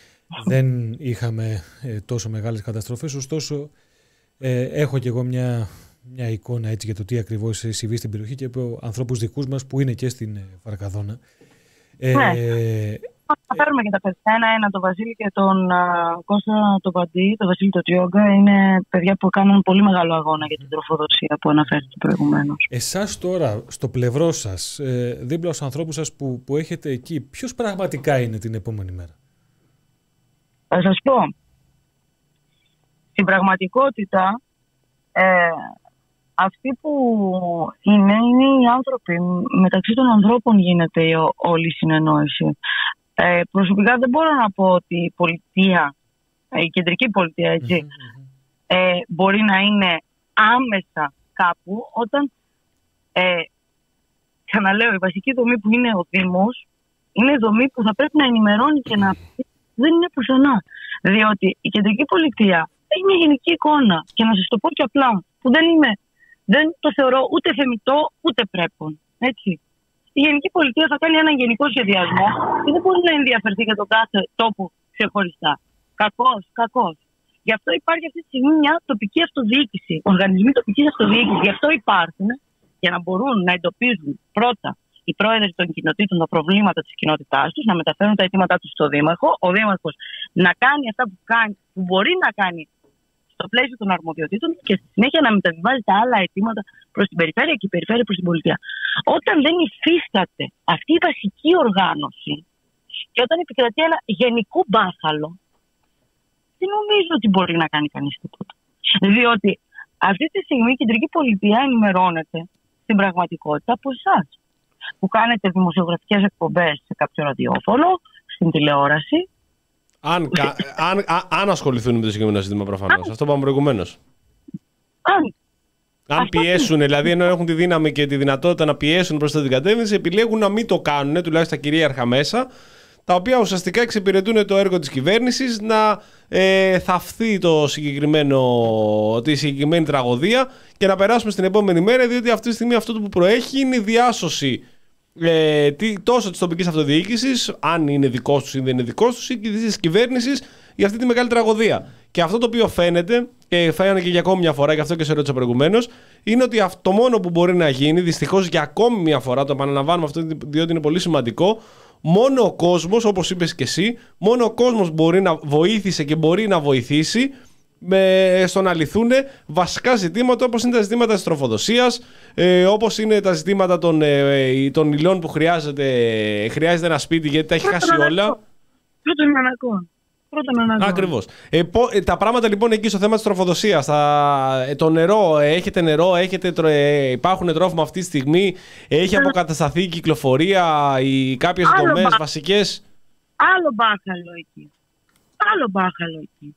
δεν είχαμε ε, τόσο μεγάλες καταστροφές, ωστόσο ε, έχω και εγώ μια, μια εικόνα έτσι για το τι ακριβώς συμβεί στην περιοχή και από ανθρώπους δικούς μας που είναι και στην Βαρκαδόνα. Ε, ναι. Θα φέρουμε και τα παιδιά ένα-ένα, τον Βασίλη και τον uh, Κώστα τον Παντή, τον Βασίλη τον Τιόγκα. Είναι παιδιά που κάνουν πολύ μεγάλο αγώνα για την τροφοδοσία που αναφέρθηκε προηγουμένως. Εσάς τώρα, στο πλευρό σας, ε, δίπλα στους ανθρώπους σας που, που έχετε εκεί, ποιος πραγματικά είναι την επόμενη μέρα? Θα σας πω, στην πραγματικότητα, ε, αυτοί που είναι, είναι οι άνθρωποι. Μεταξύ των ανθρώπων γίνεται η, όλη η συνεννόηση. Ε, προσωπικά δεν μπορώ να πω ότι η πολιτεία, η κεντρική πολιτεία, έτσι, mm-hmm. ε, μπορεί να είναι άμεσα κάπου, όταν, ε, ξαναλέω, η βασική δομή που είναι ο Δήμος, είναι η δομή που θα πρέπει να ενημερώνει και να πει, δεν είναι πουθενά. Διότι η κεντρική πολιτεία έχει μια γενική εικόνα, και να σας το πω και απλά, που δεν, είμαι, δεν το θεωρώ ούτε θεμιτό ούτε πρέπον, έτσι. Η γενική πολιτεία θα κάνει έναν γενικό σχεδιασμό και δεν μπορεί να ενδιαφερθεί για τον κάθε τόπο ξεχωριστά. Κακός, κακός. Γι' αυτό υπάρχει αυτή τη στιγμή μια τοπική αυτοδιοίκηση, οργανισμοί τοπικής αυτοδιοίκησης. Γι' αυτό υπάρχουν, για να μπορούν να εντοπίζουν πρώτα οι πρόεδροι των κοινοτήτων τα προβλήματα της κοινότητάς τους, να μεταφέρουν τα αιτήματά τους στο Δήμαρχο, ο Δήμαρχος να κάνει αυτά που, κάνει, που μπορεί να κάνει στο πλαίσιο των αρμοδιοτήτων και στη συνέχεια να μεταβιβάζει τα άλλα αιτήματα προς την περιφέρεια και η περιφέρεια προς την πολιτεία. Όταν δεν υφίσταται αυτή η βασική οργάνωση και όταν επικρατεί ένα γενικό μπάχαλο, δεν νομίζω ότι μπορεί να κάνει κανείς τίποτα. Διότι αυτή τη στιγμή η κεντρική πολιτεία ενημερώνεται στην πραγματικότητα από εσάς, που κάνετε δημοσιογραφικές εκπομπές σε κάποιο ραδιόφωνο, στην τηλεόραση. Αν, κα, αν, α, αν ασχοληθούν με το συγκεκριμένο ζήτημα, προφανώς. Αυτό είπαμε προηγουμένως. Αν, αν πιέσουν, δηλαδή, ενώ έχουν τη δύναμη και τη δυνατότητα να πιέσουν προς την κατεύθυνση, επιλέγουν να μην το κάνουν, τουλάχιστον τα κυρίαρχα μέσα, τα οποία ουσιαστικά εξυπηρετούν το έργο της κυβέρνησης να ε, θαυθεί το συγκεκριμένο, τη συγκεκριμένη τραγωδία και να περάσουμε στην επόμενη μέρα, διότι αυτή τη στιγμή αυτό που προέχει είναι η διάσωση ε, τι, τόσο της τοπικής αυτοδιοίκησης, αν είναι δικός τους ή δεν είναι δικός τους, ή της κυβέρνησης για αυτή τη μεγάλη τραγωδία. Και αυτό το οποίο φαίνεται, και φαίνεται και για ακόμη μια φορά, και αυτό και σε ρώτησα προηγουμένως, είναι ότι αυτό το μόνο που μπορεί να γίνει, δυστυχώς για ακόμη μια φορά, το επαναλαμβάνουμε αυτό διότι είναι πολύ σημαντικό, μόνο ο κόσμος, όπως είπες και εσύ, μόνο ο κόσμος μπορεί να βοήθησε και μπορεί να βοηθήσει με, στο να λυθούν βασικά ζητήματα όπως είναι τα ζητήματα της τροφοδοσίας, ε, όπως είναι τα ζητήματα των, ε, των υλών που χρειάζεται, χρειάζεται ένα σπίτι γιατί τα έχει χάσει όλα. Πρώτον ανακόν. Ακριβώς. Ε, τα πράγματα λοιπόν εκεί στο θέμα της τροφοδοσίας, τα, ε, το νερό, έχετε νερό, έχετε, ε, υπάρχουν τρόφιμα αυτή τη στιγμή, έχει αποκατασταθεί η κυκλοφορία, οι κάποιες δομές βασικές. Άλλο μπάχαλο εκεί. Άλλο μπάχαλο εκεί.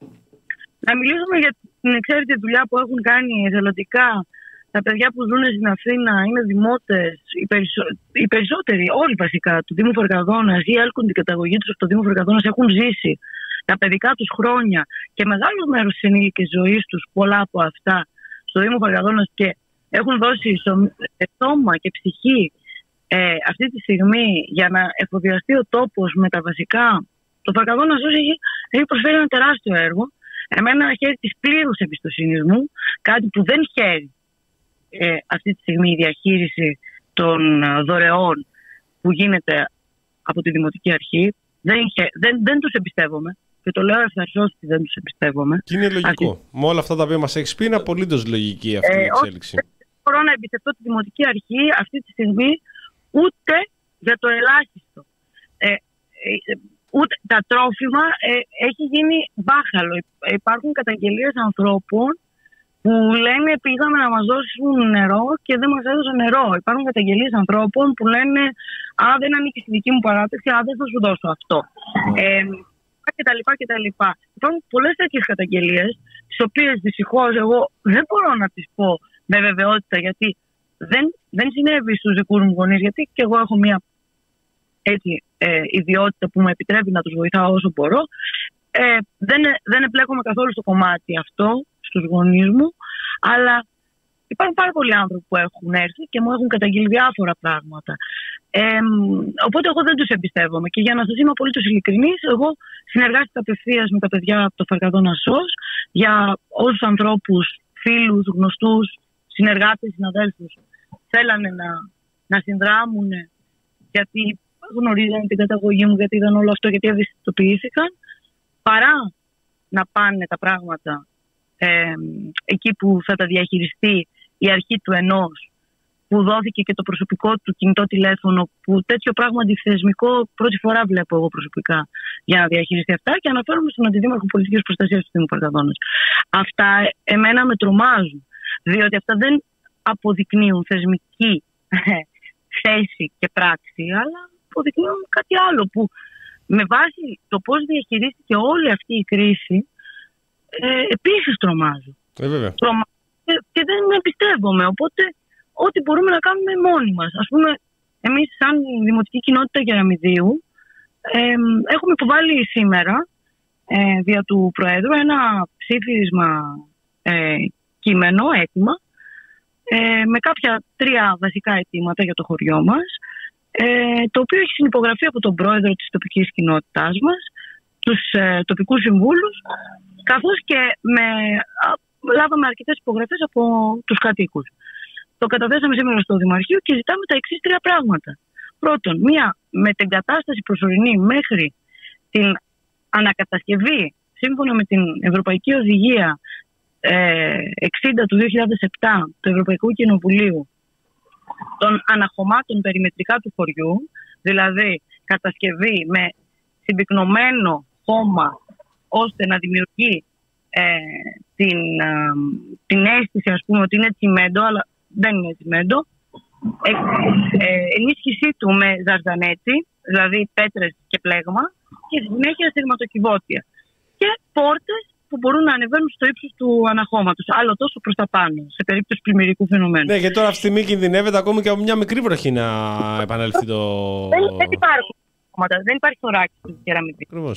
Να μιλήσουμε για την εξαίρετη δουλειά που έχουν κάνει εθελοντικά τα παιδιά που ζουν στην Αθήνα, είναι δημότες, οι, περισσο... οι περισσότεροι, όλοι βασικά, του Δήμου Φερκαδόνας ή έλκουν την καταγωγή τους από το Δήμο Φερκαδόνας, έχουν ζήσει τα παιδικά τους χρόνια και μεγάλο μέρος της ενήλικης ζωής τους, πολλά από αυτά, στο Δήμο Φερκαδόνας και έχουν δώσει σώμα και ψυχή ε, αυτή τη στιγμή για να εφοδιαστεί ο τόπος με τα βασικά. Το Φερκαδόνας έχει, έχει προσφέρει ένα τεράστιο έργο. Εμένα χαίρει της πλήρους εμπιστοσύνης μου, κάτι που δεν χαίρει ε, αυτή τη στιγμή η διαχείριση των ε, δωρεών που γίνεται από τη Δημοτική Αρχή. Δεν, δεν, δεν τους εμπιστεύομαι και το λέω ευθαρσώς ότι δεν τους εμπιστεύομαι. Και είναι λογικό. Αυτή... Με όλα αυτά τα οποία μας έχεις πει είναι απολύτως λογική αυτή ε, η εξέλιξη. Δεν μπορώ να εμπιστευτώ τη Δημοτική Αρχή αυτή τη στιγμή ούτε για το ελάχιστο. Ε, ε, ούτε τα τρόφιμα ε, έχει γίνει μπάχαλο. Υπάρχουν καταγγελίες ανθρώπων που λένε πήγαμε να μας δώσουν νερό και δεν μας έδωσαν νερό. Υπάρχουν καταγγελίες ανθρώπων που λένε α, δεν ανήκει στη δική μου παράταξη, α, δεν θα σου δώσω αυτό. Ε, και τα λοιπά και τα λοιπά. Υπάρχουν πολλές τέτοιες καταγγελίες, τις οποίες δυστυχώς εγώ δεν μπορώ να τις πω με βεβαιότητα, γιατί δεν, δεν συνέβη στους δικούς μου γονείς, γιατί και εγώ έχω μια έτσι, ε, ιδιότητα που με επιτρέπει να τους βοηθάω όσο μπορώ. Ε, δεν, δεν επλέκομαι καθόλου στο κομμάτι αυτό, στους γονείς μου, αλλά υπάρχουν πάρα πολλοί άνθρωποι που έχουν έρθει και μου έχουν καταγγείλει διάφορα πράγματα. Ε, οπότε εγώ δεν τους εμπιστεύομαι. Και για να σας είμαι απολύτως ειλικρινής, εγώ συνεργάστηκα απευθείας με τα παιδιά από το Φερκαδόνα ΣΟΣ για όσους ανθρώπους, φίλους, γνωστούς, συνεργάτες, συναδέλφους θέλανε να, να συνδράμουν γιατί γνωρίζανε την καταγωγή μου, γιατί είδαν όλο αυτό, γιατί ευαισθητοποιήθηκαν, παρά να πάνε τα πράγματα ε, εκεί που θα τα διαχειριστεί η αρχή του ενός, που δόθηκε και το προσωπικό του κινητό τηλέφωνο, που τέτοιο πράγμα αντιθεσμικό πρώτη φορά βλέπω εγώ προσωπικά για να διαχειριστεί αυτά, και αναφέρομαι στον Αντιδήμαρχο Πολιτικής Προστασίας του Δήμου Φερκαδόνας. Αυτά εμένα με τρομάζουν, διότι αυτά δεν αποδεικνύουν θεσμική θέση και πράξη, αλλά αποδεικνύουν κάτι άλλο που με βάση το πώς διαχειρίστηκε όλη αυτή η κρίση ε, επίσης τρομάζω. Ε, βέβαια. Τρομάζω και, και δεν εμπιστεύομαι, οπότε ό,τι μπορούμε να κάνουμε μόνοι μας. Ας πούμε, εμείς σαν Δημοτική Κοινότητα Γεραμιδίου ε, έχουμε υποβάλει σήμερα ε, δια του Προέδρου ένα ψήφισμα ε, κείμενο, αίτημα, ε, με κάποια τρία βασικά αιτήματα για το χωριό μας, ε, το οποίο έχει συνυπογραφεί από τον Πρόεδρο της τοπικής κοινότητάς μας, τους ε, τοπικούς συμβούλους, καθώς και με, α, λάβαμε αρκετές υπογραφές από τους κατοίκους. Το καταθέσαμε σήμερα στο Δημαρχείο και ζητάμε τα εξής τρία πράγματα. Πρώτον, μία μετεγκατάσταση προσωρινή μέχρι την ανακατασκευή, σύμφωνα με την Ευρωπαϊκή Οδηγία ε, εξήντα του δύο χιλιάδες επτά του Ευρωπαϊκού Κοινοβουλίου, των αναχωμάτων περιμετρικά του χωριού, δηλαδή κατασκευή με συμπυκνωμένο χώμα ώστε να δημιουργεί ε, την, ε, την αίσθηση, ας πούμε, ότι είναι τσιμέντο, αλλά δεν είναι τσιμέντο. Ε, ε, ενίσχυσή του με ζαρζανέτσι, δηλαδή πέτρες και πλέγμα, και στη συνέχεια σειρματοκιβώτια. Και πόρτες που μπορούν να ανεβαίνουν στο ύψος του αναχώματος, άλλο τόσο προς τα πάνω, σε περίπτωση πλημμυρικού φαινομένου. Ναι, γιατί τώρα αυτή τη στιγμή κινδυνεύεται ακόμη και από μια μικρή βροχή να επανέλθει το. Δεν, δεν υπάρχουν χώματα, δεν υπάρχει θωράκι στην κεραμιδί. Ακριβώς.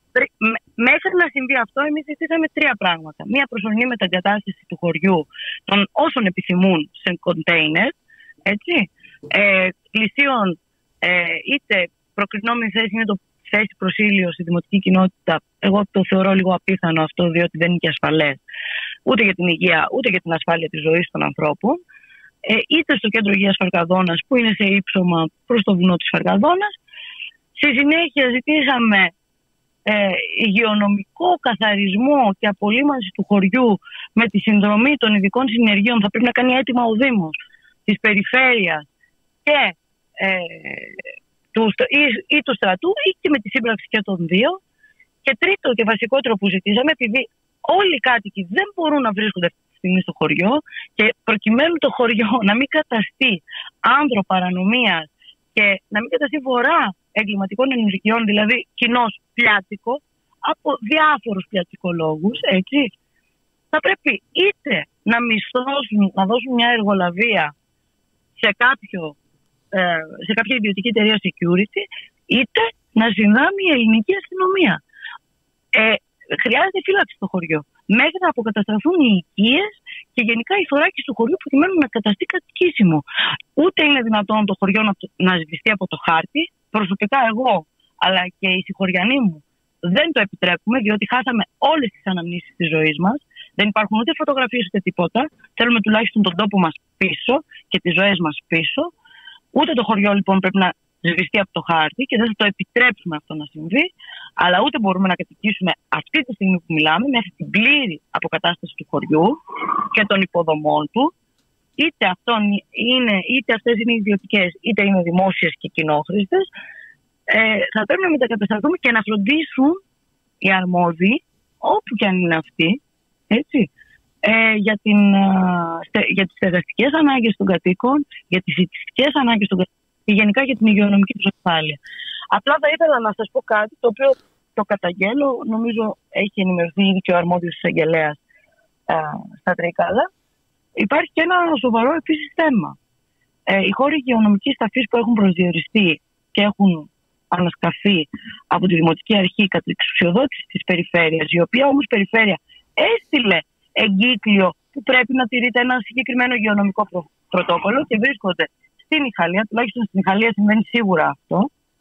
Μέχρι να συμβεί αυτό, εμείς ζητήσαμε τρία πράγματα. Μία προσωρινή μεταγκατάσταση του χωριού των όσων επιθυμούν σε κοντέινερ, έτσι, ε, πλησίων, ε, είτε προκρινόμενη θέση είναι το θέση προσήλιο στη δημοτική κοινότητα. Εγώ το θεωρώ λίγο απίθανο αυτό, διότι δεν είναι και ασφαλές ούτε για την υγεία ούτε για την ασφάλεια της ζωής των ανθρώπων. Ε, είτε στο κέντρο υγείας Φαρκαδόνας, που είναι σε ύψωμα προς το βουνό της Φαρκαδόνας. Στη συνέχεια ζητήσαμε ε, υγειονομικό καθαρισμό και απολύμανση του χωριού με τη συνδρομή των ειδικών συνεργείων. Θα πρέπει να κάνει αίτημα ο Δήμος της περιφέρειας και ε, του, ή, ή του στρατού, ή και με τη σύμπραξη και των δύο. Και τρίτο και βασικότερο που ζητήσαμε, επειδή όλοι οι κάτοικοι δεν μπορούν να βρίσκονται αυτή τη στιγμή στο χωριό, και προκειμένου το χωριό να μην καταστεί άνδρο παρανομίας και να μην καταστεί βορρά εγκληματικών ενεργειών, δηλαδή κοινώς πιάτσικο, από διάφορους πιατσικολόγους, έτσι, θα πρέπει είτε να μισθώσουν, να δώσουν μια εργολαβία σε, κάποιο, ε, σε κάποια ιδιωτική εταιρεία security, είτε να συνδράμει η ελληνική αστυνομία. Ε, χρειάζεται φύλαξη στο χωριό, μέχρι να αποκατασταθούν οι οικίες και γενικά οι θωράκες του χωριού προκειμένου να καταστεί κατοικήσιμο. Ούτε είναι δυνατόν το χωριό να, να σβηστεί από το χάρτη. Προσωπικά εγώ, αλλά και οι συγχωριανοί μου, δεν το επιτρέπουμε, διότι χάσαμε όλες τις αναμνήσεις της ζωής μας. Δεν υπάρχουν ούτε φωτογραφίες ούτε τίποτα. Θέλουμε τουλάχιστον τον τόπο μας πίσω και τις ζωές μας πίσω. Ούτε το χωριό λοιπόν πρέπει να σβηστεί από το χάρτη και δεν θα το επιτρέψουμε αυτό να συμβεί. Αλλά ούτε μπορούμε να κατοικήσουμε αυτή τη στιγμή που μιλάμε μέχρι την πλήρη αποκατάσταση του χωριού και των υποδομών του. Είτε, είναι, είτε αυτές είναι ιδιωτικές, είτε είναι δημόσιες και κοινόχρηστες. Ε, θα πρέπει να μετακατασταθούμε και να φροντίσουν οι αρμόδιοι, όπου και αν είναι αυτοί, έτσι, ε, για, την, στε, για τις στεγαστικές ανάγκες των κατοίκων, για τις ηθιστικές ανάγκες των κατοίκων και γενικά για την υγειονομική τους ασφάλεια. Απλά θα ήθελα να σας πω κάτι το οποίο το καταγγέλω, νομίζω έχει ενημερωθεί ήδη και ο αρμόδιος εισαγγελέας ε, στα Τρίκαλα. Υπάρχει και ένα σοβαρό επίσης θέμα. Ε, οι χώροι υγειονομικής ταφής που έχουν προσδιοριστεί και έχουν ανασκαφεί από τη Δημοτική Αρχή κατά εξουσιοδότηση της περιφέρειας, η οποία όμως περιφέρεια έστειλε εγκύκλιο που πρέπει να τηρείται ένα συγκεκριμένο υγειονομικό προ... πρωτόκολλο και βρίσκονται στην Ιχαλία, τουλάχιστον στην Ιχαλία συμβαίνει σίγουρα αυτό,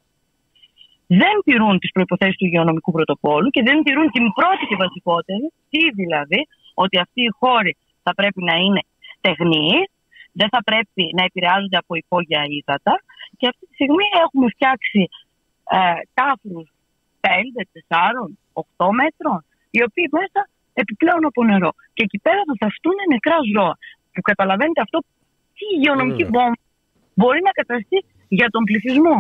δεν τηρούν τις προϋποθέσεις του υγειονομικού πρωτοκόλλου και δεν τηρούν την πρώτη και βασικότερη, τι δηλαδή, ότι αυτοί οι χώροι θα πρέπει να είναι στεγνοί, δεν θα πρέπει να επηρεάζονται από υπόγεια ύδατα, και αυτή τη στιγμή έχουμε φτιάξει ε, τάφρους πέντε, τέσσερα, οκτώ μέτρων, οι οποίοι μέσα επιπλέον από νερό. Και εκεί πέρα θα θαυτούν νεκρά ζώα. Που καταλαβαίνετε αυτό τι υγειονομική βόμβα μπορεί να καταστεί για τον πληθυσμό.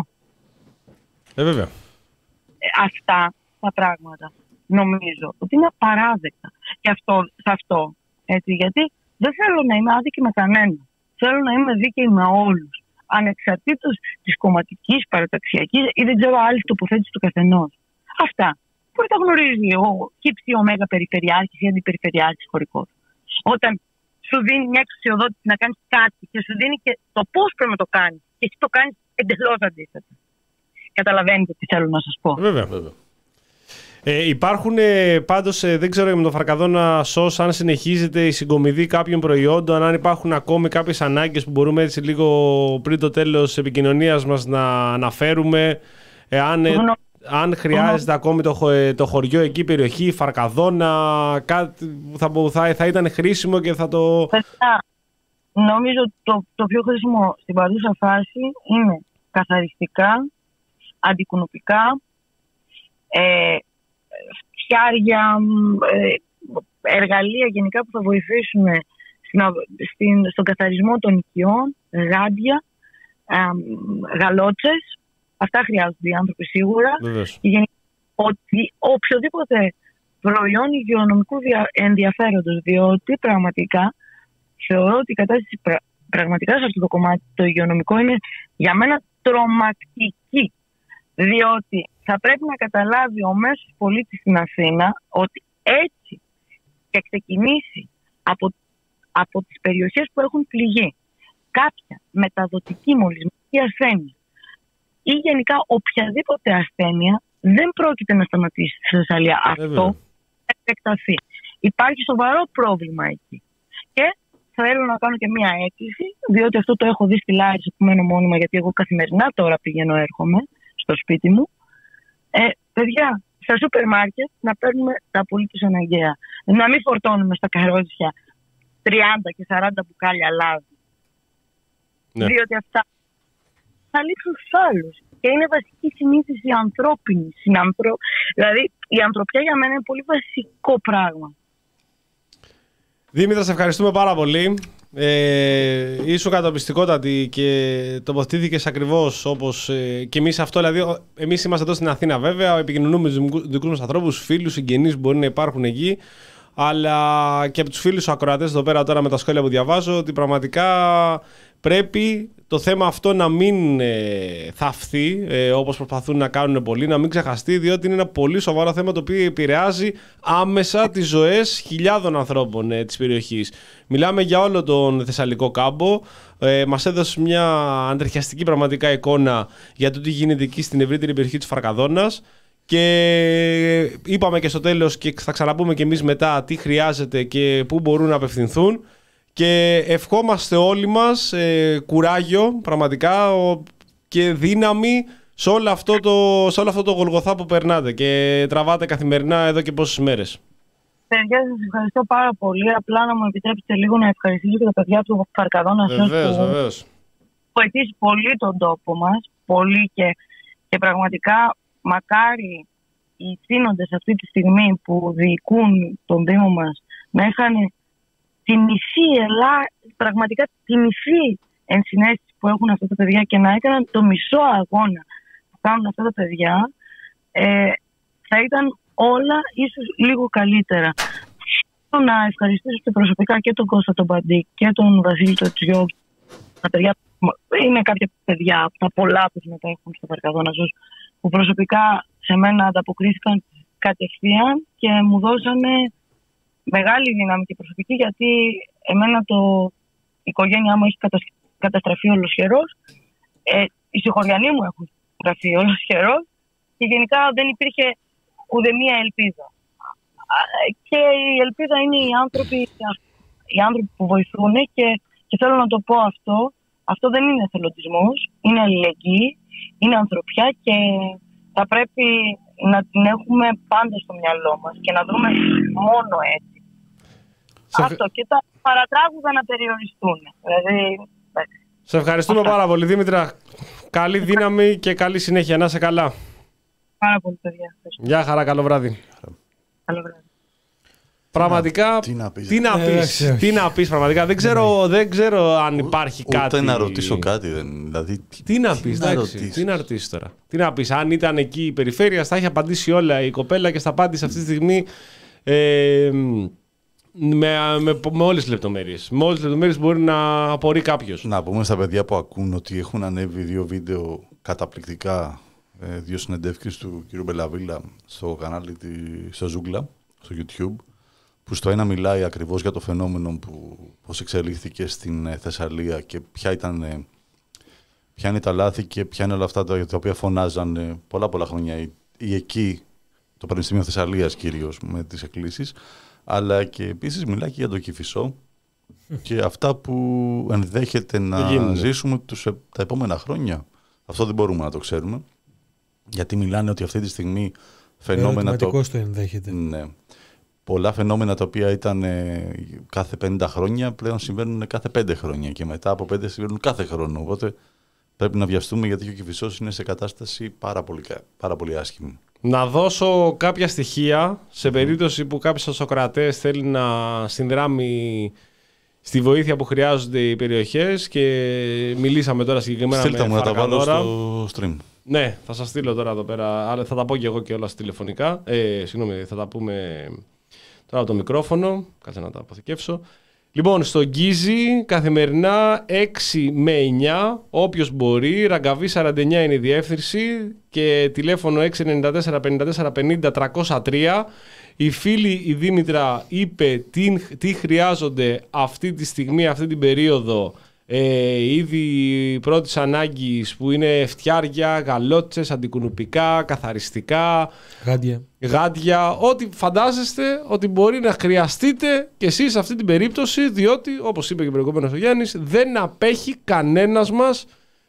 Ε, βέβαια. Ε, αυτά τα πράγματα νομίζω ότι είναι απαράδεκτα. Και αυτό, σε αυτό, έτσι, γιατί δεν θέλω να είμαι άδικη με κανένα. Θέλω να είμαι δίκαιη με όλους. Ανεξαρτήτως της κομματικής, παραταξιακής ή δεν ξέρω άλλη τοποθέτηση του καθενός. Αυτά. Που τα γνωρίζει ο κύψη ωμέγα περιφερειάρχης ή αντιπεριφερειάρχης χωρικός. Όταν σου δίνει μια εξουσιοδότηση να κάνεις κάτι και σου δίνει και το πώς πρέπει να το κάνεις, και εσύ το κάνεις εντελώς αντίθετα. Καταλαβαίνετε τι θέλω να σας πω. Βέβαια, βέβαια. Ε, υπάρχουν ε, πάντως, ε, δεν ξέρω με το Φαρκαδόνα ΣΟΣ αν συνεχίζεται η συγκομιδή κάποιων προϊόντων, αν υπάρχουν ακόμη κάποιες ανάγκες που μπορούμε έτσι λίγο πριν το τέλος της επικοινωνίας μας να αναφέρουμε. Ε, αν, ε, αν χρειάζεται mm. ακόμη το, το χωριό εκεί, περιοχή, Φαρκαδόνα, κάτι που θα, θα, θα ήταν χρήσιμο και θα το... Νομίζω ότι το, το πιο χρήσιμο στην παρούσα φάση είναι καθαριστικά, αντικουνουπικά, ε, φτιάρια, ε, εργαλεία γενικά που θα βοηθήσουν στην, στην, στον καθαρισμό των οικειών, γάντια, ε, γαλότσες. Αυτά χρειάζονται οι άνθρωποι σίγουρα. Και γενικά, ότι οποιοδήποτε προϊόν υγειονομικού ενδιαφέροντος, διότι πραγματικά θεωρώ ότι η κατάσταση πρα, πραγματικά σε αυτό το κομμάτι το υγειονομικό είναι για μένα τρομακτική. Διότι θα πρέπει να καταλάβει ο μέσος πολίτης στην Αθήνα ότι έτσι και ξεκινήσει από, από τις περιοχές που έχουν πληγεί κάποια μεταδοτική μολυσματική ασθένεια ή γενικά οποιαδήποτε ασθένεια, δεν πρόκειται να σταματήσει στη Θεσσαλία. Αυτό θα επεκταθεί. Υπάρχει σοβαρό πρόβλημα εκεί. Και θέλω να κάνω και μία αίτηση, διότι αυτό το έχω δει στη Λάρισα που μένω μόνιμα, γιατί εγώ καθημερινά τώρα πηγαίνω, έρχομαι στο σπίτι μου. Ε, παιδιά, στα σούπερ μάρκετ να παίρνουμε τα απολύτως αναγκαία. Να μην φορτώνουμε στα καρότσια τριάντα και σαράντα μπουκάλια λάδι. Ναι. Διότι αυτά θα λείψουν στους άλλους. Και είναι βασική συνήθιση ανθρώπινη. Συνανθρο... Δηλαδή, η ανθρωπιά για μένα είναι πολύ βασικό πράγμα. Δήμητρα, σε ευχαριστούμε πάρα πολύ. Ε, ήσου καταπιστικότατη και τοποθετήθηκες ακριβώς όπως ε, και εμείς αυτό. Δηλαδή, εμείς είμαστε εδώ στην Αθήνα, βέβαια. Επικοινωνούμε με τους δικούς μας ανθρώπους, φίλους, συγγενείς που μπορεί να υπάρχουν εκεί. Αλλά και από τους φίλους ακροατές εδώ πέρα τώρα με τα σχόλια που διαβάζω, ότι πραγματικά πρέπει το θέμα αυτό να μην ε, θαυθεί ε, όπως προσπαθούν να κάνουν πολλοί, να μην ξεχαστεί, διότι είναι ένα πολύ σοβαρό θέμα το οποίο επηρεάζει άμεσα τις ζωές χιλιάδων ανθρώπων ε, της περιοχής. Μιλάμε για όλο τον Θεσσαλικό κάμπο. Ε, μας έδωσε μια αντριχιαστική πραγματικά εικόνα για το τι γίνεται εκεί στην ευρύτερη περιοχή της Φαρκαδόνας. Και είπαμε και στο τέλος και θα ξαναπούμε και εμείς μετά τι χρειάζεται και πού μπορούν να απευθυνθούν. Και ευχόμαστε όλοι μας ε, κουράγιο πραγματικά ο, και δύναμη σε όλο, αυτό το, σε όλο αυτό το γολγοθά που περνάτε και τραβάτε καθημερινά εδώ και πόσες μέρες. Παιδιά, σας ευχαριστώ πάρα πολύ. Απλά να μου επιτρέψετε λίγο να ευχαριστήσω και τα παιδιά του Φαρκαδόνα. Βεβαίως, βεβαίως. Βοηθήσει πολύ τον τόπο μας. Πολύ και, και πραγματικά μακάρι οι θύνοντες αυτή τη στιγμή που διοικούν τον Δήμο μας να είχαν τη μισή ελά, πραγματικά τη μισή ενσυναίσθηση που έχουν αυτά τα παιδιά και να έκαναν το μισό αγώνα που κάνουν αυτά τα παιδιά, ε, θα ήταν όλα ίσως λίγο καλύτερα. Θέλω να ευχαριστήσω και προσωπικά και τον Κώστα τον Παντή και τον Βασίλη τον Τσιό. Τα παιδιά, είναι κάποια παιδιά από τα πολλά που συμμετέχουν στο Φαρκαδόνα που προσωπικά σε μένα ανταποκρίθηκαν κατευθείαν και μου δώσανε μεγάλη δύναμη και προσωπική, γιατί εμένα το, η οικογένειά μου έχει καταστραφεί ολοσχερός, ε, οι συγχωριανοί μου έχουν καταστραφεί ολοσχερός και γενικά δεν υπήρχε ούτε μία ελπίδα. Και η ελπίδα είναι οι άνθρωποι, οι άνθρωποι που βοηθούν και, και θέλω να το πω αυτό, αυτό δεν είναι εθελοντισμός, είναι αλληλεγγύη, είναι ανθρωπιά και θα πρέπει να την έχουμε πάντα στο μυαλό μας και να δούμε μόνο έτσι. Σε... Αυτό και τα παρατράγουδα να περιοριστούν. Δηλαδή, σε ευχαριστούμε αυτά. Πάρα πολύ, Δήμητρα. Καλή δύναμη και καλή συνέχεια. Να είσαι καλά. Πάρα πολύ, παιδιά. Γεια χαρά, καλό βράδυ. Καλό βράδυ. Πραγματικά, τι να πεις, τι να πεις, ε, τι να πεις πραγματικά, δεν ξέρω, δεν ξέρω αν υπάρχει ούτε κάτι. Ούτε να ρωτήσω κάτι, δεν, δηλαδή. Τι να πεις, τι, εντάξει, τι να ρωτήσεις τώρα. Τι να πεις, αν ήταν εκεί η περιφέρεια, θα είχε απαντήσει όλα η κοπέλα και στα απάντησε αυτή τη στιγμή ε, με, με, με όλες τις λεπτομέρειες. Με όλες τις λεπτομέρειες μπορεί να απορεί κάποιος. Να πούμε στα παιδιά που ακούν ότι έχουν ανέβει δύο βίντεο καταπληκτικά, ε, δύο συνεντεύξεις του κ. Μπελαβίλα στο κανάλι, στο Ζούγκλα, στο YouTube, που στο ένα μιλάει ακριβώς για το φαινόμενο που πώς εξελίχθηκε στην Θεσσαλία και ποια, ήταν, ποια είναι τα λάθη και ποια είναι όλα αυτά τα, τα οποία φωνάζαν πολλά πολλά χρόνια οι, οι εκεί, το Πανεπιστήμιο Θεσσαλίας κυρίως με τις εκκλήσεις, αλλά και επίσης μιλάει και για το Κηφισό και αυτά που ενδέχεται να ζήσουμε τους, τα επόμενα χρόνια. Αυτό δεν μπορούμε να το ξέρουμε. Γιατί μιλάνε ότι αυτή τη στιγμή φαινόμενα. Ερωτηματικός το ενδέχεται. Ναι. Πολλά φαινόμενα τα οποία ήταν ε, κάθε πενήντα χρόνια πλέον συμβαίνουν κάθε πέντε χρόνια και μετά από πέντε συμβαίνουν κάθε χρόνο. Οπότε πρέπει να βιαστούμε γιατί ο Κηφισός είναι σε κατάσταση πάρα πολύ, πάρα πολύ άσχημη. Να δώσω κάποια στοιχεία σε περίπτωση που κάποιος ασοκρατές θέλει να συνδράμει στη βοήθεια που χρειάζονται οι περιοχές και μιλήσαμε τώρα συγκεκριμένα Στείλτε με μου να τα βάλω Φαρκαδόρα. στο stream. Ναι, θα σας στείλω τώρα εδώ πέρα, αλλά θα τα πω και εγώ και όλα τηλεφωνικά. Ε, συγγνώμη, θα τα πούμε τώρα από το μικρόφωνο. Κάτσε να τα αποθηκεύσω. Λοιπόν, στο Γκίζι καθημερινά έξι με εννιά, όποιος μπορεί, Ραγκαβή σαράντα εννιά είναι η διεύθυνση και τηλέφωνο έξι εννιά τέσσερα πενήντα τέσσερα πενήντα τριακόσια τρία. Η φίλη η Δήμητρα είπε τι, τι χρειάζονται αυτή τη στιγμή, αυτή την περίοδο, ε, είδη πρώτης ανάγκης που είναι φτιάρια, γαλότσες, αντικουνουπικά, καθαριστικά, Γάντια. γάντια, ό,τι φαντάζεστε ότι μπορεί να χρειαστείτε και εσείς σε αυτή την περίπτωση, διότι όπως είπε και προηγουμένως ο Γιάννης, δεν απέχει κανένας μας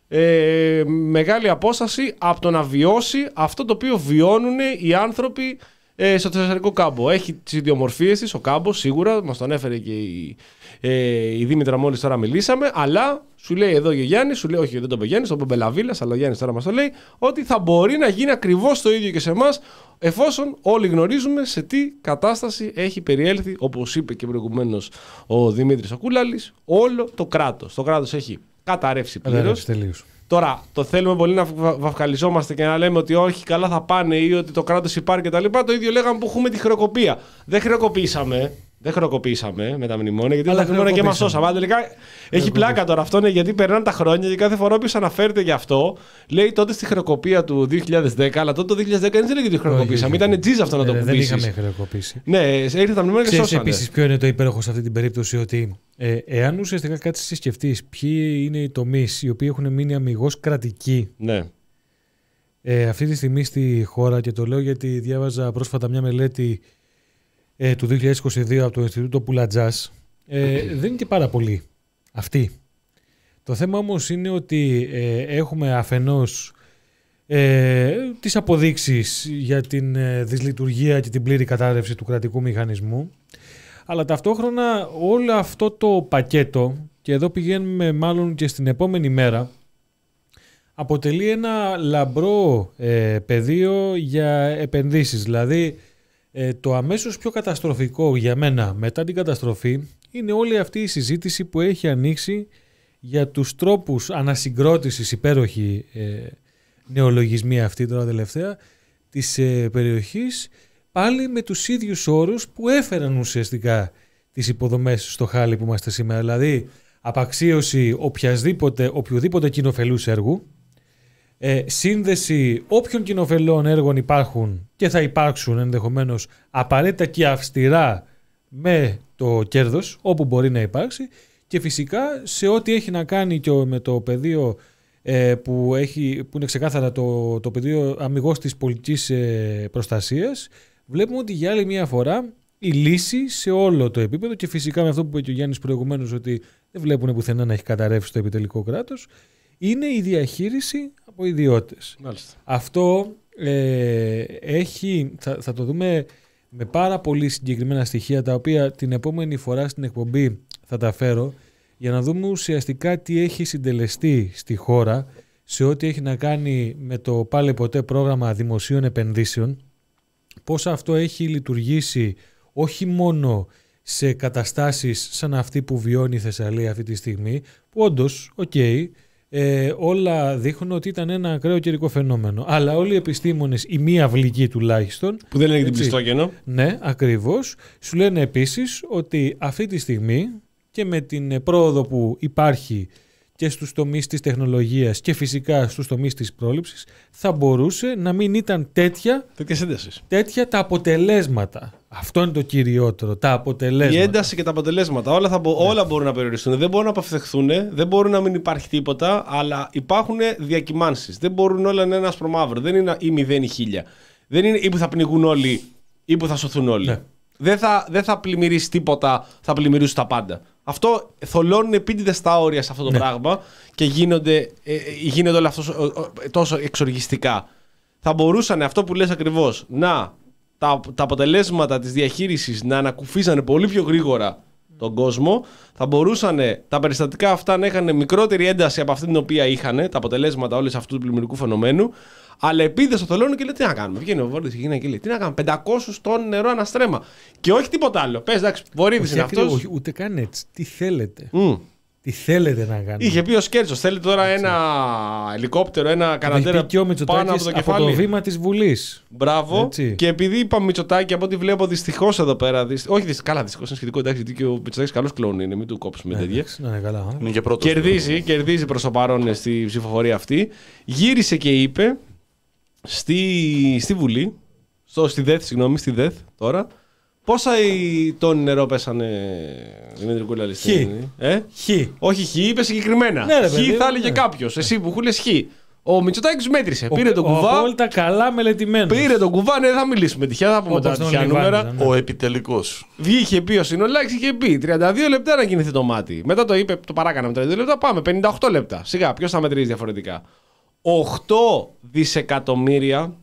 ε, μεγάλη απόσταση από το να βιώσει αυτό το οποίο βιώνουν οι άνθρωποι ε, στο Θεσσαλικό κάμπο. Έχει τις ιδιομορφίες της ο κάμπος, σίγουρα, μας τον έφερε και η, ε, η Δήμητρα μόλις τώρα μιλήσαμε, αλλά σου λέει εδώ και ο Γιάννης, σου λέει, όχι δεν το είπε ο Γιάννης, το είπε Μπελαβίλας, αλλά ο Γιάννης τώρα μας το λέει, ότι θα μπορεί να γίνει ακριβώς το ίδιο και σε εμάς, εφόσον όλοι γνωρίζουμε σε τι κατάσταση έχει περιέλθει, όπως είπε και προηγουμένως ο Δημήτρης ο Κούλαλης, όλο το κράτος. Το κράτος έχει καταρρεύσει πλήρως. Τώρα, το θέλουμε πολύ να βαφκαλιζόμαστε και να λέμε ότι όχι, καλά θα πάνε ή ότι το κράτος υπάρχει κτλ. Το ίδιο λέγαμε που έχουμε τη χρεοκοπία. Δεν χρεοκοπήσαμε. Δεν χρεοκοπήσαμε με τα μνημόνια, γιατί τα μνημόνια και μας σώσαμε. Τελικά έχει πλάκα τώρα αυτό, ναι, γιατί περνάνε τα χρόνια και κάθε φορά όποιος αναφέρεται γι' αυτό λέει τότε στη χρεοκοπία του δύο χιλιάδες δέκα, αλλά τότε το δύο χιλιάδες δέκα δεν έλεγε ότι χρεοκοπήσαμε. Ήταν τζίζ αυτό να το πεις. πεις. Δεν είχαμε χρεοκοπήσει. Ναι, ήρθε τα μνημόνια και σώσανε. Επίσης, ποιο είναι το υπέροχο σε αυτή την περίπτωση, ότι ε, εάν ουσιαστικά κάτσεις και σκεφτείς ποιοι είναι οι τομείς οι οποίοι έχουν μείνει αμιγώς κρατικοί. Ναι. Ε, αυτή τη στιγμή στη χώρα, και το λέω γιατί διάβαζα πρόσφατα μια μελέτη ε, του δύο χιλιάδες είκοσι δύο από το Ινστιτούτο Πουλατζάς, ε, δεν είναι και πάρα πολύ αυτή. Το θέμα όμως είναι ότι ε, έχουμε αφενός ε, τις αποδείξεις για την ε, δυσλειτουργία και την πλήρη κατάρρευση του κρατικού μηχανισμού, αλλά ταυτόχρονα όλο αυτό το πακέτο, και εδώ πηγαίνουμε μάλλον και στην επόμενη μέρα, αποτελεί ένα λαμπρό ε, πεδίο για επενδύσεις. Δηλαδή ε, το αμέσως πιο καταστροφικό για μένα μετά την καταστροφή είναι όλη αυτή η συζήτηση που έχει ανοίξει για τους τρόπους ανασυγκρότησης, υπέροχη ε, νεολογισμοί αυτή τώρα τελευταία, της ε, περιοχής, πάλι με τους ίδιους όρους που έφεραν ουσιαστικά τις υποδομές στο χάλι που είμαστε σήμερα. Δηλαδή απαξίωση οποιασδήποτε, οποιοδήποτε κοινοφελούς έργου, ε, σύνδεση όποιων κοινοφελών έργων υπάρχουν και θα υπάρξουν ενδεχομένως απαραίτητα και αυστηρά με το κέρδος όπου μπορεί να υπάρξει, και φυσικά σε ό,τι έχει να κάνει και με το πεδίο ε, που, έχει, που είναι ξεκάθαρα το, το πεδίο αμιγώς της πολιτικής ε, προστασίας, βλέπουμε ότι για άλλη μια φορά η λύση σε όλο το επίπεδο, και φυσικά με αυτό που είπε και ο Γιάννης προηγουμένως, ότι δεν βλέπουν πουθενά να έχει καταρρεύσει το επιτελικό κράτος, είναι η διαχείριση από ιδιώτες. Μάλιστα. Αυτό ε, έχει, θα, θα το δούμε με πάρα πολύ συγκεκριμένα στοιχεία, τα οποία την επόμενη φορά στην εκπομπή θα τα φέρω, για να δούμε ουσιαστικά τι έχει συντελεστεί στη χώρα σε ό,τι έχει να κάνει με το πάλι ποτέ πρόγραμμα δημοσίων επενδύσεων, πώς αυτό έχει λειτουργήσει όχι μόνο σε καταστάσεις σαν αυτή που βιώνει η Θεσσαλία αυτή τη στιγμή, που όντως, οκ, okay, ε, όλα δείχνουν ότι ήταν ένα ακραίο καιρικό φαινόμενο. Αλλά όλοι οι επιστήμονες, οι μη αυλικοί τουλάχιστον, που δεν λέγεται πληστόκενο. Ναι, ακριβώς, σου λένε επίσης ότι αυτή τη στιγμή και με την πρόοδο που υπάρχει και στους τομείς της τεχνολογίας και φυσικά στους τομείς της πρόληψης, θα μπορούσε να μην ήταν τέτοια, τέτοια τα αποτελέσματα. Αυτό είναι το κυριότερο, τα αποτελέσματα. Η ένταση και τα αποτελέσματα, όλα, θα, ναι. όλα μπορούν να περιοριστούν. Δεν μπορούν να αποφευχθούν, δεν μπορούν να μην υπάρχει τίποτα, αλλά υπάρχουν διακυμάνσεις. Δεν μπορούν όλα να είναι ένα άσπρο μαύρο. Δεν είναι ή μηδέν ή χίλια. Δεν είναι ή που θα πνιγούν όλοι ή που θα σωθούν όλοι. Ναι. Δεν θα, δεν θα πλημμυρίσει τίποτα, θα πλημμυρίσουν τα πάντα. Αυτό θολώνουν επίτηδες τα όρια σε αυτό το ναι. πράγμα και γίνονται, ε, γίνονται όλα αυτό τόσο εξοργιστικά. θα μπορούσαν αυτό που λες ακριβώς να τα, τα αποτελέσματα της διαχείρισης να ανακουφίζανε πολύ πιο γρήγορα τον κόσμο, θα μπορούσαν τα περιστατικά αυτά να είχαν μικρότερη ένταση από αυτή την οποία είχαν, τα αποτελέσματα όλες αυτού του πλημμυρικού φαινομένου, αλλά επίδε στο θολώνει και λέει: τι να κάνουμε. Βγαίνει ο Βορύδης και γίνει και λέει: τι να κάνουμε, πεντακόσια τόνους νερό ένα στρέμμα. Και όχι τίποτα άλλο. Πες, εντάξει, Βορύδης είναι αυτός. Ούτε καν έτσι. Τι θέλετε. Mm. Τι θέλετε να κάνετε. Είχε πει ο Σκέρτσος: θέλετε τώρα έτσι. Ένα ελικόπτερο, ένα καναντέρα πάνω από το κεφάλι. Από το βήμα της Βουλής. Μπράβο. Έτσι. Και επειδή είπα Μητσοτάκη, από ό,τι βλέπω δυστυχώς εδώ πέρα. Δυσ... Όχι, δυσ... καλά, δυστυχώς είναι σχετικό. Εντάξει, γιατί και ο Μητσοτάκης καλός κλόουν είναι, μην του κόψουμε τέτοια. Ναι, ναι, καλά. Είναι και πρώτος. Κερδίζει, κερδίζει προς το παρόν στη ψηφοφορία αυτή. Γύρισε και είπε στη, στη Βουλή, στο, στη ΔΕΘ, συγγνώμη, στη ΔΕΘ τώρα. Πόσα τόνοι νερό πέσανε, Δημήτρη Κούλαλη? Χ. Ε? Χ. Όχι χ, είπε συγκεκριμένα. Ναι, ρε, χ παιδί, θα έλεγε ναι. κάποιο. Εσύ που χούλες χ. Ο Μητσοτάκης μέτρησε. Ο, πήρε τον ο, κουβά. Απόλυτα καλά μελετημένος. Πήρε τον κουβά, ναι, δεν θα μιλήσουμε τυχαία, θα πούμε τα τυχαία νούμερα. Ναι. Ο επιτελικός. Βγήκε πει ο Συνολάκης, είχε πει τριάντα δύο λεπτά να κινηθεί το μάτι. Μετά το είπε, το παράκαναμε τριάντα δύο λεπτά, πάμε πενήντα οκτώ λεπτά. Σιγά, ποιος θα μετρήσει διαφορετικά. οκτώ δισεκατομμύρια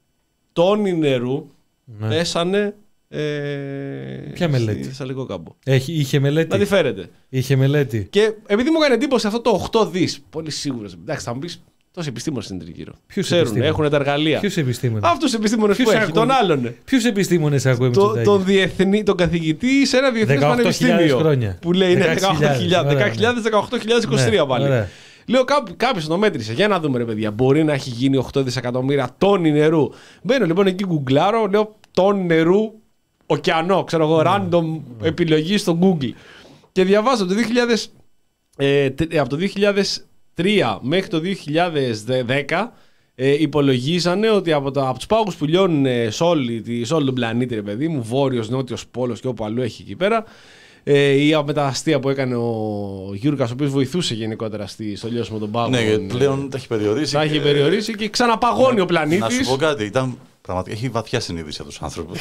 τόνοι νερού Ναι. πέσανε. Ε, Ποια μελέτη? Στη Θεσσαλικό κάμπο. Έχει, είχε μελέτη. Να τη φέρετε. Είχε μελέτη. Και επειδή μου έκανε εντύπωση αυτό το οκτώ δις, πολύ σίγουρος. Εντάξει, θα μου πεις, τόσοι επιστήμονες είναι τριγύρω. Ποιους Ξέρουν, επιστήμονες? έχουν τα εργαλεία. Ποιους επιστήμονες? Αυτούς τους επιστήμονες που Ποιους έχει, άκουγε? τον άλλον. Ποιους επιστήμονες ακούει Το, Μητσοτάκη? τον, διεθνή, τον καθηγητή σε ένα διεθνές δεκαοκτώ χιλιάδες πανεπιστήμιο. χρόνια. Που λέει είναι δεκαοκτώ χιλιάδες, δέκα χιλιάδες, δεκαοκτώ χιλιάδες είκοσι τρία πάλι. Ωραία. Λέω κάποιο το μέτρησε. Για να δούμε, ρε παιδιά. Μπορεί να έχει γίνει οκτώ δισεκατομμύρια τόνοι νερού. Μπαίνω λοιπόν εκεί, γκουγκλάρω, λέω τόνοι νερού, ωκεανό. Ξέρω εγώ, random επιλογή στο Google. Και διαβάζω το δύο χιλιάδες, ε, από το δύο χιλιάδες τρία μέχρι το δύο χιλιάδες δέκα. Ε, υπολογίζανε ότι από, τα, από τους πάγους που λιώνουν σε, όλη, σε όλο τον πλανήτη, ρε παιδί μου, βόρειος, νότιος πόλος και όπου αλλού έχει εκεί πέρα, ε, ή με τα αστεία που έκανε ο Γιούρκας, ο οποίος βοηθούσε γενικότερα στη, στο λιώσιμο των πάγων. Ναι, γιατί πλέον τα έχει περιορίσει. Τα και... έχει περιορίσει και ξαναπαγώνει να, ο πλανήτης. Να σου πω κάτι, ήταν, πραγματικά έχει βαθιά συνείδηση από τους άνθρωπους.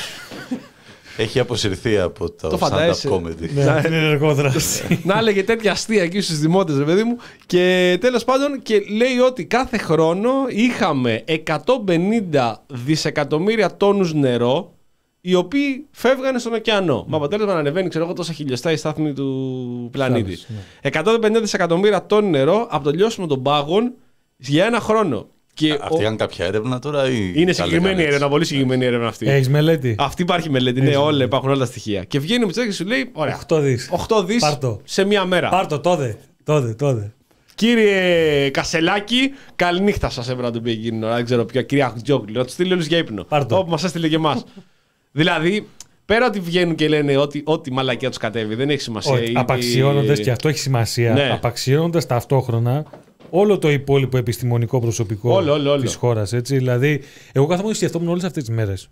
Έχει αποσυρθεί από το, Το stand-up φαντάζεσαι. comedy. Ναι, την ενεργόδραση. Να έλεγε τέτοια αστεία εκεί στους δημότες, ρε παιδί μου. Και τέλος πάντων, και λέει ότι κάθε χρόνο είχαμε εκατόν πενήντα δισεκατομμύρια τόνους νερό, οι οποίοι φεύγανε στον ωκεανό. Με αποτέλεσμα να ανεβαίνει, ξέρω εγώ, τόσα χιλιοστά η στάθμη του πλανήτη. Φάβες, ναι. εκατόν πενήντα δισεκατομμύρια τόνοι νερό από το λιώσιμο των πάγων για ένα χρόνο. Και Αυτή ο... ήταν κάποια έρευνα τώρα ή. Είναι συγκεκριμένη έρευνα, πολύ συγκεκριμένη έρευνα αυτή. Έχεις μελέτη? Αυτή υπάρχει μελέτη, ναι, όλα, υπάρχουν όλα τα στοιχεία. Και βγαίνει ο Μητσοτάκης και σου λέει: ωραία, οκτώ δις. οκτώ δις Πάρτο. σε μία μέρα. Πάρτο, τότε. Τότε, τότε. Κύριε Κασελάκη, καληνύχτα σας έπρεπε να του πει εκείνη την ώρα. Δεν ξέρω ποια, κυρία Χτζόκλη, να του στείλει όλους για ύπνο. Πάρτο. Όπου μας έστειλε και εμάς. Δηλαδή, πέρα ότι βγαίνουν και λένε ότι ό,τι μαλακία τους κατέβει, δεν έχει σημασία. Όχι, απαξιώνοντας, και αυτό έχει σημασία, Ναι. απαξιώνοντας ταυτόχρονα όλο το υπόλοιπο επιστημονικό προσωπικό Όλο, όλο, όλο. της χώρας. Έτσι. Δηλαδή, εγώ καθόμουν και σκεφτόμουν όλες αυτές τις μέρες.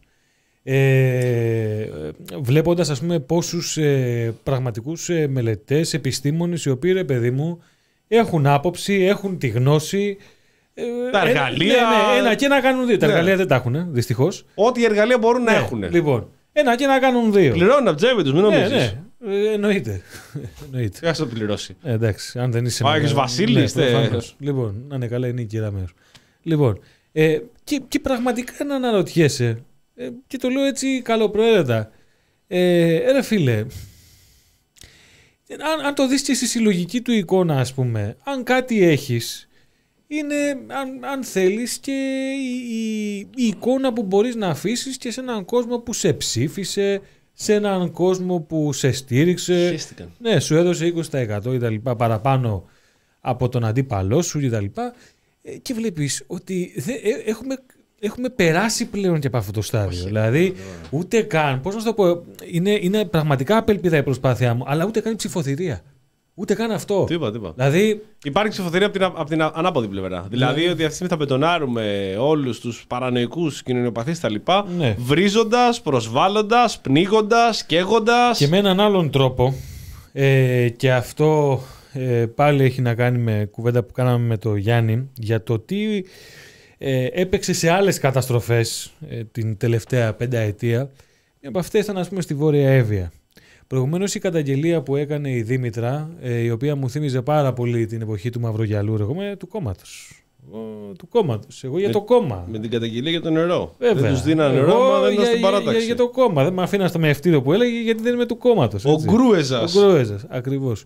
Ε, βλέποντας, ας πούμε, πόσους ε, πραγματικούς ε, μελετές, επιστήμονες, οι οποίοι, ρε παιδί μου, έχουν άποψη, έχουν τη γνώση. Ε, Τα ένα- εργαλεία. Ναι, ναι, ένα και να κάνουν δύο. Τα Ναι. εργαλεία δεν τα έχουν, δυστυχώς. Ό,τι εργαλεία μπορούν να Ναι, έχουν. Λοιπόν, ένα και να κάνουν δύο. Πληρώνουν από τσέπη τους, μην Ναι, νομίζεις. ναι. Ε, εννοείται. εννοείται. Τι θα το πληρώσει. Ε, εντάξει, αν δεν είσαι. Ο Άγιος μεγάλο- Βασίλης, ναι, τε. προφανώς. Λοιπόν, να είναι καλά, είναι η κυρία Μέος. Λοιπόν, ε, και, και πραγματικά να αναρωτιέσαι, ε, και το λέω έτσι καλοπροαίρετα, ε, ρε φίλε, αν, αν το δεις και στη συλλογική του εικόνα, ας πούμε, αν κάτι έχεις, είναι, αν, αν θέλεις, και η, η, η εικόνα που μπορείς να αφήσεις και σε έναν κόσμο που σε ψήφισε, σε έναν κόσμο που σε στήριξε. Χαίστηκαν. Ναι, σου έδωσε είκοσι τοις εκατό ή τα λοιπά παραπάνω από τον αντίπαλό σου ή τα λοιπά. Ε, Και βλέπεις ότι δε, ε, έχουμε, έχουμε περάσει πλέον και από αυτό το στάδιο. Δηλαδή, ούτε καν, πώς να σου το πω, είναι, είναι πραγματικά απελπίδα η προσπάθειά μου, αλλά ούτε καν η ψηφοθυρία. Ούτε καν αυτό. Τι είπα, τι είπα. Δηλαδή, Υπάρχει ψηφοθερία από την, απ' την ανάποδη πλευρά. Δηλαδή ότι αυτή τη στιγμή θα μπετονάρουμε όλους τους παρανοϊκούς κοινωνιοπαθείς τα λοιπά, Ναι. βρίζοντας, προσβάλλοντας, πνίγοντας, καίγοντας. και με έναν άλλον τρόπο, ε, και αυτό ε, πάλι έχει να κάνει με κουβέντα που κάναμε με το Γιάννη, για το τι ε, έπαιξε σε άλλες καταστροφές ε, την τελευταία πενταετία. Μία από αυτές ήταν, ας πούμε, στη Βόρεια Εύβοια. Προηγουμένως η καταγγελία που έκανε η Δήμητρα, ε, η οποία μου θύμιζε πάρα πολύ την εποχή του Μαυρογιαλού, εγώ είμαι του κόμματος. Εγώ, του κόμματος. Εγώ για το κόμμα. Με την καταγγελία για το νερό. Βέβαια. Δεν τους δίνανε νερό, Εγώ μα δεν ήταν για, στην παράταξη. Για, για το κόμμα. Δεν με αφήναν στο μευτήριο που έλεγε γιατί δεν είμαι του κόμματος. Ο Γκρούεζας. Ο Γκρούεζας, ακριβώς.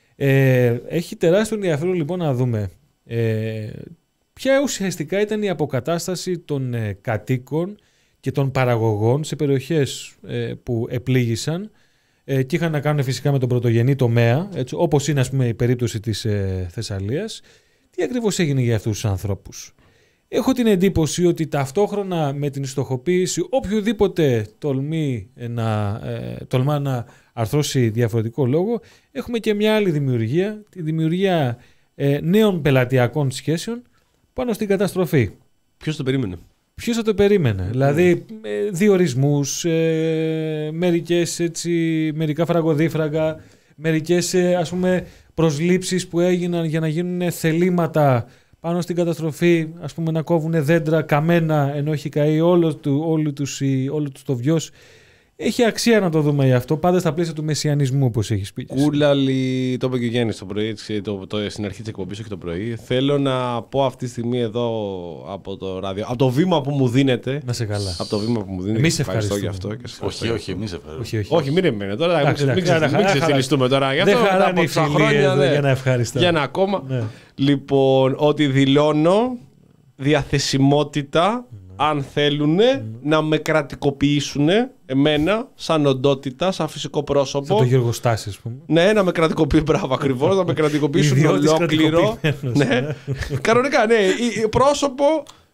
Ε, έχει τεράστιο ενδιαφέρον λοιπόν να δούμε ε, ποια ουσιαστικά ήταν η αποκατάσταση των ε, κατοίκων και των παραγωγών σε περιοχές ε, που επλήγησαν ε, και είχαν να κάνουν φυσικά με τον πρωτογενή τομέα, έτσι, όπως είναι ας πούμε η περίπτωση της ε, Θεσσαλίας. Τι ακριβώς έγινε για αυτούς τους ανθρώπους? Έχω την εντύπωση ότι ταυτόχρονα με την στοχοποίηση οποιοδήποτε τολμεί να, ε, τολμά να αρθρώσει διαφορετικό λόγο, έχουμε και μια άλλη δημιουργία, τη δημιουργία ε, νέων πελατειακών σχέσεων πάνω στην καταστροφή. Ποιος το περίμενε? Ποιος θα το περίμενε? Mm. Δηλαδή ε, διορισμούς, ε, μερικές, έτσι, μερικά φραγκοδίφραγκα, μερικές ε, ας πούμε προσλήψεις που έγιναν για να γίνουν θελήματα πάνω στην καταστροφή, ας πούμε να κόβουν δέντρα καμένα ενώ έχει καεί όλο, του, όλο, τους, όλο τους το βιός. Έχει αξία να το δούμε γι' αυτό, πάντα στα πλαίσια του μεσιανισμού, όπως έχεις πει. Κούλαλη, το είπε και ο Γιάννης το πρωί, το, το, στην αρχή της εκπομπής, όχι το πρωί. Θέλω να πω αυτή τη στιγμή εδώ από το ράδιο, από το βήμα που μου δίνετε. Να σε καλά. Από το βήμα που μου δίνετε. Εμείς ευχαριστώ ευχαριστούμε. γι' αυτό. Και ευχαριστώ. Όχι, όχι, εμείς ευχαριστούμε. Όχι, όχι, όχι, μην εμένε τώρα. Εντάξει, μην ξεφυλιστούμε τώρα. Δεν χαράνε οι φίλοι για να ευχαριστώ. Για ένα ακόμα. Ναι. Λοιπόν, ότι δηλώνω διαθεσιμότητα, αν θέλουν, να με κρατικοποιήσουν εμένα, σαν οντότητα, σαν φυσικό πρόσωπο. Σαν τον Γιώργο Στάση, ας πούμε. Ναι, να με κρατικοποιήσουν, μπράβο ακριβώς, να με κρατικοποιήσουν ολόκληρο. Ναι, κανονικά, ναι, πρόσωπο,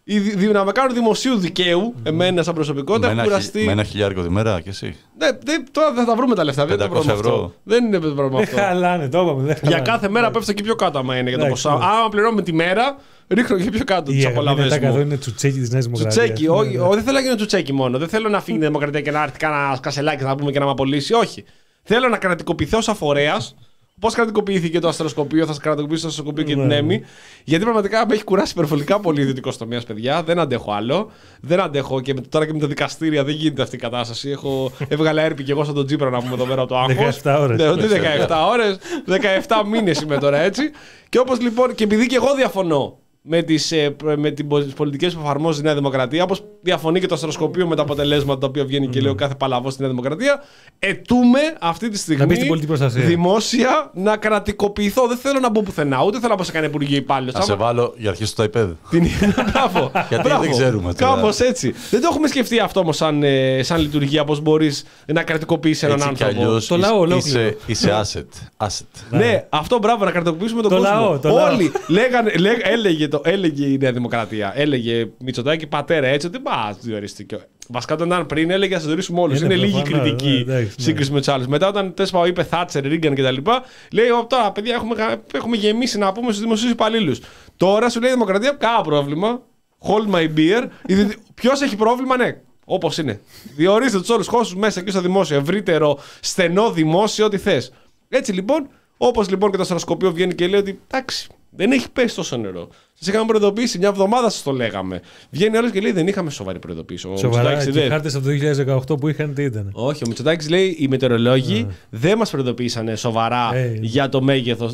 να με κάνουν δημοσίου δικαίου, εμένα σαν προσωπικότητα. Με ένα, με ένα χιλιάρικο τη μέρα και εσύ. Ναι, τώρα θα τα βρούμε τα λεφτά. Δεν είναι το πρόβλημα αυτό. Δεν είναι το πρόβλημα αυτό. Δεν χαλάνε, το είπαμε. Για κάθε μέρα πέφτω και πιο κάτω, άμα είναι για το ποσά. Άμα πληρώνουμε τη μέρα, ρίχνω και πιο κάτω τι απολαύσεις μου. Είναι τσουτσέκι της Νέας Δημοκρατίας. Τσουτσέκι, όχι, δεν θέλω να γίνω τσουτσέκι μόνο. Δεν θέλω να φύγει η Δημοκρατία και να έρθει κανένα κασελάκι να πούμε και να με απολύσει. Όχι. Θέλω να κρατικοποιηθώ σαν φορέας. Πώς κρατικοποιήθηκε το αστεροσκοπείο, θα κρατικοποιήσω το αστεροσκοπείο και την ΕΜΗ. Γιατί πραγματικά με έχει κουράσει υπερβολικά πολύ ο ιδιωτικός τομέας, παιδιά. Δεν αντέχω άλλο. Δεν αντέχω και τώρα και με τα δικαστήρια δεν γίνεται αυτή η κατάσταση. Έχω... Έβγαλα έρπη και εγώ σαν τον Τσίπρα να πούμε εδώ πέρα το άγχος. δεκαεπτά ώρες. Ναι, όχι δεκαεπτά ώρες, δεκαεπτά μήνες είμαι τώρα έτσι. Και όπως λοιπόν, και επειδή και εγώ διαφωνώ με τις, με τις πολιτικές που εφαρμόζει η Νέα Δημοκρατία, όπως διαφωνεί και το αστεροσκοπείο με τα αποτελέσματα τα οποία βγαίνει mm. και λέει ο κάθε παλαβός στη Νέα Δημοκρατία, ετούμε αυτή τη στιγμή να δημόσια να κρατικοποιηθώ. Δεν θέλω να μπω πουθενά, ούτε θέλω να μπω σε κανένα υπουργείο υπάλληλο. Να σε βάλω για αρχή στο iPad. Την... Μπράβο. Γιατί Μπράβο. δεν ξέρουμε τώρα. Κάπως έτσι. Δεν το έχουμε σκεφτεί αυτό όμως σαν, σαν λειτουργία, πώς μπορείς να κρατικοποιήσεις έναν έτσι άνθρωπο. Αλλιώς, το λαό είσαι, είσαι asset. asset. Ναι, αυτό μπράβο, να κρατικοποιήσουμε τον το κόσμο. Λαό, το Όλοι λέγανε, λέγ, έλεγε, το, έλεγε η Νέα Δημοκρατία, έλεγε Μητσοτάκη πατέρα έτσι, ότι μπα, διορίστηκε. Βασικά όταν ήταν πριν έλεγε να διορίσουμε όλους. Είναι, είναι λίγη κριτική ναι, ναι, σύγκριση ναι. με τους άλλους. Μετά όταν τέσπαω είπε Θάτσερ, Ρίγκαν κτλ. Λέει τώρα παιδιά έχουμε, έχουμε γεμίσει να πούμε στους δημοσίους υπαλλήλους. Τώρα σου λέει η Δημοκρατία κάνα πρόβλημα. Hold my beer. Ποιος έχει πρόβλημα, ναι. Όπως είναι. Διορίστε τους όλους χώσους μέσα και στο δημόσιο. Ευρύτερο, στενό δημόσιο, ό,τι θες. Έτσι λοιπόν, όπως λοιπόν και το αστεροσκοπείο βγαίνει και λέει ότι εντάξει, δεν έχει πέσει τόσο νερό. Σας είχαμε προειδοποιήσει, μια εβδομάδα σας το λέγαμε. Βγαίνει όλος και λέει δεν είχαμε σοβαρή προειδοποίηση. Σοβαρά, και οι χάρτες από το δύο χιλιάδες δεκαοκτώ που είχαν τι ήταν. Όχι, ο Μητσοτάκης λέει οι μετεωρολόγοι δεν μας προειδοποίησανε σοβαρά hey. για το μέγεθος.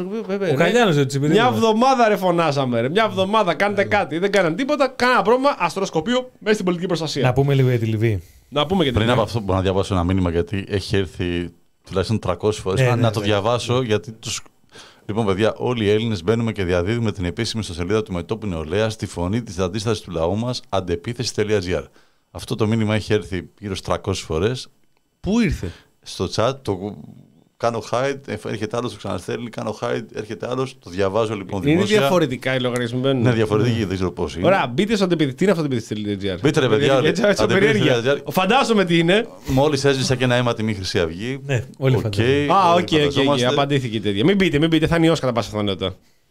Ο Καλιάνος δεν τους μια εβδομάδα ρε φωνάζαμε, ρε. Μια εβδομάδα κάντε yeah. κάτι. Δεν κάναν τίποτα, κανένα πρόβλημα. Αστεροσκοπείο μέσα στην πολιτική προστασία. Να πούμε λίγο για τη Λιβύη. Να πούμε για τη Πριν από αυτό μπορώ να διαβάσω ένα μήνυμα γιατί έχει έρθει τουλάχιστον τριακόσιες φορές. Ναι, να ναι, το ναι. διαβάσω γιατί τους. Λοιπόν, παιδιά, όλοι οι Έλληνες μπαίνουμε και διαδίδουμε την επίσημη ιστοσελίδα του Μετώπου Νεολαίας στη φωνή της αντίστασης του λαού μας αντεπίθεση τελεία τζι άρ. Αυτό το μήνυμα έχει έρθει γύρω στις τριακόσιες φορές. Πού ήρθε? Στο chat, το κάνω hide, έρχεται άλλος, το ξαναστέλνει, κάνω hide, έρχεται άλλος, το διαβάζω λοιπόν είναι δημόσια. Είναι διαφορετικά οι λογαριασμοί μπαίνουν. Ναι, διαφορετική, δεν ξέρω πώς είναι. Ωραία, μπείτε στο αντεπίθεση. Τι είναι αυτό το αντεπίθεση τελεία τζι άρ? Μπείτε ρε παιδιά, αντεπίθεση. Φαντάζομαι τι είναι. Μόλις έζησα και ένα αίμα τιμή Χρυσή Αυγή. Ναι, όλοι okay, φαντάζομαι. Α, οκ, οκ, απαντήθηκε τέτοια. Μην μπείτε, μην μπείτε, θα νιώσει κατά πάσα πιθανότητα.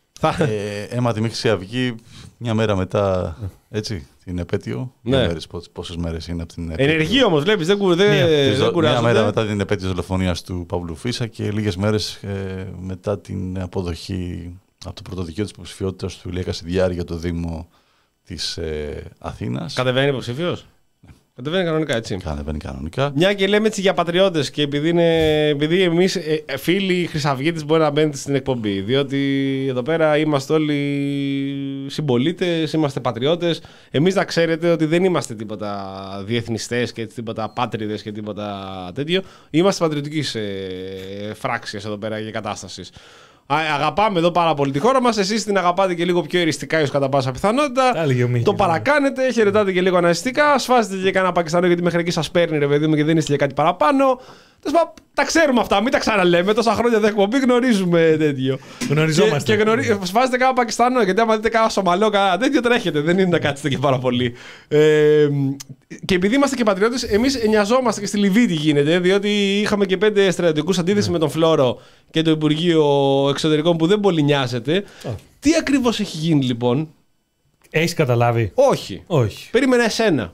Ε, αίμα τιμή Χρυσή Αυγή, μια μέρα μετά, έτσι, την επέτειο. Ναι. Μέρες, πόσες μέρες είναι από την επέτειο. Ενεργή όμως, βλέπεις, δεν, δεν, δεν κουράζονται. Μια μέρα μετά την επέτειο της δολοφονίας του Παύλου Φίσα και λίγες μέρες ε, μετά την αποδοχή από το πρωτοδικείο της υποψηφιότητας του Ηλία Κασιδιάρη για το Δήμο της ε, Αθήνας. Κατεβαίνει υποψήφιος. Κατεβαίνει κανονικά, έτσι. Κατεβαίνει κανονικά. Μια και λέμε έτσι για πατριώτες και επειδή, είναι, επειδή εμείς ε, φίλοι Χρυσαυγίτες μπορεί να μπαίνετε στην εκπομπή. Διότι εδώ πέρα είμαστε όλοι συμπολίτες, είμαστε πατριώτες. Εμείς να ξέρετε ότι δεν είμαστε τίποτα διεθνιστές και τίποτα πάτριδες και τίποτα τέτοιο. Είμαστε πατριωτικής ε, φράξης εδώ πέρα και κατάστασης. Αγαπάμε εδώ πάρα πολύ τη χώρα μας. Εσείς την αγαπάτε και λίγο πιο εριστικά, ίσως κατά πάσα πιθανότητα. Το παρακάνετε, χαιρετάτε και λίγο αναισθητικά. Σφάζετε και κανένα Πακιστανό γιατί μέχρι εκεί σας παίρνει, ρε παιδί μου, και δεν είστε και κάτι παραπάνω. Τα ξέρουμε αυτά, μην τα ξαναλέμε. Τόσα χρόνια δεν εκπομπή γνωρίζουμε τέτοιο. Γνωριζόμαστε. Και, και γνωρι... σφάζετε κανένα Πακιστανό, γιατί άμα δείτε κανένα Σομαλό, κανένα τέτοιο τρέχετε. Δεν είναι να κάτσετε και πάρα πολύ. Ε, και επειδή είμαστε και πατριώτες, εμείς νοιαζόμαστε και στη Λιβύη τι γίνεται, διότι είχαμε και πέντε στρατιωτικούς αντίθεση yeah. με τον Φλόρο και το Υπουργείο Εξωτερικών που δεν πολύ νοιάζεται. Oh. Τι ακριβώς έχει γίνει λοιπόν? Έχεις καταλάβει? Όχι. Όχι. Περίμενα εσένα.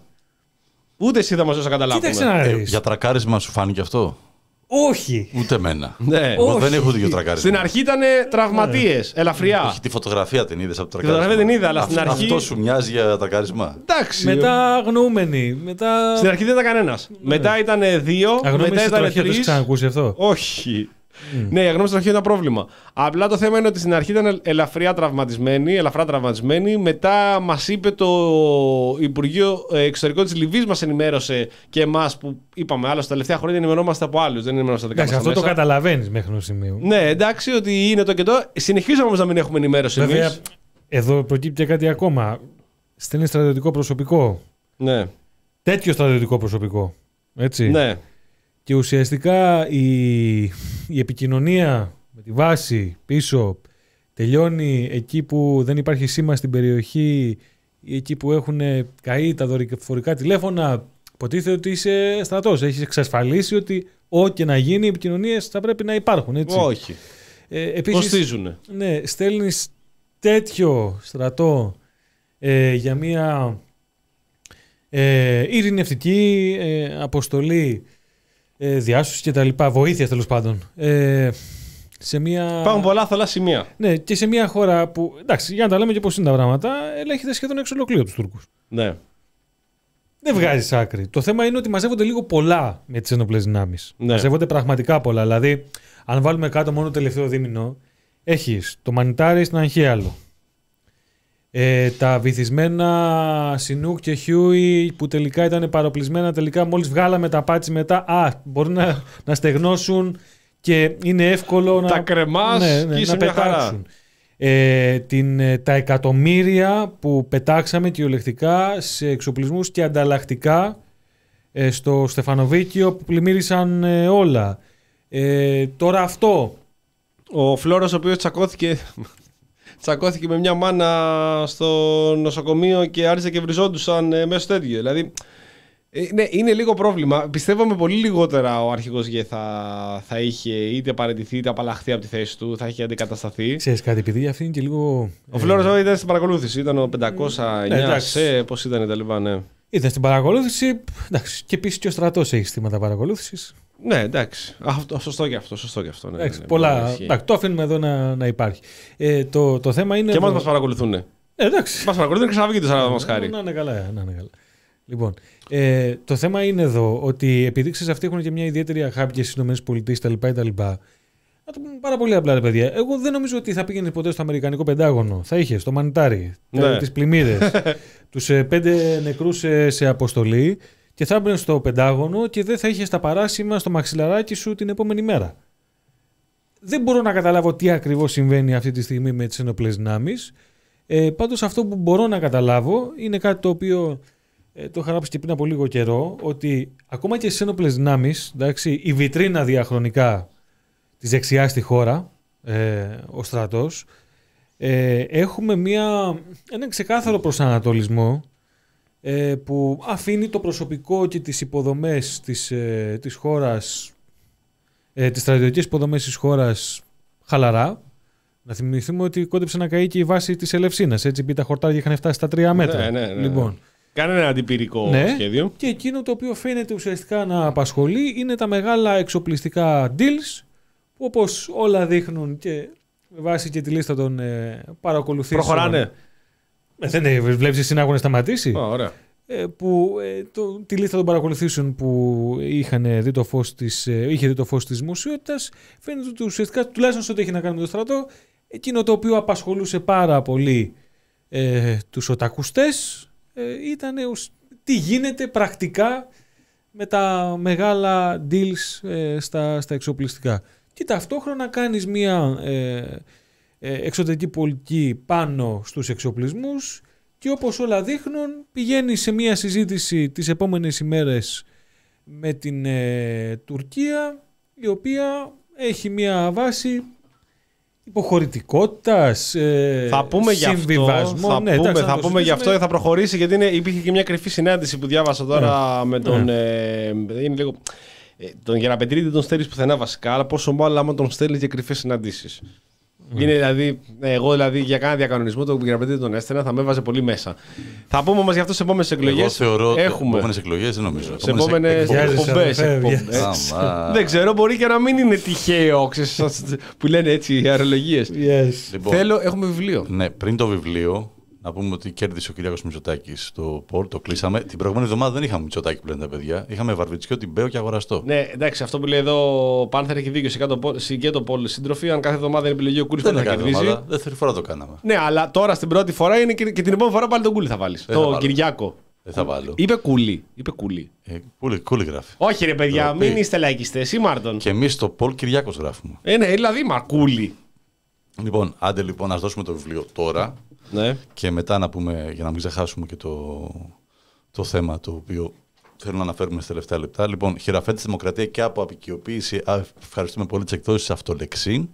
Ούτε εσύ θα μας δώσει να καταλάβουμε. Κοίταξε να ε, για τρακάρισμα σου φάνηκε αυτό? Όχι. Ούτε εμένα. Ναι. Εγώ δεν έχω δει τρακάρισμα. Στην αρχή ήταν τραυματίες, ελαφριά. Όχι, τη φωτογραφία την είδες από το τρακάρισμα. Τη φωτογραφία την είδα, αλλά στην αρχή. Αυτό σου μοιάζει για τρακάρισμα? Εντάξει. Μετά αγνοούμενοι. Μετά... Στην αρχή δεν ήταν κανένας. Ναι. Μετά ήταν δύο. Αγνοούμενοι μετά ήταν τρεις. Το ξανακούσει αυτό? Όχι. Mm. Ναι, η αγνώμη στην αρχή ήταν πρόβλημα. Απλά το θέμα είναι ότι στην αρχή ήταν ελαφριά τραυματισμένοι, ελαφρά τραυματισμένοι. Μετά μας είπε το Υπουργείο Εξωτερικών της Λιβύης, μας ενημέρωσε και εμάς που είπαμε άλλωστε τα τελευταία χρόνια ενημερώνομαστε από άλλους. Δεν ενημερώνομαστε δικά μας. Αυτό μέσα. Το καταλαβαίνεις μέχρι ενός σημείου. Ναι, εντάξει, ότι είναι το και το. Συνεχίζουμε όμως να μην έχουμε ενημέρωση. Βέβαια, εμείς. Εδώ προκύπτει κάτι ακόμα. Στέλνει στρατιωτικό προσωπικό. Ναι. Τέτοιο στρατιωτικό προσωπικό. Έτσι. Ναι. Και ουσιαστικά η, η επικοινωνία με τη βάση πίσω τελειώνει εκεί που δεν υπάρχει σήμα στην περιοχή ή εκεί που έχουν καεί τα δορυφορικά τηλέφωνα. Υποτίθεται ότι είσαι στρατός. Έχεις εξασφαλίσει ότι ό,τι και να γίνει οι επικοινωνίες θα πρέπει να υπάρχουν. Έτσι. Όχι. Ε, επίσης, κοστίζουνε. Ναι, στέλνεις τέτοιο στρατό ε, για μια ε, ειρηνευτική ε, αποστολή Ε, διάσωση και τα λοιπά, βοήθεια τέλος πάντων. Ε, σε μια... Υπάρχουν πολλά θολά σημεία. Ναι, και σε μια χώρα που, εντάξει, για να τα λέμε και πώς είναι τα πράγματα, ελέγχεται σχεδόν εξ ολοκλήρου τους Τούρκους. Ναι. Δεν βγάζεις άκρη. Το θέμα είναι ότι μαζεύονται λίγο πολλά με τις ενόπλες δυνάμεις. Ναι. Μαζεύονται πραγματικά πολλά. Δηλαδή, αν βάλουμε κάτω μόνο το τελευταίο δίμηνο, έχεις το μανιτάρι στην Αγχίαλο. Ε, τα βυθισμένα Σινούκ και Χιούι που τελικά ήταν παροπλισμένα, τελικά μόλις βγάλαμε τα πάτσι μετά, α, μπορούν να, να στεγνώσουν και είναι εύκολο τα να, κρεμάς, ναι, ναι, να πετάξουν. Ε, την, τα εκατομμύρια που πετάξαμε κυριολεκτικά σε εξοπλισμούς και ανταλλακτικά ε, στο Στεφανοβίκιο που πλημμύρισαν ε, όλα. Ε, τώρα αυτό. Ο Φλόρος ο οποίος τσακώθηκε... Τσακώθηκε με μια μάνα στο νοσοκομείο και άρχισε και βριζόντουσαν ε, μέσα στο τέτοιο. Δηλαδή, ε, ναι, είναι λίγο πρόβλημα. Πιστεύω με πολύ λιγότερα ο αρχηγός Γε θα, θα είχε είτε παραιτηθεί είτε απαλλαχθεί από τη θέση του, θα είχε αντικατασταθεί. Ξέρεις κάτι, επειδή αυτή είναι και λίγο. Ο Φλόρος ε... ήταν στην παρακολούθηση, ήταν ο πεντακόσια εννιά, ναι, σε, πώς ήταν τα λοιπά, ναι. Ήταν στην παρακολούθηση. Εντάξει, και επίσης και ο στρατός έχει στήματα παρακολούθησης. Ναι, εντάξει. Αυτό, σωστό και αυτό. Σωστό και αυτό ναι, εντάξει, ναι, πολλά, εντάξει, το αφήνουμε εδώ να, να υπάρχει. Ε, το, το θέμα είναι. Και εμάς εδώ... μας παρακολουθούν. Ε, εντάξει. Μας παρακολουθούν και Χρυσαυγίτες, αλλά μας χάρη. Να είναι καλά, να είναι καλά. Λοιπόν, ε, το θέμα είναι εδώ ότι επειδή ξέρεις αυτοί έχουν και μια ιδιαίτερη αγάπη και στις ΗΠΑ κτλ. Να το πούμε πάρα πολύ απλά, ρε παιδιά. Εγώ δεν νομίζω ότι θα πήγαινε ποτέ στο Αμερικανικό Πεντάγωνο. Θα είχε το μανιτάρι, ναι. τις πλημμύρες, τους ε, πέντε νεκρούς σε, σε αποστολή. Και θα έμπαινε στο Πεντάγωνο και δεν θα είχε τα παράσημα στο μαξιλαράκι σου την επόμενη μέρα. Δεν μπορώ να καταλάβω τι ακριβώς συμβαίνει αυτή τη στιγμή με τις ενόπλες δυνάμεις. Ε, πάντως αυτό που μπορώ να καταλάβω είναι κάτι το οποίο ε, το είχα γράψει και πριν από λίγο καιρό, ότι ακόμα και στις ενόπλες δυνάμεις, εντάξει, η βιτρίνα διαχρονικά της δεξιάς στη χώρα, ε, ο στρατός, ε, έχουμε μια, ένα ξεκάθαρο προσανατολισμό που αφήνει το προσωπικό και τις υποδομές της, ε, της χώρας, ε, τις στρατιωτικές υποδομές της χώρας χαλαρά. Να θυμηθούμε ότι κόντεψε να καεί και η βάση της Ελευσίνας, έτσι επειδή τα χορτάρια είχαν φτάσει στα τρία μέτρα. Ναι, ναι, ναι. Λοιπόν, κάνε ένα αντιπυρικό ναι, σχέδιο. Και εκείνο το οποίο φαίνεται ουσιαστικά να απασχολεί είναι τα μεγάλα εξοπλιστικά deals, που όπως όλα δείχνουν και με βάση και τη λίστα των ε, παρακολουθήσεων. Προχωράνε. Ε, δεν βλέπεις εσύ να έχουν σταματήσει. Oh, ωραία. ε, που ε, το, τη λίστα των παρακολουθήσεων που είχαν δει το φως της, ε, είχε δει το φως της δημοσιότητας, φαίνεται ότι ουσιαστικά τουλάχιστον σε ό,τι έχει να κάνει με το στρατό, εκείνο το οποίο απασχολούσε πάρα πολύ ε, τους οτακουστές ε, ήταν ε, τι γίνεται πρακτικά με τα μεγάλα deals ε, στα, στα εξοπλιστικά. Και ταυτόχρονα κάνεις μια ε, ε, εξωτερική πολιτική πάνω στους εξοπλισμούς και όπως όλα δείχνουν πηγαίνει σε μια συζήτηση τις επόμενες ημέρες με την ε, Τουρκία, η οποία έχει μια βάση υποχωρητικότητας, ε, θα πούμε γι' αυτό, θα ναι, πούμε, εντάξει, θα πούμε γι' αυτό, θα προχωρήσει, γιατί είναι, υπήρχε και μια κρυφή συνάντηση που διάβασα τώρα ναι. με τον, ναι. ε, είναι λίγο, ε, τον Γεραπετρίτη, τον στέλνεις πουθενά βασικά, αλλά πόσο μάλλον άμα τον στέλνεις για κρυφές συναντήσεις. Mm. Είναι δηλαδή, εγώ δηλαδή για κάνα διακανονισμό τον Γεραπετρίτη τον έστελνα, θα με έβαζε πολύ μέσα. Θα πούμε όμως για αυτό σε επόμενες εκλογές. Εγώ θεωρώ έχουμε. Επόμενες εκλογές δεν νομίζω. Σε επόμενες εκπομπές. Δεν ξέρω, μπορεί και να μην είναι τυχαίο που λένε έτσι οι αερολογίες. Yes. Λοιπόν, θέλω, έχουμε βιβλίο. Ναι, πριν το βιβλίο, να πούμε ότι κέρδισε ο Κυριάκος Μητσοτάκης το Πολ, το κλείσαμε. Την προηγούμενη εβδομάδα δεν είχαμε Μητσοτάκη που λένε τα παιδιά. Είχαμε Βαρβιτσιό, Τιμπέο και Αγοραστό. Ναι, εντάξει, αυτό που λέει εδώ ο Πάνθερ έχει δίκιο. Σε και το Πολ σύντροφοι, αν κάθε εβδομάδα είναι επιλογή ο Κούλης που θα κερδίσει. Δεύτερη φορά το κάναμε. Ναι, αλλά τώρα στην πρώτη φορά είναι και, και την επόμενη φορά πάλι τον Κούλη θα βάλει. Το Κυριάκο. Δεν θα βάλω. Είπε Κούλη. Είπε Κούλη. Ε, κούλη, κούλη γράφει. Όχι, ρε παιδιά, Ροπή. Μην είστε λαϊκιστές. Ή Μάρτον. Και εμείς το Πολ Κυριάκος γράφουμε. Ε, ναι, δηλαδή Μαρκούλη. Λοιπόν, άντε λοιπόν να δώσουμε το βιβλίο τώρα. Ναι. Και μετά να πούμε, για να μην ξεχάσουμε και το, το θέμα το οποίο θέλω να αναφέρουμε στα τελευταία λεπτά. Λοιπόν, χειραφέτηση Δημοκρατία και από απεικιοποίηση. Ευχαριστούμε πολύ τις εκδόσεις Αυτολεξή.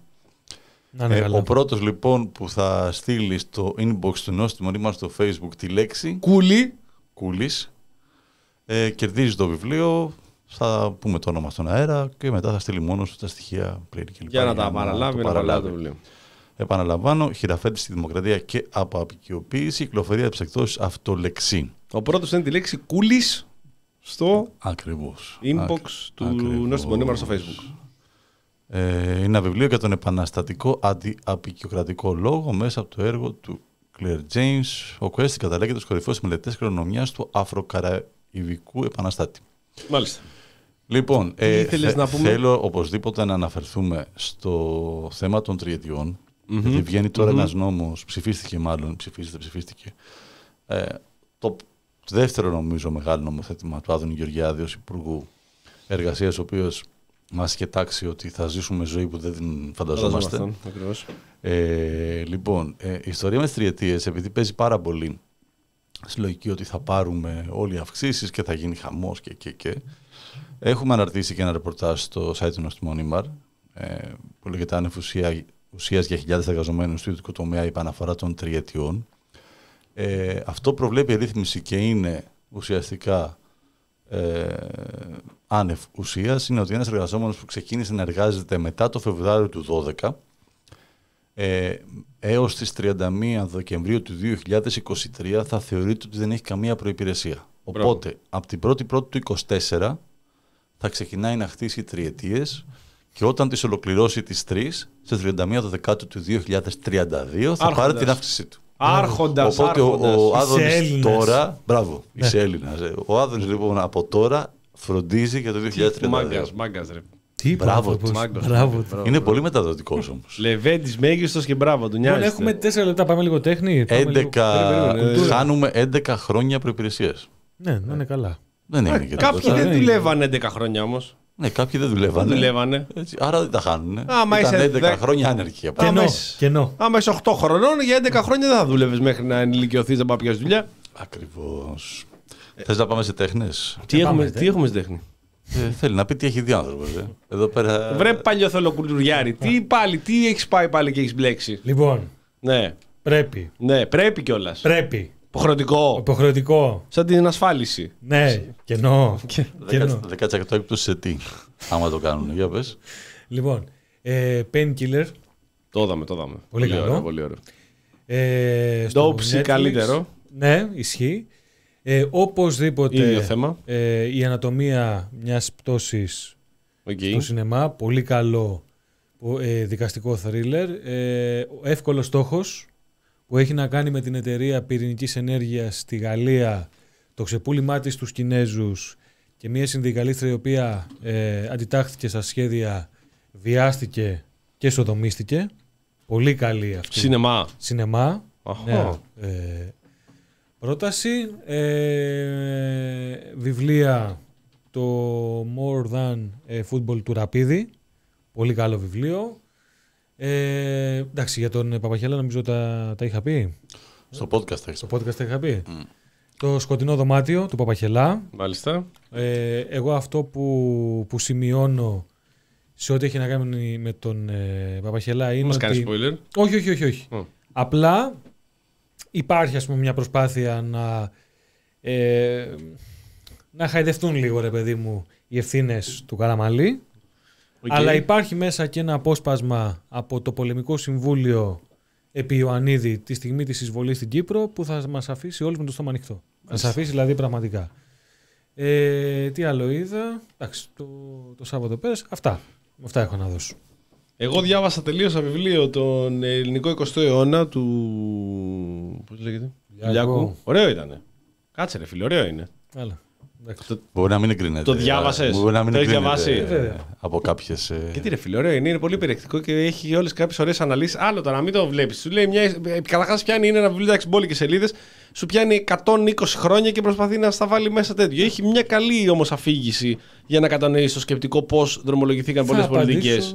Ε, ο πρώτος λοιπόν που θα στείλει στο inbox του Νόστιμου μας στο Facebook τη λέξη Κούλη. Κούλης, ε, κερδίζει το βιβλίο. Θα πούμε το όνομα στον αέρα και μετά θα στείλει μόνος τα στοιχεία πλήρη κλπ. Για να τα παραλάβει, να παραλάβει το βιβλίο. Επαναλαμβάνω, χειραφέτηση στη Δημοκρατία και από απεικιοποίηση, κυκλοφορία από τις εκδόσεις Αυτολεξή. Ο πρώτος είναι τη λέξη Κούλης στο ακριβώς, inbox ακ, του Νόστιμου Μονίμαρ στο Facebook. Ε, είναι ένα βιβλίο για τον επαναστατικό αντιαπεικιοκρατικό λόγο μέσα από το έργο του Claire James. Ο Κουέστη καταλέγεται τους κορυφαίους μελετές κληρονομιάς του Αφροκαραϊβικού επαναστάτη. Μάλιστα. Λοιπόν, ε, θε, να πούμε? θέλω οπωσδήποτε να αναφερθούμε στο θέμα των τριετιών. Mm-hmm. Γιατί βγαίνει τώρα mm-hmm. ένας νόμος, ψηφίστηκε μάλλον, ψηφίστηκε, ψηφίστηκε. Ε, το δεύτερο νομίζω μεγάλο νομοθέτημα του Άδωνη Γεωργιάδη ως Υπουργού Εργασίας, ο οποίος μας είχε τάξει ότι θα ζήσουμε ζωή που δεν την φανταζόμαστε. Ε, λοιπόν, ε, η ιστορία με τις τριετίες, επειδή παίζει πάρα πολύ στη λογική ότι θα πάρουμε όλοι αυξήσεις και θα γίνει χαμός και και και, έχουμε αναρτήσει και ένα ρεπορτάζ στο site του Νόστιμου Μονίμαρ, ε, που λέγεται «Άνευ ουσία, ουσίας για χιλιάδες εργαζομένους του ιδιωτικού τομέα υπ' αναφορά των τριετιών». Ε, αυτό προβλέπει η ρύθμιση και είναι ουσιαστικά ε, άνευ ουσίας, είναι ότι ένας εργαζόμενος που ξεκίνησε να εργάζεται μετά το Φεβρουάριο του δώδεκα ε, έως τις τριάντα μία Δεκεμβρίου του δύο χιλιάδες είκοσι τρία θα θεωρείται ότι δεν έχει καμία προϋπηρεσία. Οπότε, Μπράβο. από την πρώτη πρώτη του είκοσι τέσσερα θα ξεκινάει να χτίσει τριετίες και όταν τις ολοκληρώσει τις τρεις, στις τριάντα μία Δεκεμβρίου του δύο χιλιάδες τριάντα δύο θα Άρχοντας. πάρει την αύξησή του. Άρχοντας, Οπότε άρχοντας. ο, ο Άδωνης τώρα, μπράβο, Ναι. είσαι Έλληνας. Ο Άδωνης λοιπόν από τώρα φροντίζει για το δύο χιλιάδες τριάντα δύο. Μάγκας, μάγκας ρε. Τι Μπράβο του. Μάγκος. Μπράβο του. Είναι πολύ μεταδοτικός όμως. Λεβέντης μέγιστος και μπράβο του, Λοιπόν, νοιάζεται. έχουμε τέσσερα λεπτά, πάμε λίγο τέχνη. Πάμε λίγο- έντεκα, περίμενε, περίμενε. χάνουμε έντεκα χρόνια προϋπηρεσίας. Ναι, να είναι καλά. Δεν είναι και Κάποιοι τίποτα. δεν Ναι. δουλεύανε έντεκα χρόνια όμως. Ναι, κάποιοι δεν Δεν δουλεύανε. δουλεύανε. Έτσι, άρα δεν τα χάνουν. Άμα Ήταν είσαι έντεκα δέκα- χρόνια άνεργοι. από Άμα πάνω. Κενό. είσαι- Κενό. Άμα είσαι οκτώ χρονών, για έντεκα χρόνια δεν θα δουλεύεις μέχρι να ενηλικιωθείς, να πάει να πιάσεις δουλειά. Ακριβώς. Θες να πάμε σε τέχνες? Τι έχουμε, πάμε, τι έχουμε στη τέχνη. Ε, θέλει να πει τι έχει δει ο άνθρωπος. Ε. Εδώ πέρα. Βρε παλιοθελοκουλτουριάρη, τι πάλι, τι έχεις πάει πάλι και έχεις μπλέξει. Λοιπόν, Ναι, πρέπει. ναι, πρέπει κιόλας. Πρέπει. Υποχρεωτικό. Υποχρεωτικό. Σαν την ασφάλιση. Ναι, κενό. Κενό. δέκα τοις εκατό έκπτωση σε τι, άμα το κάνουν. Για πες. Λοιπόν, ε, Painkiller. Το είδαμε, το είδαμε. Πολύ καλό. Ωραίο, πολύ ωραίο. Ε, στο Ντόψη Netflix. καλύτερο. Ναι, ισχύει. Ε, οπωσδήποτε Ίδιο θέμα. ε, η ανατομία μιας πτώσης Οκ. στο σινεμά. Πολύ καλό ε, δικαστικό θρίλερ. Ε, ο εύκολος στόχος που έχει να κάνει με την εταιρεία πυρηνικής ενέργειας στη Γαλλία, το ξεπούλημά της στους Κινέζους και μια συνδικαλίστρια η οποία ε, αντιτάχθηκε στα σχέδια, βιάστηκε και σοδομίστηκε. Πολύ καλή αυτή. Σινεμά. Σινεμά. Αχα. Νέα, ε, πρόταση. Ε, βιβλία, το More Than Football του Ραπίδη. Πολύ καλό βιβλίο. Ε, εντάξει, για τον Παπαχέλα νομίζω τα, τα είχα πει. Στο podcast έχεις. Στο podcast τα είχα πει. Mm. Το σκοτεινό δωμάτιο του Παπαχελά. Μάλιστα. Ε, εγώ αυτό που, που σημειώνω σε ό,τι έχει να κάνει με τον ε, Παπαχελά είναι Μας ότι... κάνει spoiler. Όχι, όχι, όχι. όχι. Mm. Απλά υπάρχει, ας πούμε, μια προσπάθεια να, ε, να χαϊδευτούν λίγο, ρε παιδί μου, οι ευθύνες του Καραμαλή. Okay. Αλλά υπάρχει μέσα και ένα απόσπασμα από το Πολεμικό Συμβούλιο επί Ιωαννίδη τη στιγμή της εισβολής στην Κύπρο που θα μας αφήσει όλους με το στόμα ανοιχτό. Θα μας αφήσει δηλαδή πραγματικά. Ε, τι άλλο είδα. Εντάξει, το, το Σάββατο πέρασε. Αυτά. Αυτά έχω να δώσω. Εγώ διάβασα τελείως ένα βιβλίο τον ελληνικό εικοστό αιώνα του. Πώς λέγεται? Λιάκου. Λιάκου. Ωραίο ήτανε. Κάτσε ρε φίλε, ωραίο είναι. Άλλα. Εντάξει. Το... Μπορεί να μην εγκρίνεται. Το διάβασες? Μπορεί να μην Το έχεις εγκρίνεται διαβάσει? ε, από κάποιες. Ε... Και τι ρε φίλε, ωραίο είναι, είναι πολύ περιεκτικό και έχει όλες κάποιες ωραίες αναλύσεις. Άλλο το να μην το βλέπεις. Σου λέει μια. Καταρχάς πιάνει, είναι ένα βιβλίο, εντάξει, μπόλικες σελίδες. Σου πιάνει εκατόν είκοσι χρόνια και προσπαθεί να στα βάλει μέσα τέτοιο. Έχει μια καλή όμως αφήγηση για να κατανοήσει το σκεπτικό πώς δρομολογηθήκαν πολλές πολιτικές.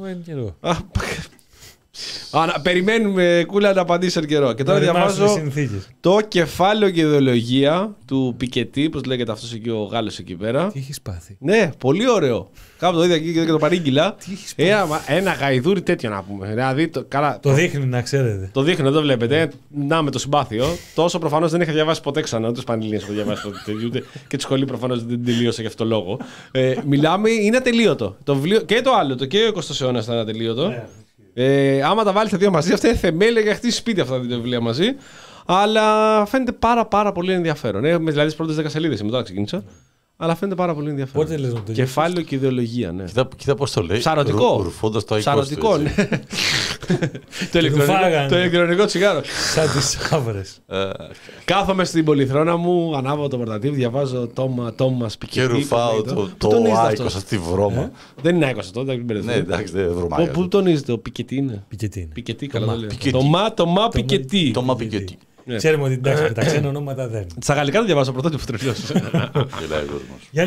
Α, περιμένουμε κούλα να απαντήσει εν καιρό. Και τώρα διαβάζω το κεφάλαιο και ιδεολογία του Πικετή, πώς λέγεται αυτός εκεί ο Γάλλος εκεί πέρα. Τι έχεις πάθει? Ναι, πολύ ωραίο. Κάπου το είδα εκεί και το παρήγγειλα. Τι έχεις πάθει? Ένα, ένα γαϊδούρι τέτοιο να πούμε. Δηλαδή, το, καλά, Το δείχνει, να ξέρετε. το δείχνει, δεν το βλέπετε. Να με το συμπάθειο. Τόσο προφανώς δεν είχα διαβάσει ποτέ ξανά. Ούτε Πανελλήνιες έχω διαβάσει ποτέ. Ούτε και τη σχολή προφανώς δεν τελείωσα γι' αυτό το λόγο. Ε, μιλάμε, είναι ατελείωτο. Το βιβλίο, και το άλλο, το και ο εικοστός αιώνας ήταν ατελείωτο. Ναι. Ε, άμα τα βάλει τα δύο μαζί, αυτά είναι θεμέλια για χτίσει σπίτι αυτά τα δύο βιβλία μαζί. Αλλά φαίνεται πάρα πάρα πολύ ενδιαφέρον. Έχουμε δηλαδή τι πρώτε δέκα σελίδες, μετά ξεκίνησα. Αλλά φαίνεται πάρα πολύ ενδιαφέρον. Πότε λες να το Κεφάλαιο και ιδεολογία, ναι. Κοίτα, κοίτα πώς το λέει. Ψαρωτικό. Ρουφώντας το Ψαρωτικό, ναι. το, ηλεκτρονικό, φάγανε. το ηλεκτρονικό τσιγάρο. Σαν τις άβρες. Κάθομαι στην πολυθρόνα μου, ανάβω το πορτατίβ, διαβάζω Τόμας Πικετή. Και ρουφάω το, το Άικος στη βρώμα. Δεν είναι Άικος αυτό, εντάξει, μην Ναι, μπερδευτούμε. εντάξει, δεν βρωμάει. Πού τονίζεται, ο Πικετή είναι. Πικετή είναι. Πικετή, Το καλά Μα. το λέω. Πικετή. Το Μα, το Μα Πικετή. Το μα Πικετή. Ναι. Ξέρουμε ότι εντάξει, με τα ξένα ονόματα δεν. Στα γαλλικά δεν διαβάζω πρωτότυπο τρελός. Γελάει ο κόσμος. Γιατί.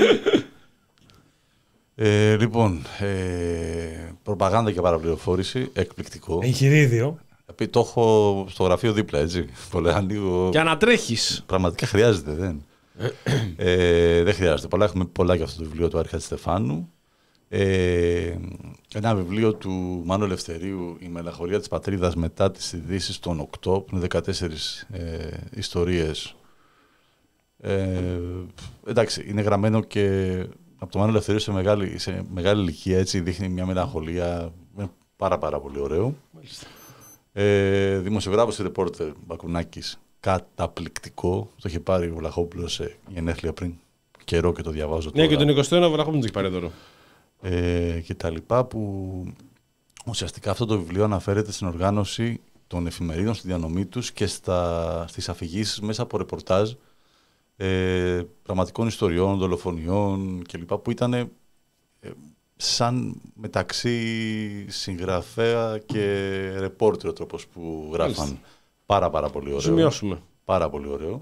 Ε, λοιπόν, ε, προπαγάνδα και παραπληροφόρηση, εκπληκτικό. Εγχειρίδιο. Επειδή το έχω στο γραφείο δίπλα, έτσι. Πολύ ανοίγω. Και ανατρέχεις. Πραγματικά χρειάζεται, δεν. ε, δεν χρειάζεται. Πολλά έχουμε πολλά για αυτό το βιβλίο του Άρχα Στεφάνου. Ε, ένα βιβλίο του Μάνου Ελευθερίου, «Η μελαγχολία της πατρίδας μετά τις ειδήσεις των οκτώ», που είναι δεκατέσσερις ε, ιστορίες. Ε, εντάξει, είναι γραμμένο και από το Μάνο Ελευθερίου σε μεγάλη, σε μεγάλη ηλικία, έτσι, δείχνει μια μελαγχολία, είναι πάρα πάρα πολύ ωραίο. Ε, δημοσιογράφος ή ρεπόρτερ Μπακουνάκης, καταπληκτικό, το είχε πάρει ο Βλαχόπουλος σε γενέθλια πριν καιρό και το διαβάζω τώρα. Ναι, και τον εικοστό αιώνα ο Βραχόπουλος έχει πάρει δώρο. Ε, και τα λοιπά, που ουσιαστικά αυτό το βιβλίο αναφέρεται στην οργάνωση των εφημερίδων, στη διανομή τους και στα, στις αφηγήσεις μέσα από ρεπορτάζ ε, πραγματικών ιστοριών, δολοφονιών κλπ. Που ήταν ε, σαν μεταξύ συγγραφέα και ρεπόρτερ ο τρόπος που γράφαν. Πάρα πάρα πολύ ωραίο. Σημειώσουμε. Πάρα πολύ ωραίο.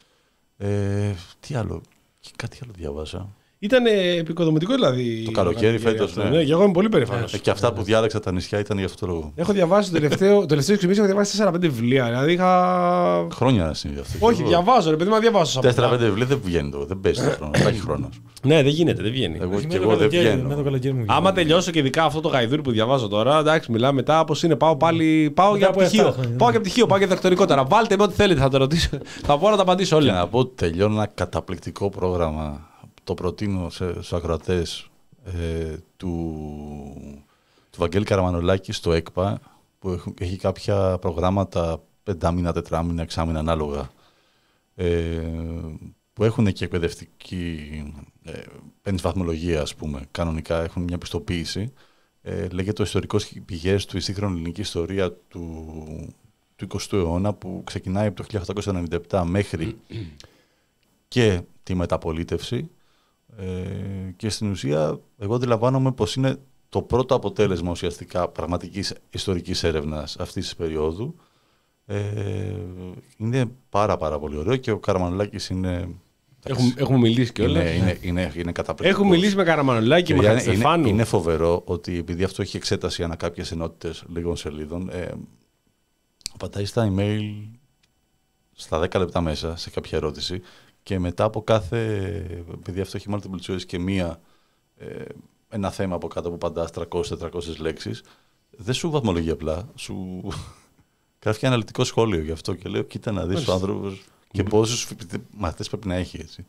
Ε, τι άλλο, και κάτι άλλο διάβασα. Ήταν επικοδομητικό δηλαδή. Το καλοκαίρι φέτος, ναι. ναι. Και εγώ είμαι πολύ περήφανος. Ε, και αυτά που διάλεξα τα νησιά ήταν για αυτό το λόγο. Έχω διαβάσει το τελευταίο, το τελευταίο εξημίση, έχω διαβάσει τέσσερα πέντε βιβλία. Δηλαδή είχα. Χρόνια είναι αυτό. Όχι, διαβάζω, ρε παιδί, μα διαβάζω. τέσσερα πέντε βιβλία δεν βγαίνει το, δεν παίζει το χρόνο. Δεν έχει χρόνο. Ναι, δεν γίνεται, δεν βγαίνει. Εγώ Όχι, και με το εγώ δεν καλοκαίρι- βγαίνω. με το καλοκαίρι μου Άμα βγαίνει. τελειώσω και ειδικά αυτό το γαϊδούρι που διαβάζω τώρα, εντάξει, μιλάμε μετά πώ είναι. Πάω πάλι. Πάω Μετά για από πτυχίο. επτά χρόνια, Πάω ναι. για πτυχίο, πάω για διδακτορικό τώρα. Βάλτε με ό,τι θέλετε, θα το ρωτήσω. Θα μπορώ να τα απαντήσω Και όλα. να πω ότι τελειώνω ένα καταπληκτικό πρόγραμμα. Το προτείνω σε, στους ακροατές ε, του, του Βαγγέλη Καραμανολάκη στο ΕΚΠΑ, που έχουν, έχει κάποια προγράμματα πεντάμινα, τετράμινα, εξάμινα ανάλογα, ε, που έχουν και εκπαιδευτική, ε, παίρνεις βαθμολογία, ας πούμε, κανονικά έχουν μια πιστοποίηση. Ε, λέγεται το ιστορικός πηγές του η σύγχρονη ελληνική ιστορία του, του εικοστού αιώνα, που ξεκινάει από το χίλια οκτακόσια ενενήντα επτά μέχρι και τη μεταπολίτευση. Ε, και στην ουσία, εγώ αντιλαμβάνομαι πως είναι το πρώτο αποτέλεσμα ουσιαστικά πραγματικής ιστορικής έρευνας αυτής της περίοδου. Ε, είναι πάρα πάρα πολύ ωραίο και ο Καραμανολάκης είναι... Έχουμε, έχουμε μιλήσει και όλα. Είναι, είναι, είναι, είναι καταπληκτικός. Έχουμε μιλήσει με Καραμανολάκη, με Χατζηστεφάνου. Είναι, είναι φοβερό ότι επειδή αυτό έχει εξέταση ανά κάποιες ενότητες λίγων σελίδων, ε, πατάει στα email στα δέκα λεπτά μέσα σε κάποια ερώτηση και μετά από κάθε, επειδή αυτό έχει multiple choice και μία, ε, ένα θέμα από κάτω που παντάς τριακόσιες τετρακόσιες λέξεις, δεν σου βαθμολογεί απλά, σου γράφει και αναλυτικό σχόλιο γι' αυτό και λέω κοίτα να δεις ο άνθρωπος και πόσους μαθητές πρέπει να έχει, έτσι.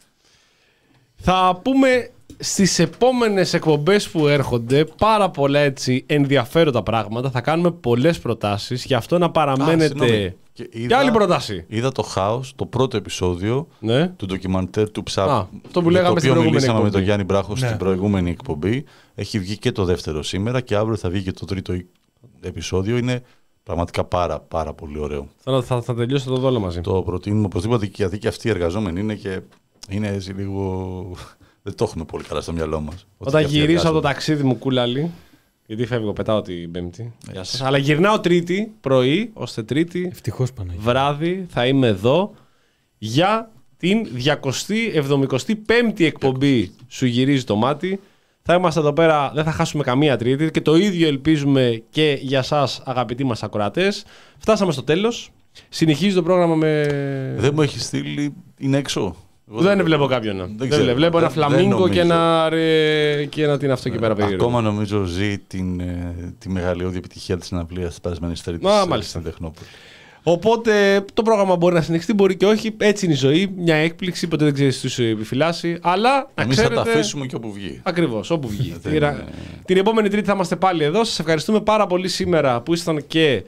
Θα πούμε στις επόμενες εκπομπές που έρχονται πάρα πολλά έτσι ενδιαφέροντα πράγματα. Θα κάνουμε πολλές προτάσεις, γι' αυτό να παραμένετε. Α, και, είδα, και άλλη πρόταση. Είδα το Χάος, το πρώτο επεισόδιο, ναι, του ντοκιμαντέρ του Ψάπ. Α, αυτό που λέγαμε στην προηγούμενη μιλήσαμε εκπομπή. με τον Γιάννη Μπράχο, ναι, στην προηγούμενη εκπομπή. Έχει βγει και το δεύτερο σήμερα και αύριο θα βγει και το τρίτο επεισόδιο. Είναι πραγματικά πάρα, πάρα πολύ ωραίο. Θα, θα, θα τελειώσετε το δόλο μαζί. Το προτείνουμε οπωσδήποτε, γιατί και αυτοί οι εργαζόμενοι είναι και είναι έτσι λίγο... Δεν το έχουμε πολύ καλά στο μυαλό μας. Όταν γυρίσω από το ταξίδι μου, Κούλαλη, γιατί φεύγω, πετάω την Πέμπτη. Γεια σας. Αλλά γυρνάω Τρίτη πρωί, ώστε Τρίτη ευτυχώς, Παναγία, βράδυ θα είμαι εδώ για την διακόσια εβδομήντα πέμπτη εκπομπή Σου γυρίζει το μάτι. Θα είμαστε εδώ πέρα, δεν θα χάσουμε καμία Τρίτη και το ίδιο ελπίζουμε και για σας, αγαπητοί μας ακροατές. Φτάσαμε στο τέλος. Συνεχίζει το πρόγραμμα με... Δεν μου έχει στείλει, είναι έξω. Εγώ δεν βλέπω κάποιον. Δεν, δεν ξέρω. Βλέπω ένα φλαμίγκο και ένα, ρε, και ένα τι είναι αυτό εκεί πέρα περίεργο. Ακόμα νομίζω ζει την, τη μεγαλειώδη επιτυχία της συναυλίας της περασμένης Τρίτης στην Τεχνόπολη. Οπότε το πρόγραμμα μπορεί να συνεχιστεί, μπορεί και όχι. Έτσι είναι η ζωή. Μια έκπληξη, ποτέ δεν ξέρεις τι σου επιφυλάσσει. Αλλά εμείς ξέρετε... θα τα αφήσουμε και όπου βγει. Ακριβώς, όπου βγει. την, την επόμενη Τρίτη θα είμαστε πάλι εδώ. Σας ευχαριστούμε πάρα πολύ σήμερα που ήσασταν και.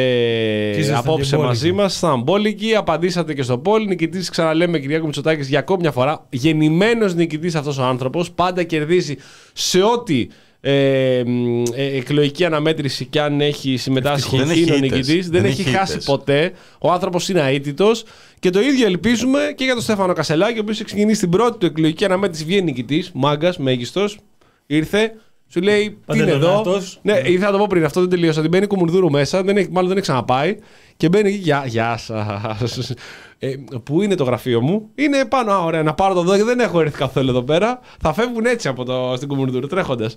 Ε, απόψε μαζί μας, ήσταν μπόλικοι, απαντήσατε και στο poll. Νικητής, ξαναλέμε, Κυριάκο Μητσοτάκης για ακόμη μια φορά. Γεννημένος νικητής αυτός ο άνθρωπος. Πάντα κερδίζει σε ό,τι ε, ε, εκλογική αναμέτρηση κι αν έχει συμμετάσχει. Είναι ο νικητής. Δεν, δεν έχει χάσει ήττες. Ποτέ. Ο άνθρωπος είναι αίτητος. Και το ίδιο ελπίζουμε και για τον Στέφανο Κασελάκη, ο οποίος έχει ξεκινήσει την πρώτη του εκλογική αναμέτρηση. Βγαίνει νικητής, μάγκας, μέγιστος. Ήρθε. Σου λέει τι είναι εδώ. Αυτός. Ναι, ήθελα να το πω πριν, αυτό δεν τελείωσα. Ότι μπαίνει Κουμουνδούρου μέσα, δεν έχει, μάλλον δεν έχει ξαναπάει. Και μπαίνει εκεί, γεια, γεια σας. Ε, πού είναι το γραφείο μου, είναι πάνω. Α, ωραία, να πάρω το εδώ, δεν έχω έρθει καθόλου εδώ πέρα. Θα φεύγουν έτσι από το, στην Κουμουνδούρου, τρέχοντας.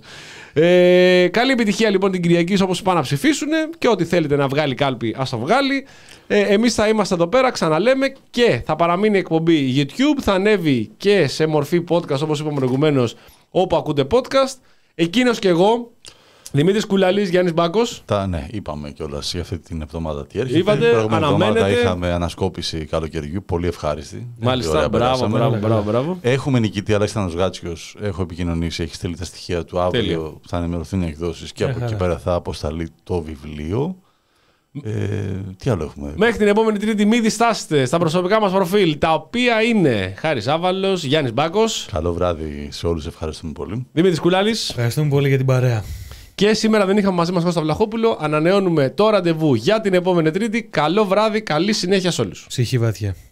Ε, καλή επιτυχία λοιπόν την Κυριακή, όπως πάνε να ψηφίσουν. Και ό,τι θέλετε να βγάλει κάλπη, ας το βγάλει. Ε, εμείς θα είμαστε εδώ πέρα, ξαναλέμε. Και θα παραμείνει η εκπομπή YouTube. Θα ανέβει και σε μορφή podcast, όπως είπαμε προηγουμένως, όπου ακούτε podcast. Εκείνος και εγώ, Δημήτρης Κουλαλής, Γιάννης Μπάκος. Τα, ναι, είπαμε κιόλας για αυτή την εβδομάδα τι έρχεται. Είπατε, την προηγούμενη εβδομάδα αναμένετε. Είχαμε ανασκόπηση καλοκαιριού, πολύ ευχάριστη. Μάλιστα, μπράβο, μπράβο, μπράβο, μπράβο. Έχουμε νικητή Αλέξανδρος Γάτσιος, έχω επικοινωνήσει, έχει στείλει τα στοιχεία του αύριο. Τέλειο. Θα ενημερωθούν οι εκδόσεις και από εκεί πέρα θα αποσταλεί το βιβλίο. Ε, τι άλλο έχουμε. Μέχρι την επόμενη Τρίτη, μην διστάσετε στα προσωπικά μας προφίλ, τα οποία είναι Χάρης Άβαλος, Γιάννης Μπάκος. Καλό βράδυ σε όλους, ευχαριστούμε πολύ. Δημήτρης Κουλάλης. Ευχαριστούμε πολύ για την παρέα. Και σήμερα δεν είχαμε μαζί μας Κώστα Βλαχόπουλο. Ανανεώνουμε το ραντεβού για την επόμενη Τρίτη. Καλό βράδυ, καλή συνέχεια σε όλους. Ψυχή βαθιά.